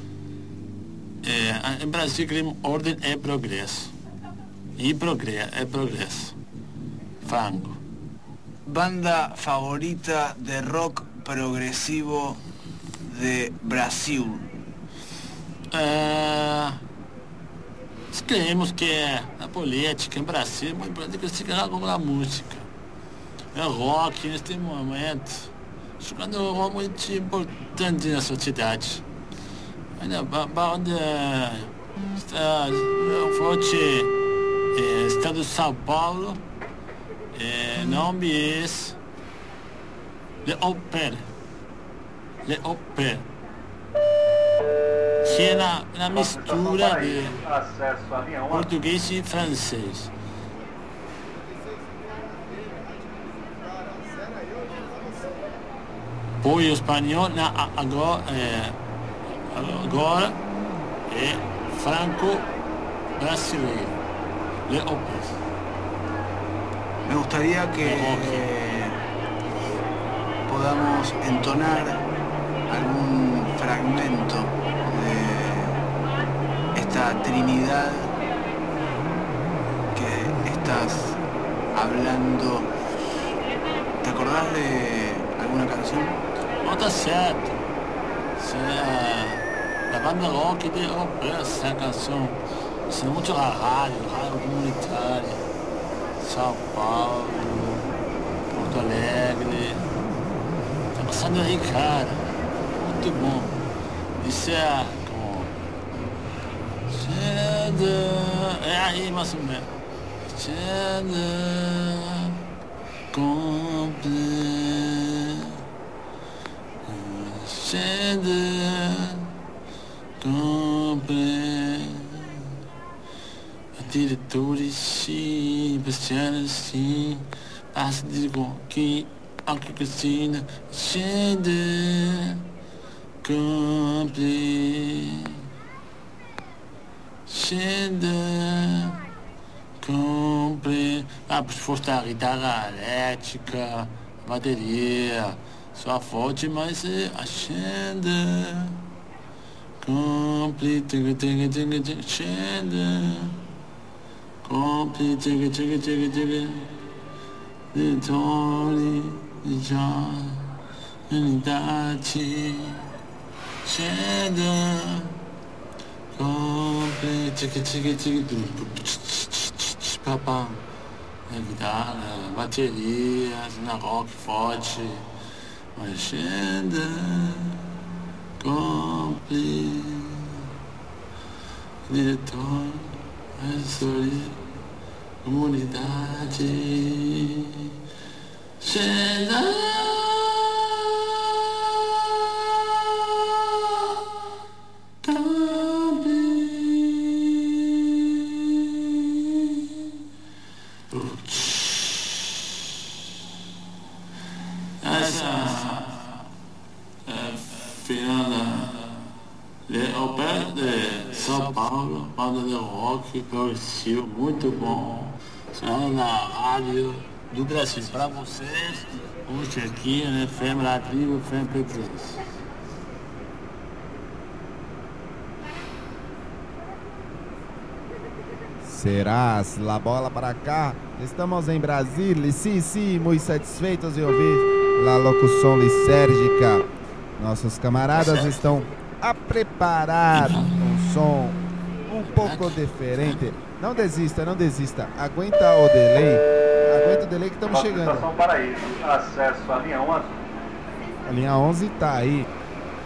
Em Brasil queremos ordem é progresso. E é progresso. Franco. Banda favorita de rock progresivo de Brasil? Creemos que a política em Brasil é muito importante que se ganha com a música. É rock neste momento, jogando um rol muito importante na sociedade. Ainda onde está forte estado de São Paulo, nome é Le Opera, que é na mistura de português e francês. Poi o espanhol agora é franco-brasileiro. Le Opera. Me gustaría que podamos entonar algún fragmento de esta trinidad que estás hablando. ¿Te acordás de alguna canción? No, está certo. A banda rock de Opera, essa canção. Isso é muito rádio comunitária. São Paulo, Porto Alegre. Tá passando aí, cara. Muito bom. Isso é como... É aí, mais ou menos. Diretores sim, bestiários sim, passa de que anche Cristina scende compli scende compli se fosse a guitarra elétrica, a bateria só forte, mas scende compli scende compli Vitória já unidade chega compli papá a guitarra, bateria, na rock forte, mas chega compli diretor, assessoria, comunidade chega essa final Le Opera de São Paulo, banda de rock progressivo, muito bom. Na rádio do Brasil, para vocês, hoje aqui na FM La Tribo, FM P3. Serás la bola para cá? Estamos em Brasília, sim, muito satisfeitos de ouvir a locução lisérgica. Nossos camaradas estão a preparar um som um pouco diferente. Não desista. Aguenta o delay que estamos chegando. Estação Paraíso, acesso à linha 11. A linha 11 tá aí.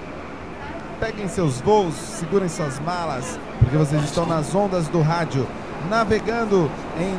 Peguem seus voos, segurem suas malas, porque vocês estão nas ondas do rádio navegando em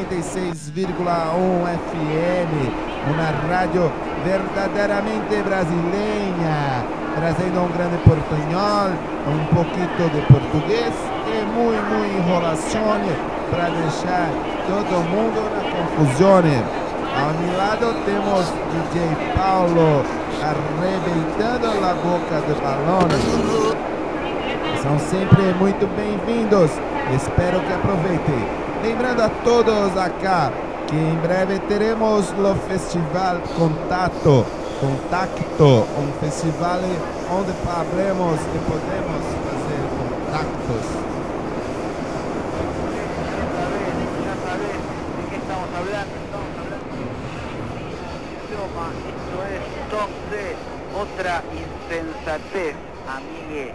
96,1 FM, uma rádio verdadeiramente brasileira, trazendo um grande portunhol, um pouquinho de português e muito enrolação para deixar todo mundo na confusão. Ao meu lado temos DJ Paulo arrebentando a boca de balões. São sempre muito bem-vindos, espero que aproveitem. Lembrando a todos acá que em breve teremos o Festival Contacto, um festival onde falaremos e podemos fazer contactos. Ya sabés de qué estamos hablando. Toma, esto es Top C, otra insensatez, amigue.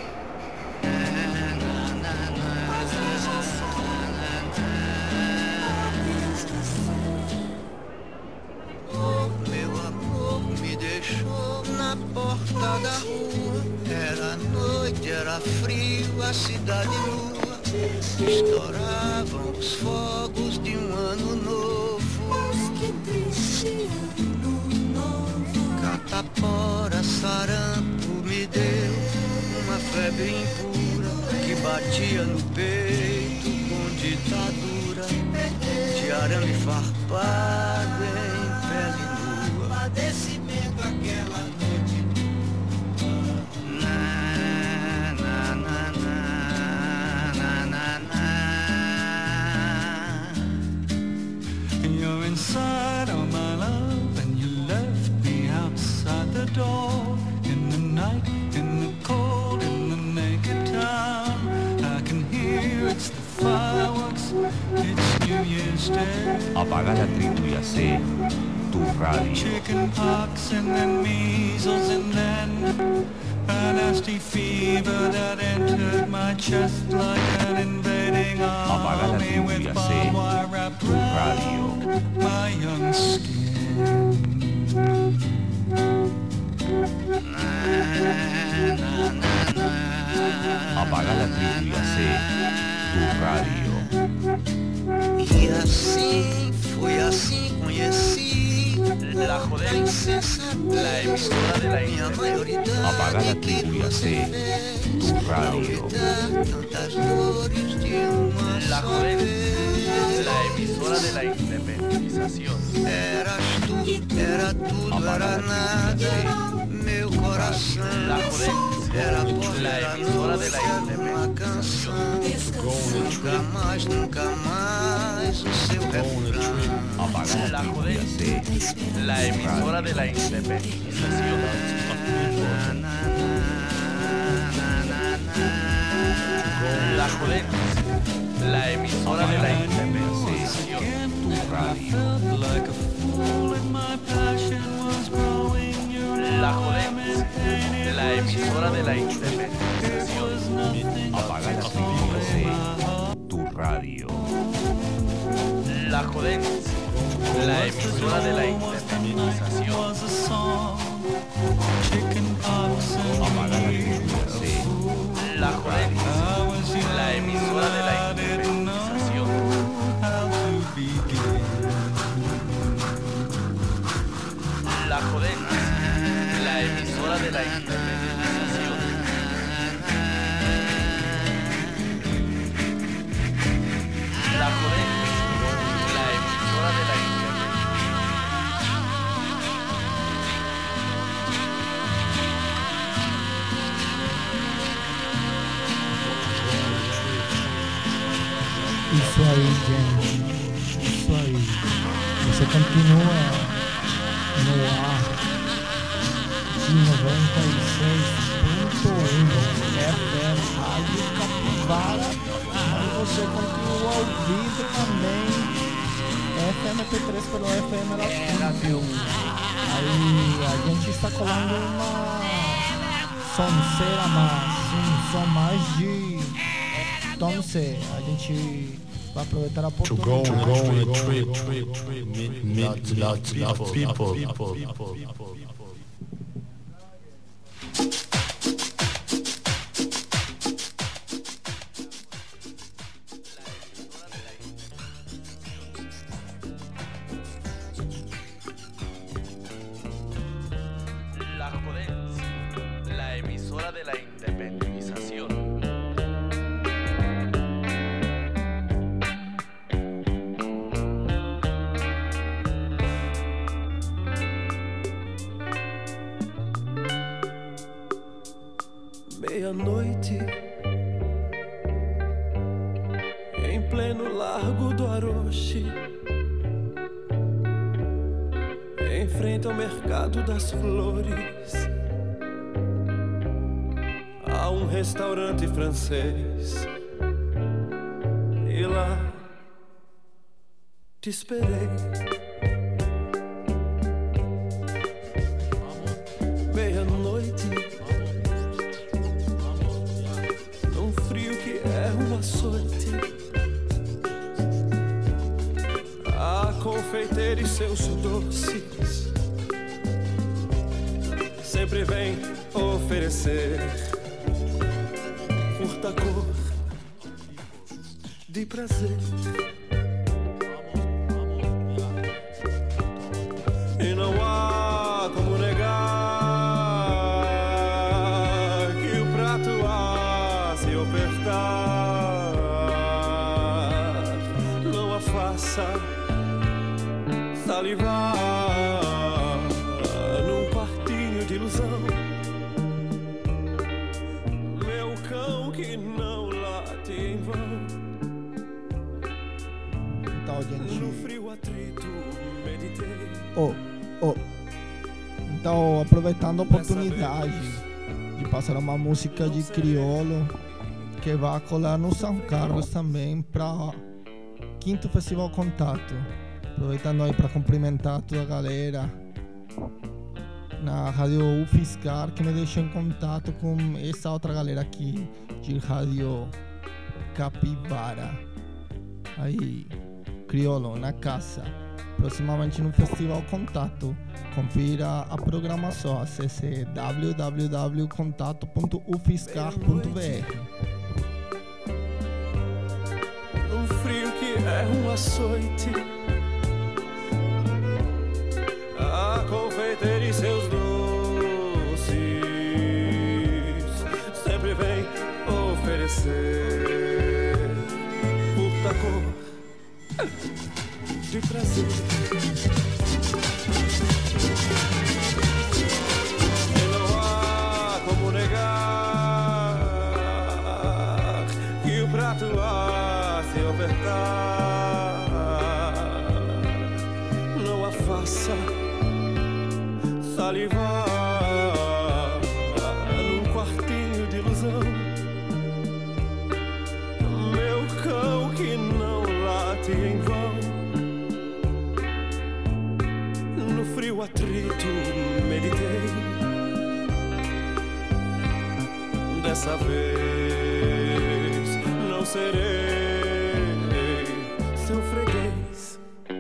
Meu amor me deixou na porta da rua. Era noite, era frio, a cidade nua. Estouravam os fogos de ano novo. Catapora, sarampo me deu uma febre impura que batia no peito com ditadura de arame farpado em pele nua. Padecimento aquela noite. You're inside of my love and you left me outside the door. In the night, in the cold, in the naked town. I can hear it's the fireworks, it's New Year's Day. Apaga la tribu y hace tu radio. Chicken pox and then measles and then a nasty fever that entered my chest like an invading army with barbed wire wrapped around my young skin. Apaga la tribu y hace tu radio. E assim, foi assim conheci La Jodense, la emisora de la minha maioridade. Apaga la tribu y hace tu radio. Tantas dores de uma La Jodense, la emisora de la independización. Eras tu, era tudo, era nada. Meu coração. La Jodense, era la emisora de la independización. Nunca mais, nunca mais o seu refrão. La Jodense, la emisora de la independización. La Jodense, la emisora de la independización. Tu radio. La Jodense, la emisora de la independización. Apaga la tribu y hace tu radio. La Jodense, la emisora de la independización. Apaga la tribu y hace La Jodense, la emisora de la independización. La Jodense, la emisora de la independización. La Jodense, la emisora de la Isso aí, gente. Isso aí. Você continua no ar de 96.1 FM Rádio Capivara. Mas você continua ouvindo também FMP3 pelo FM Latino. Aí a gente está colando uma sonceira, mas um som mais de Tom C. A gente vai aproveitar a oportunidade. To go on a trip, meet lots of people. Meia-noite, em pleno Largo do Aroche, em frente ao Mercado das Flores, há um restaurante francês. E lá te esperei. Meia-noite, num frio que é um açoite, a confeiteira e seus doces sempre vem oferecer furta cor de prazer. E não há como negar que o prato a se ofertar não a faça salivar num quartinho de ilusão. Meu cão que não late em vão. Então, gente. No frio atrito meditei. Então, aproveitando a oportunidade de passar uma música de crioulo que vai colar no São Carlos também para quinto Festival Contato. Aproveitando aí para cumprimentar toda a galera na Rádio UFSCar que me deixou em contato com essa outra galera aqui de Rádio Capivara. Aí, crioulo na casa. Proximamente no Festival Contato. Confira a programação. Acesse www.contato.ufscar.br. Num frio que é um açoite, a confeiteira e seus doces sempre vem oferecer furta cor de prazer. E não há como negar que o prato a se ofertar não a faça salivar num quartinho de ilusão. Meu cão que não late em vão. No frio atrito meditei. Dessa vez não serei seu freguês.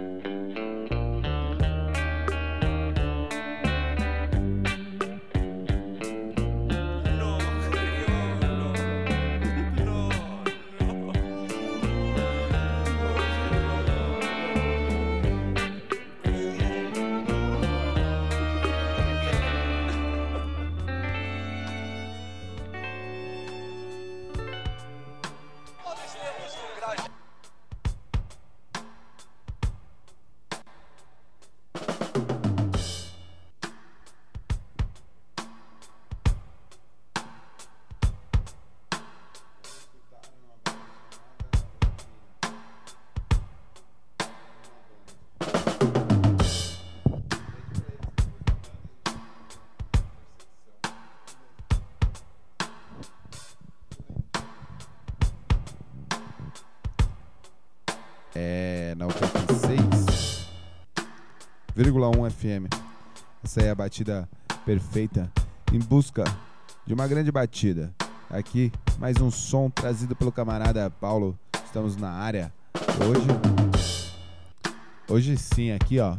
Na 86,1 FM. Essa aí é a batida perfeita em busca de uma grande batida. Aqui, mais um som trazido pelo camarada Paulo. Estamos na área hoje sim, aqui ó,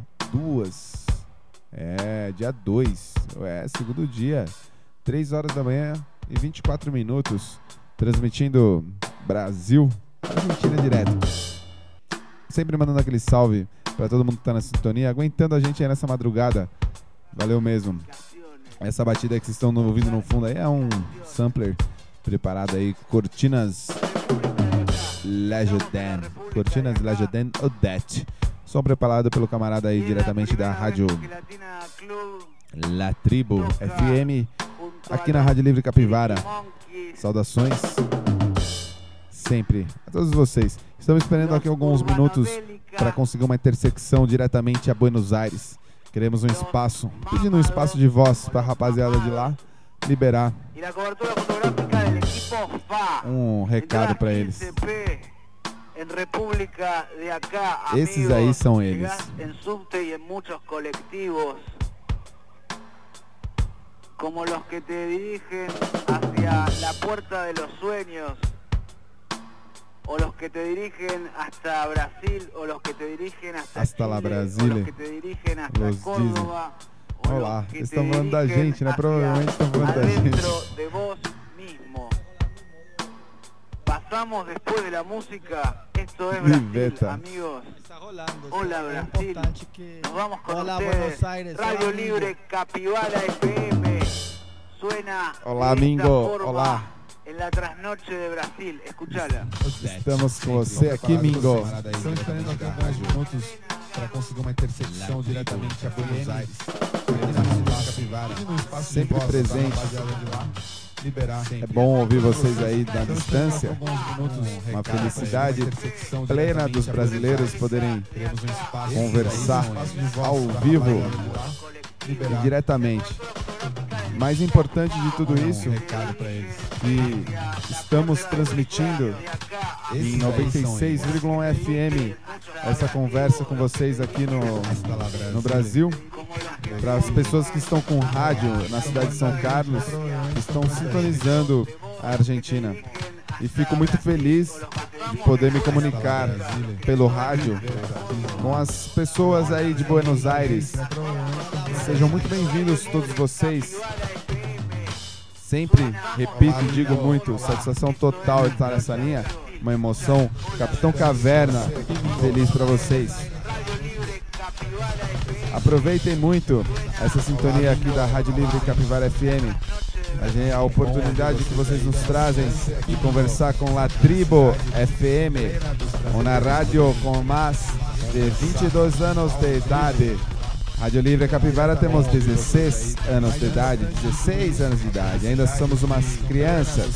dia 2, segundo dia, 3 horas da manhã e 24 minutos, transmitindo Brasil, Argentina direto. Sempre mandando aquele salve pra todo mundo que tá na sintonia, aguentando a gente aí nessa madrugada. Valeu mesmo. Essa batida que vocês estão ouvindo no fundo aí é um sampler preparado aí, Cortinas Lejoden. Cortinas Lejoden Odette. Som preparado pelo camarada aí diretamente da rádio La Tribu FM, aqui na Rádio Livre Capivara. Saudações sempre a todos vocês. Estamos esperando aqui alguns minutos para conseguir uma intersecção diretamente a Buenos Aires. Queremos um espaço, pedindo um espaço de voz para a rapaziada de lá liberar um recado para eles. Esses aí são eles. Como los que te dirigen hacia la puerta de los sueños, o los que te dirigen hasta Brasil, o los que te dirigen hasta Chile, la Brasile, o los que te dirigen hasta Córdoba, o olá, los que estão te falando da dirigen gente, né? hacia Provavelmente estão falando da adentro gente. de vos mismo. Pasamos después de la música, esto es Brasil, Liveta. amigos. Hola Brasil, nos vamos con Hola, ustedes. Buenos Aires, Radio hola, Libre Capibara FM suena Olá, de esta Mingo, forma olá. en la trasnoche de Brasil. Escuchala. Estamos com você aqui, Mingo. Estamos esperando aqui alguns minutos para conseguir uma intersecção diretamente a Buenos Aires. Sempre presente. É bom ouvir vocês aí da distância. Uma felicidade plena dos brasileiros poderem conversar ao vivo e diretamente. Mais importante de tudo isso, que estamos transmitindo em 96,1 FM essa conversa com vocês aqui no Brasil. Para as pessoas que estão com rádio na cidade de São Carlos, estão sintonizando a Argentina. E fico muito feliz de poder me comunicar pelo rádio com as pessoas aí de Buenos Aires. Sejam muito bem-vindos todos vocês. Sempre repito e digo muito, satisfação total de estar nessa linha, uma emoção. Capitão Caverna, feliz para vocês. Aproveitem muito essa sintonia aqui da Rádio Livre Capivara FM. A oportunidade que vocês nos trazem de conversar com La Tribo FM, uma rádio com mais de 22 anos de idade. Rádio Livre Capivara temos 16 anos de idade, 16 anos de idade, ainda somos umas crianças,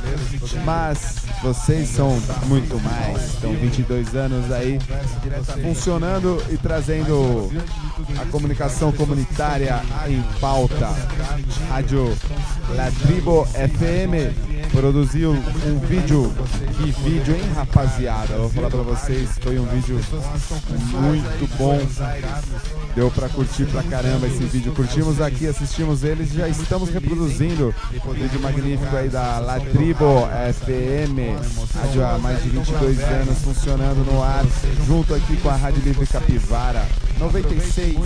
mas vocês são muito mais, estão 22 anos aí funcionando e trazendo a comunicação comunitária em pauta. Rádio La Tribo FM produziu um vídeo, que vídeo, hein, rapaziada? Eu vou falar pra vocês, foi um vídeo muito bom. Deu pra curtir pra caramba esse vídeo. Curtimos aqui, assistimos eles e já estamos reproduzindo o vídeo magnífico aí da La Tribo FM. Rádio há mais de 22 anos funcionando no ar, junto aqui com a Rádio Livre Capivara. 96,1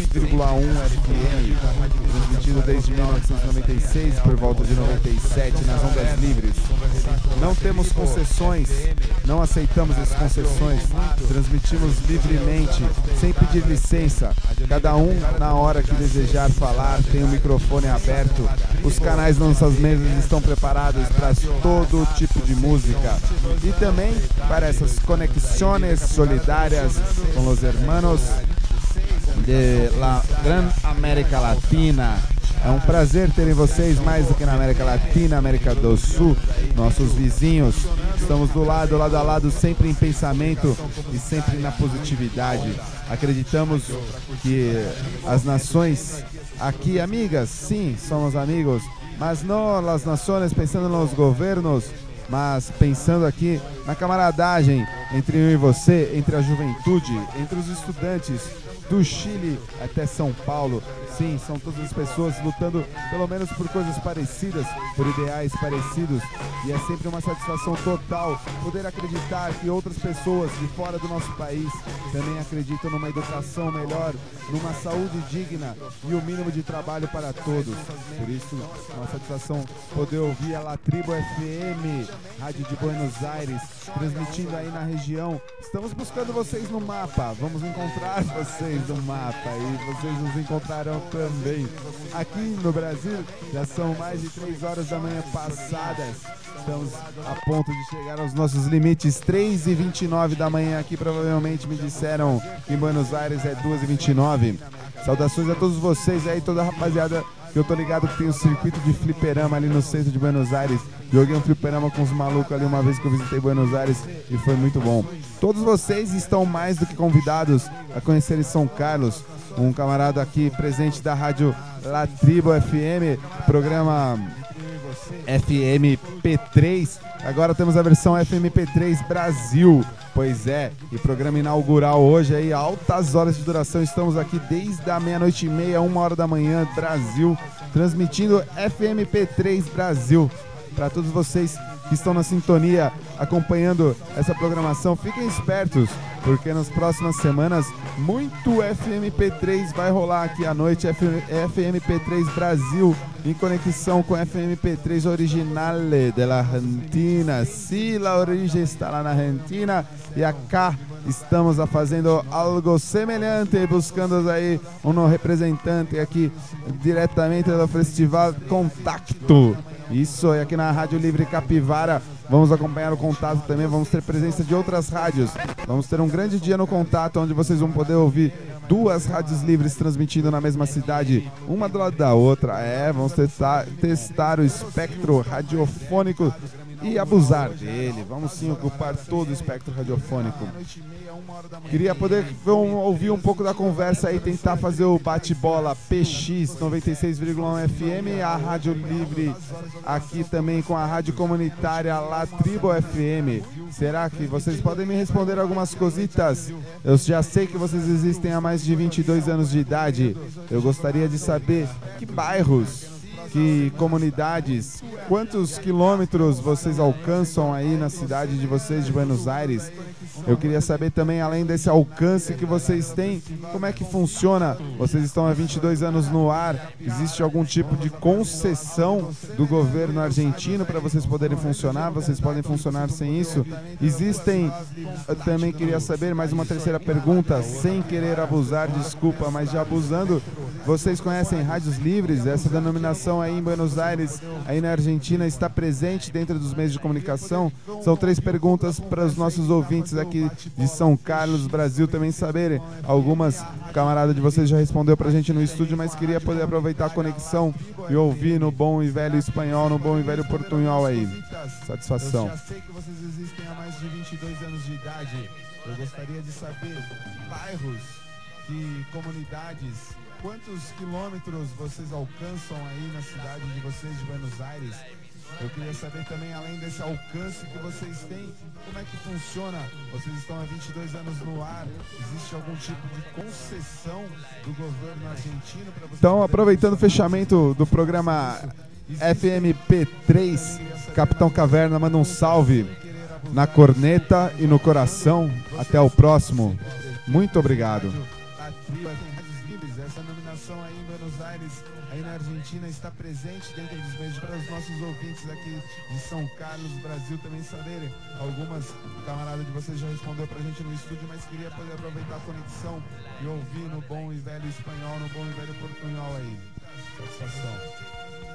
FM, transmitido desde 1996, por volta de 97, nas ondas livres. Não temos concessões, não aceitamos as concessões, transmitimos livremente, sem pedir licença. Cada um, na hora que desejar falar, tem o microfone aberto. Os canais nas nossas mesas estão preparados para todo tipo de música. E também para essas conexões solidárias com os hermanos de la Gran América Latina. É um prazer terem vocês mais do que na América Latina, América do Sul, nossos vizinhos. Estamos lado a lado, sempre em pensamento e sempre na positividade. Acreditamos que as nações aqui, amigas, sim, somos amigos, mas não as nações pensando nos governos, mas pensando aqui na camaradagem entre eu e você, entre a juventude, entre os estudantes do Chile até São Paulo. Sim, são todas as pessoas lutando pelo menos por coisas parecidas, por ideais parecidos, e é sempre uma satisfação total poder acreditar que outras pessoas de fora do nosso país também acreditam numa educação melhor, numa saúde digna e o mínimo de trabalho para todos. Por isso, é uma satisfação poder ouvir a La Tribo FM, rádio de Buenos Aires, transmitindo aí na região. Estamos buscando vocês no mapa, vamos encontrar vocês no mapa e vocês nos encontrarão também. Aqui no Brasil já são mais de 3 horas da manhã passadas. Estamos a ponto de chegar aos nossos limites. 3h29 da manhã aqui, provavelmente me disseram que em Buenos Aires é 2h29. Saudações a todos vocês aí, toda a rapaziada que eu tô ligado que tem um circuito de fliperama ali no centro de Buenos Aires. Joguei um fliperama com os malucos ali uma vez que eu visitei Buenos Aires e foi muito bom. Todos vocês estão mais do que convidados a conhecerem São Carlos. Um camarada aqui presente da rádio La Tribo FM, programa FMP3. Agora temos a versão FMP3 Brasil. Pois é, e programa inaugural hoje aí, altas horas de duração. Estamos aqui desde a 00:30, 1h da manhã, Brasil, transmitindo FMP3 Brasil. Para todos vocês que estão na sintonia, acompanhando essa programação, fiquem espertos, porque nas próximas semanas muito FMP3 vai rolar aqui à noite. FMP3 Brasil em conexão com FMP3 Originale de la Argentina. Sí, la origem está lá na Argentina e acá estamos fazendo algo semelhante, buscando aí um representante aqui diretamente do Festival Contacto. Isso, e aqui na Rádio Livre Capivara vamos acompanhar o contato também, vamos ter presença de outras rádios. Vamos ter um grande dia no contato, onde vocês vão poder ouvir duas rádios livres transmitindo na mesma cidade, uma do lado da outra. Vamos testar o espectro radiofônico e abusar dele. Vamos sim ocupar todo o espectro radiofônico. Queria poder ouvir um pouco da conversa aí, tentar fazer o bate-bola PX 96,1 FM, a Rádio Livre aqui também com a Rádio Comunitária La Tribo FM. Será que vocês podem me responder algumas cositas? Eu já sei que vocês existem há mais de 22 anos de idade. Eu gostaria de saber que bairros, que comunidades, quantos quilômetros vocês alcançam aí na cidade de vocês, de Buenos Aires. Eu queria saber também, além desse alcance que vocês têm, como é que funciona? Vocês estão há 22 anos no ar, existe algum tipo de concessão do governo argentino para vocês poderem funcionar? Vocês podem funcionar sem isso? Existem, eu também queria saber, mais uma terceira pergunta, sem querer abusar, desculpa, mas já abusando, vocês conhecem rádios livres? Essa denominação aí em Buenos Aires, aí na Argentina, está presente dentro dos meios de comunicação? São 3 perguntas para os nossos ouvintes aqui de São Carlos, Brasil, também saberem. Algumas camarada de vocês já respondeu pra gente no estúdio, mas queria poder aproveitar a conexão e ouvir no bom e velho espanhol, no bom e velho portunhol aí. Satisfação. Eu já sei que vocês existem há mais de 22 anos de idade. Eu gostaria de saber bairros, que comunidades, quantos quilômetros vocês alcançam aí na cidade de vocês, de Buenos Aires? Eu queria saber também, além desse alcance que vocês têm, como é que funciona? Vocês estão há 22 anos no ar, existe algum tipo de concessão do governo argentino para vocês? Então, aproveitando o fechamento do programa FMP3, Capitão Caverna manda um salve na corneta e no coração. Até o próximo. Muito obrigado. Essa nominação aí em Buenos Aires, aí na Argentina, está presente dentro dos meios para os nossos ouvintes aqui de São Carlos, Brasil, também saberem. Algumas camaradas de vocês já respondeu pra gente no estúdio, mas queria poder aproveitar a conexão e ouvir no bom e velho espanhol, no bom e velho portunhol aí. Satisfação.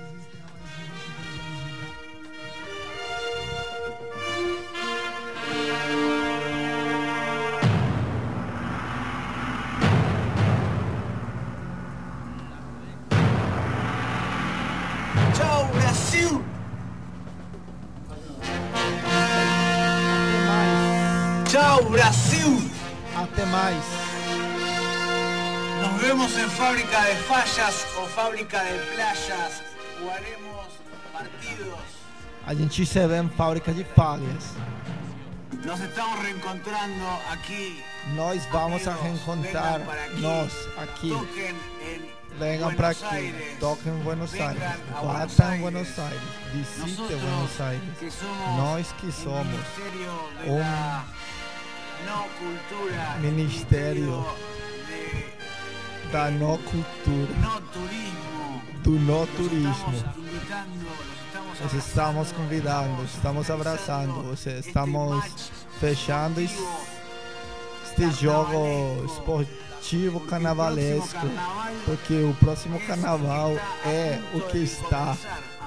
Tchau, Brasil! Tchau, Brasil! Até mais! Nos vemos en fábrica de fallas o fábrica de playas. Jugaremos partidos. A gente se vê em fábrica de falhas. Nos estamos reencontrando aqui. Nós vamos a reencontrar nós aqui. Venham para aqui, toquem em Buenos Aires, batam em Buenos Aires, visitem Buenos Aires. Nós que somos um ministério da não cultura, do não turismo. Nós estamos convidando, estamos abraçando, estamos fechando este jogo esportivo carnavalesco, porque o próximo carnaval é o que está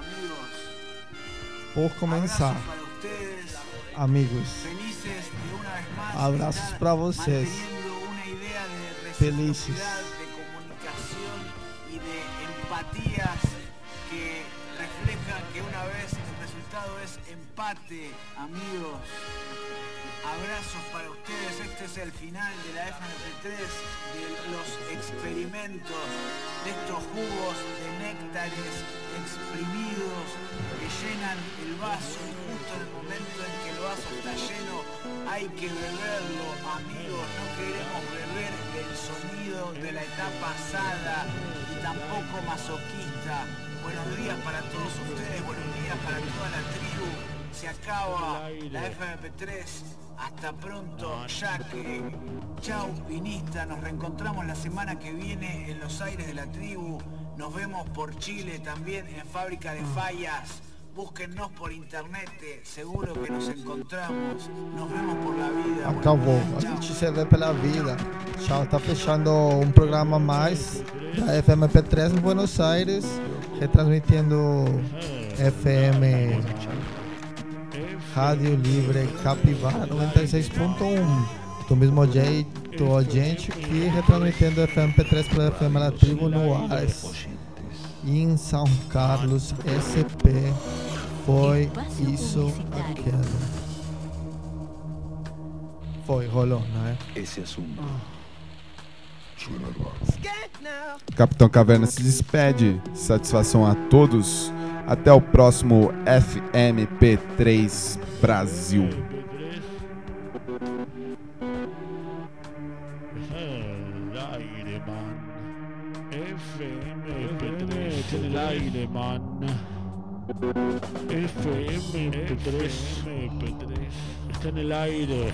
por começar. Amigos, abraços para vocês, felizes empatías que reflejan que una vez el resultado es empate, amigos. Abrazos para ustedes, este es el final de la FMP3, de los experimentos, de estos jugos de néctares exprimidos que llenan el vaso y justo en el momento en que el vaso está lleno hay que beberlo, amigos, no queremos beber el sonido de la etapa asada y tampoco masoquista. Buenos días para todos ustedes, buenos días para toda la tribu. Se acaba la FMP3. Hasta pronto, Jaque. Chau, vinista. Nos reencontramos la semana que viene en los aires de la tribu. Nos vemos por Chile también en Fábrica de Fallas. Búsquennos por internet, seguro que nos encontramos. Nos vemos por la vida. Acabou, a gente se vê pela vida. Tchau, tá fechando um programa mais da FMP3 em Buenos Aires, retransmitindo FM Rádio Livre Capivara 96.1. Do mesmo jeito, a gente aqui retransmitindo FMP3 pela FM La Tribu no Ares. Em São Carlos, SP. Foi isso, aquilo. Foi, rolou, não é? Esse assunto. Capitão Caverna se despede. Satisfação a todos. Até o próximo FMP3 Brasil. FMP3 está en el aire.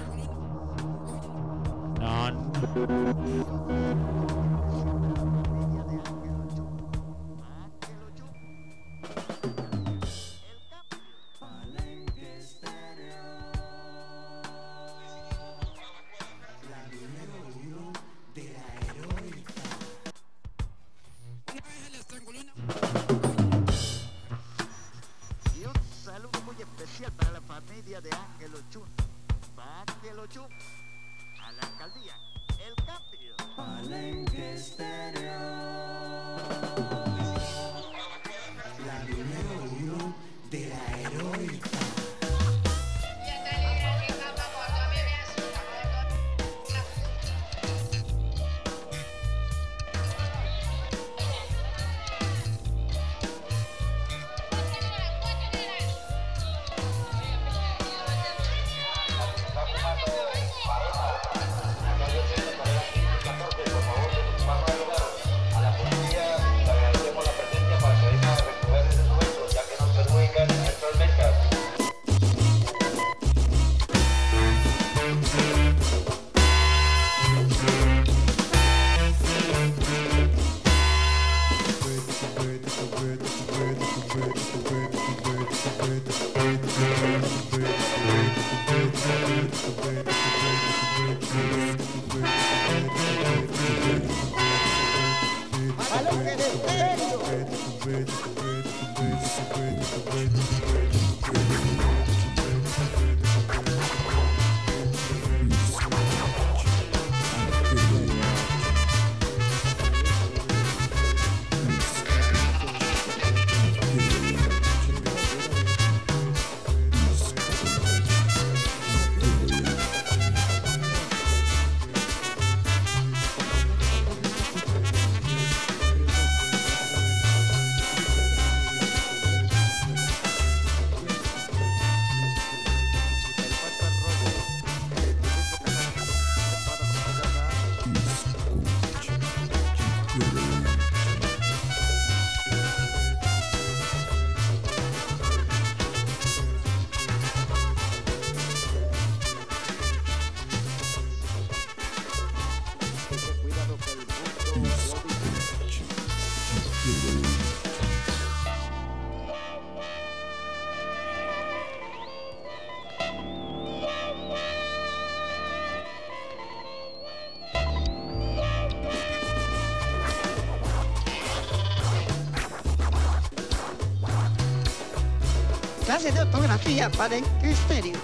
Clase de ortografía para estéreo.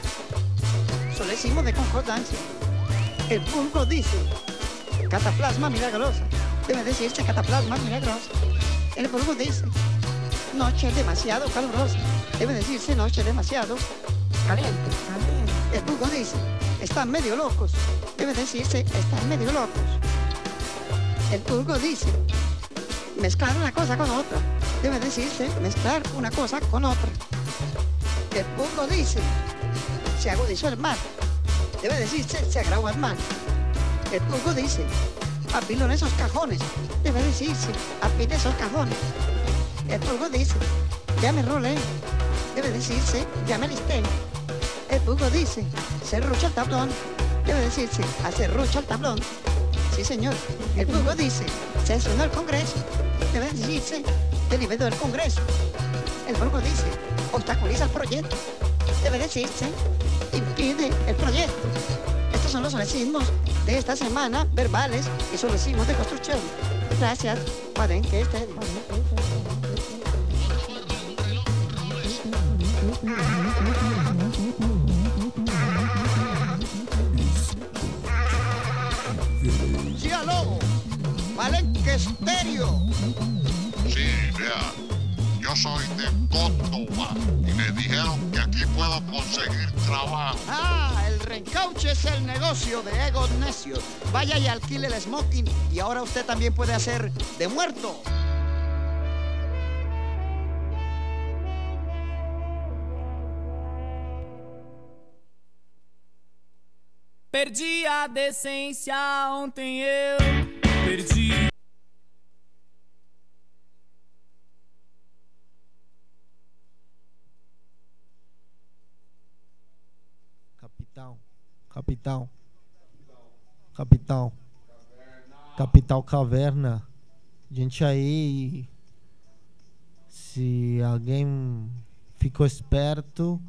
Solésimo de concordancia. El vulgo dice cataplasma milagrosa. Debe decirse cataplasma milagrosa. El vulgo dice, noche demasiado calurosa. Debe decirse noche demasiado caliente. El vulgo dice, están medio locos. Debe decirse, están medio locos. El vulgo dice, mezclar una cosa con otra. Debe decirse, mezclar una cosa con otra. El vulgo dice, se agudizó el mar. Debe decirse, se agravó el mar. El vulgo dice, apilen esos cajones. Debe decirse, apile esos cajones. El vulgo dice, ya me rolé. Debe decirse, ya me listé. El vulgo dice, se rucha el tablón. Debe decirse, hacer rucha el tablón. Sí, señor. El vulgo dice, sesionó el Congreso. Debe decirse, deliberó el Congreso. El vulgo dice, obstaculiza el proyecto. Debe decirse, impide el proyecto. Estos son los solecismos de esta semana, verbales y solecismos de construcción. Gracias, Palenque Estéreo. Sí, aló, Palenque Estéreo. Sí, vea, yo soy de Córdoba y me dijeron que aquí puedo conseguir trabajo. Ah, el reencauche es el negocio de egos necios. Vaya y alquile el smoking y ahora usted también puede hacer de muerto. Perdi a decência ontem eu perdi. Capital Caverna. Gente aí, se alguém ficou esperto,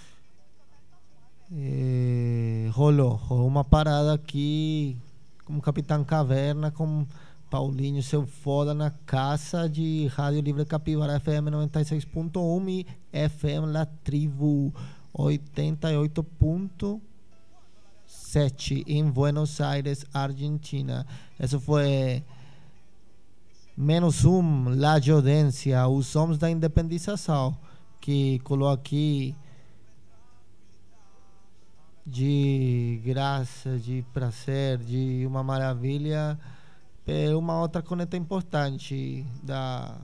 rolou uma parada aqui com o Capitão Caverna, com Paulinho, seu foda, na caça de Rádio Livre Capivara FM 96.1 e FM La Tribu 88.7 em Buenos Aires, Argentina. Isso foi menos La Jodência, os Sons da Independização, que colocou aqui de graça, de prazer, de uma maravilha, uma outra coneta importante da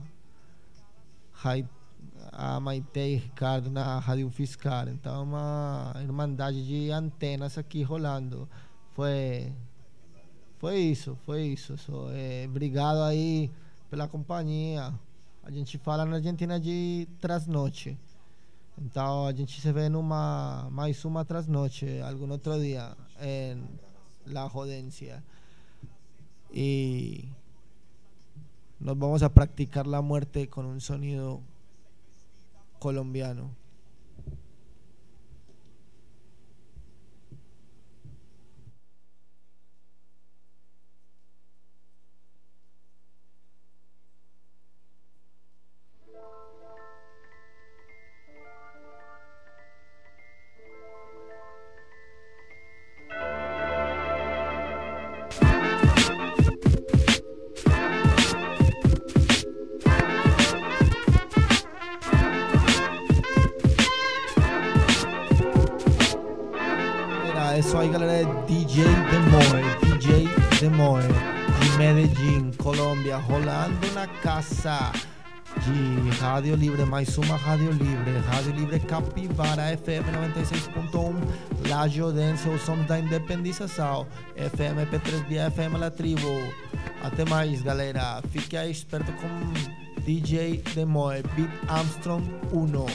a Maite e Ricardo na Rádio Fiscal. Então, uma irmandade de antenas aqui rolando. Foi isso. Obrigado aí pela companhia. A gente fala na Argentina de trasnoche. Então, a gente se vê mais uma trasnoche, algum outro dia, em La Jodencia. Y nos vamos a practicar la muerte con un sonido colombiano. Isso aí, galera, é DJ Demoy de Medellín, Colômbia, rolando na casa de Rádio Livre, mais uma Rádio Livre Capivara FM 96.1, La Jodência, o som da independização, FM P3 via FM La Tribu. Até mais, galera, fique aí esperto com DJ Demoy, Beat Armstrong 1.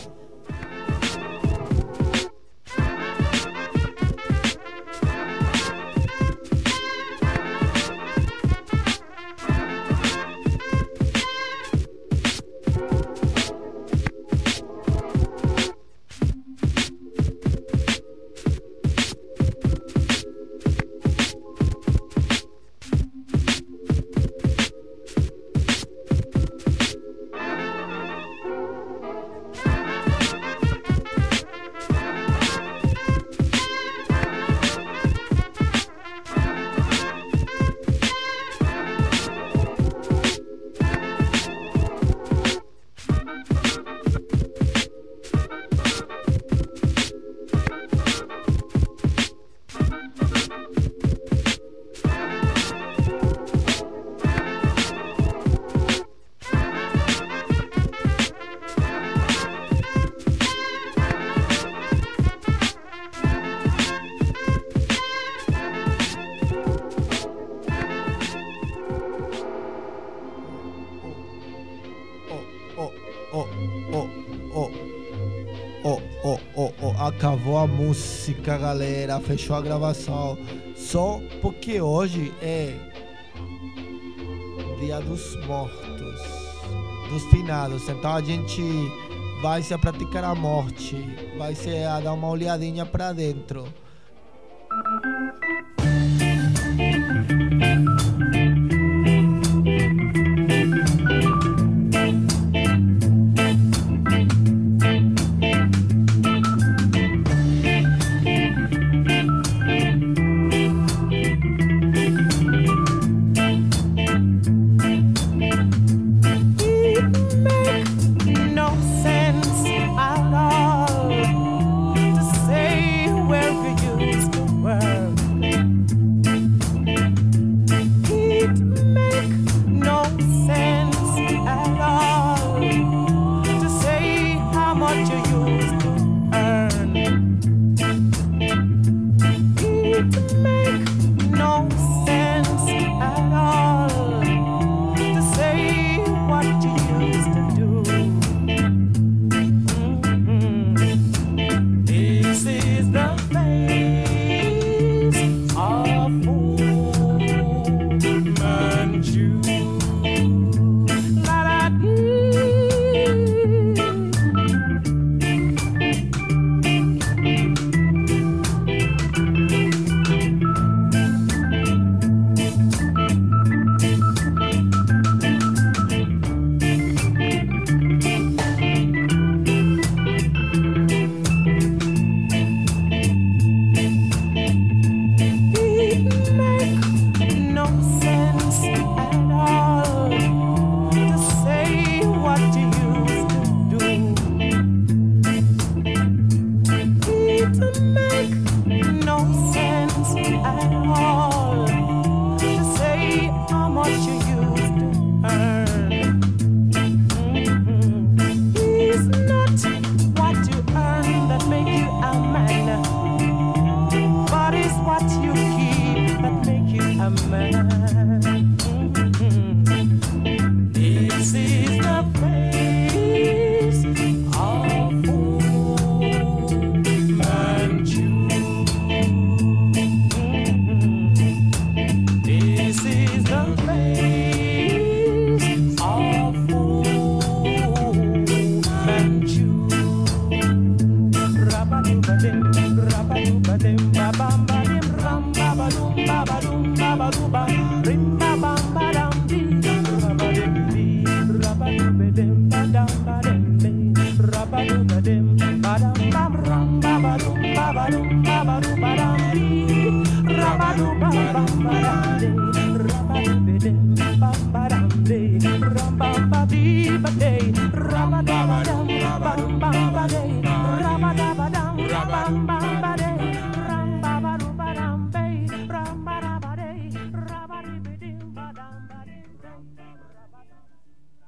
Acabou a música, galera. Fechou a gravação. Só porque hoje é Dia dos Mortos, dos finados. Então a gente vai se praticar a morte, vai se a dar uma olhadinha pra dentro. Rabba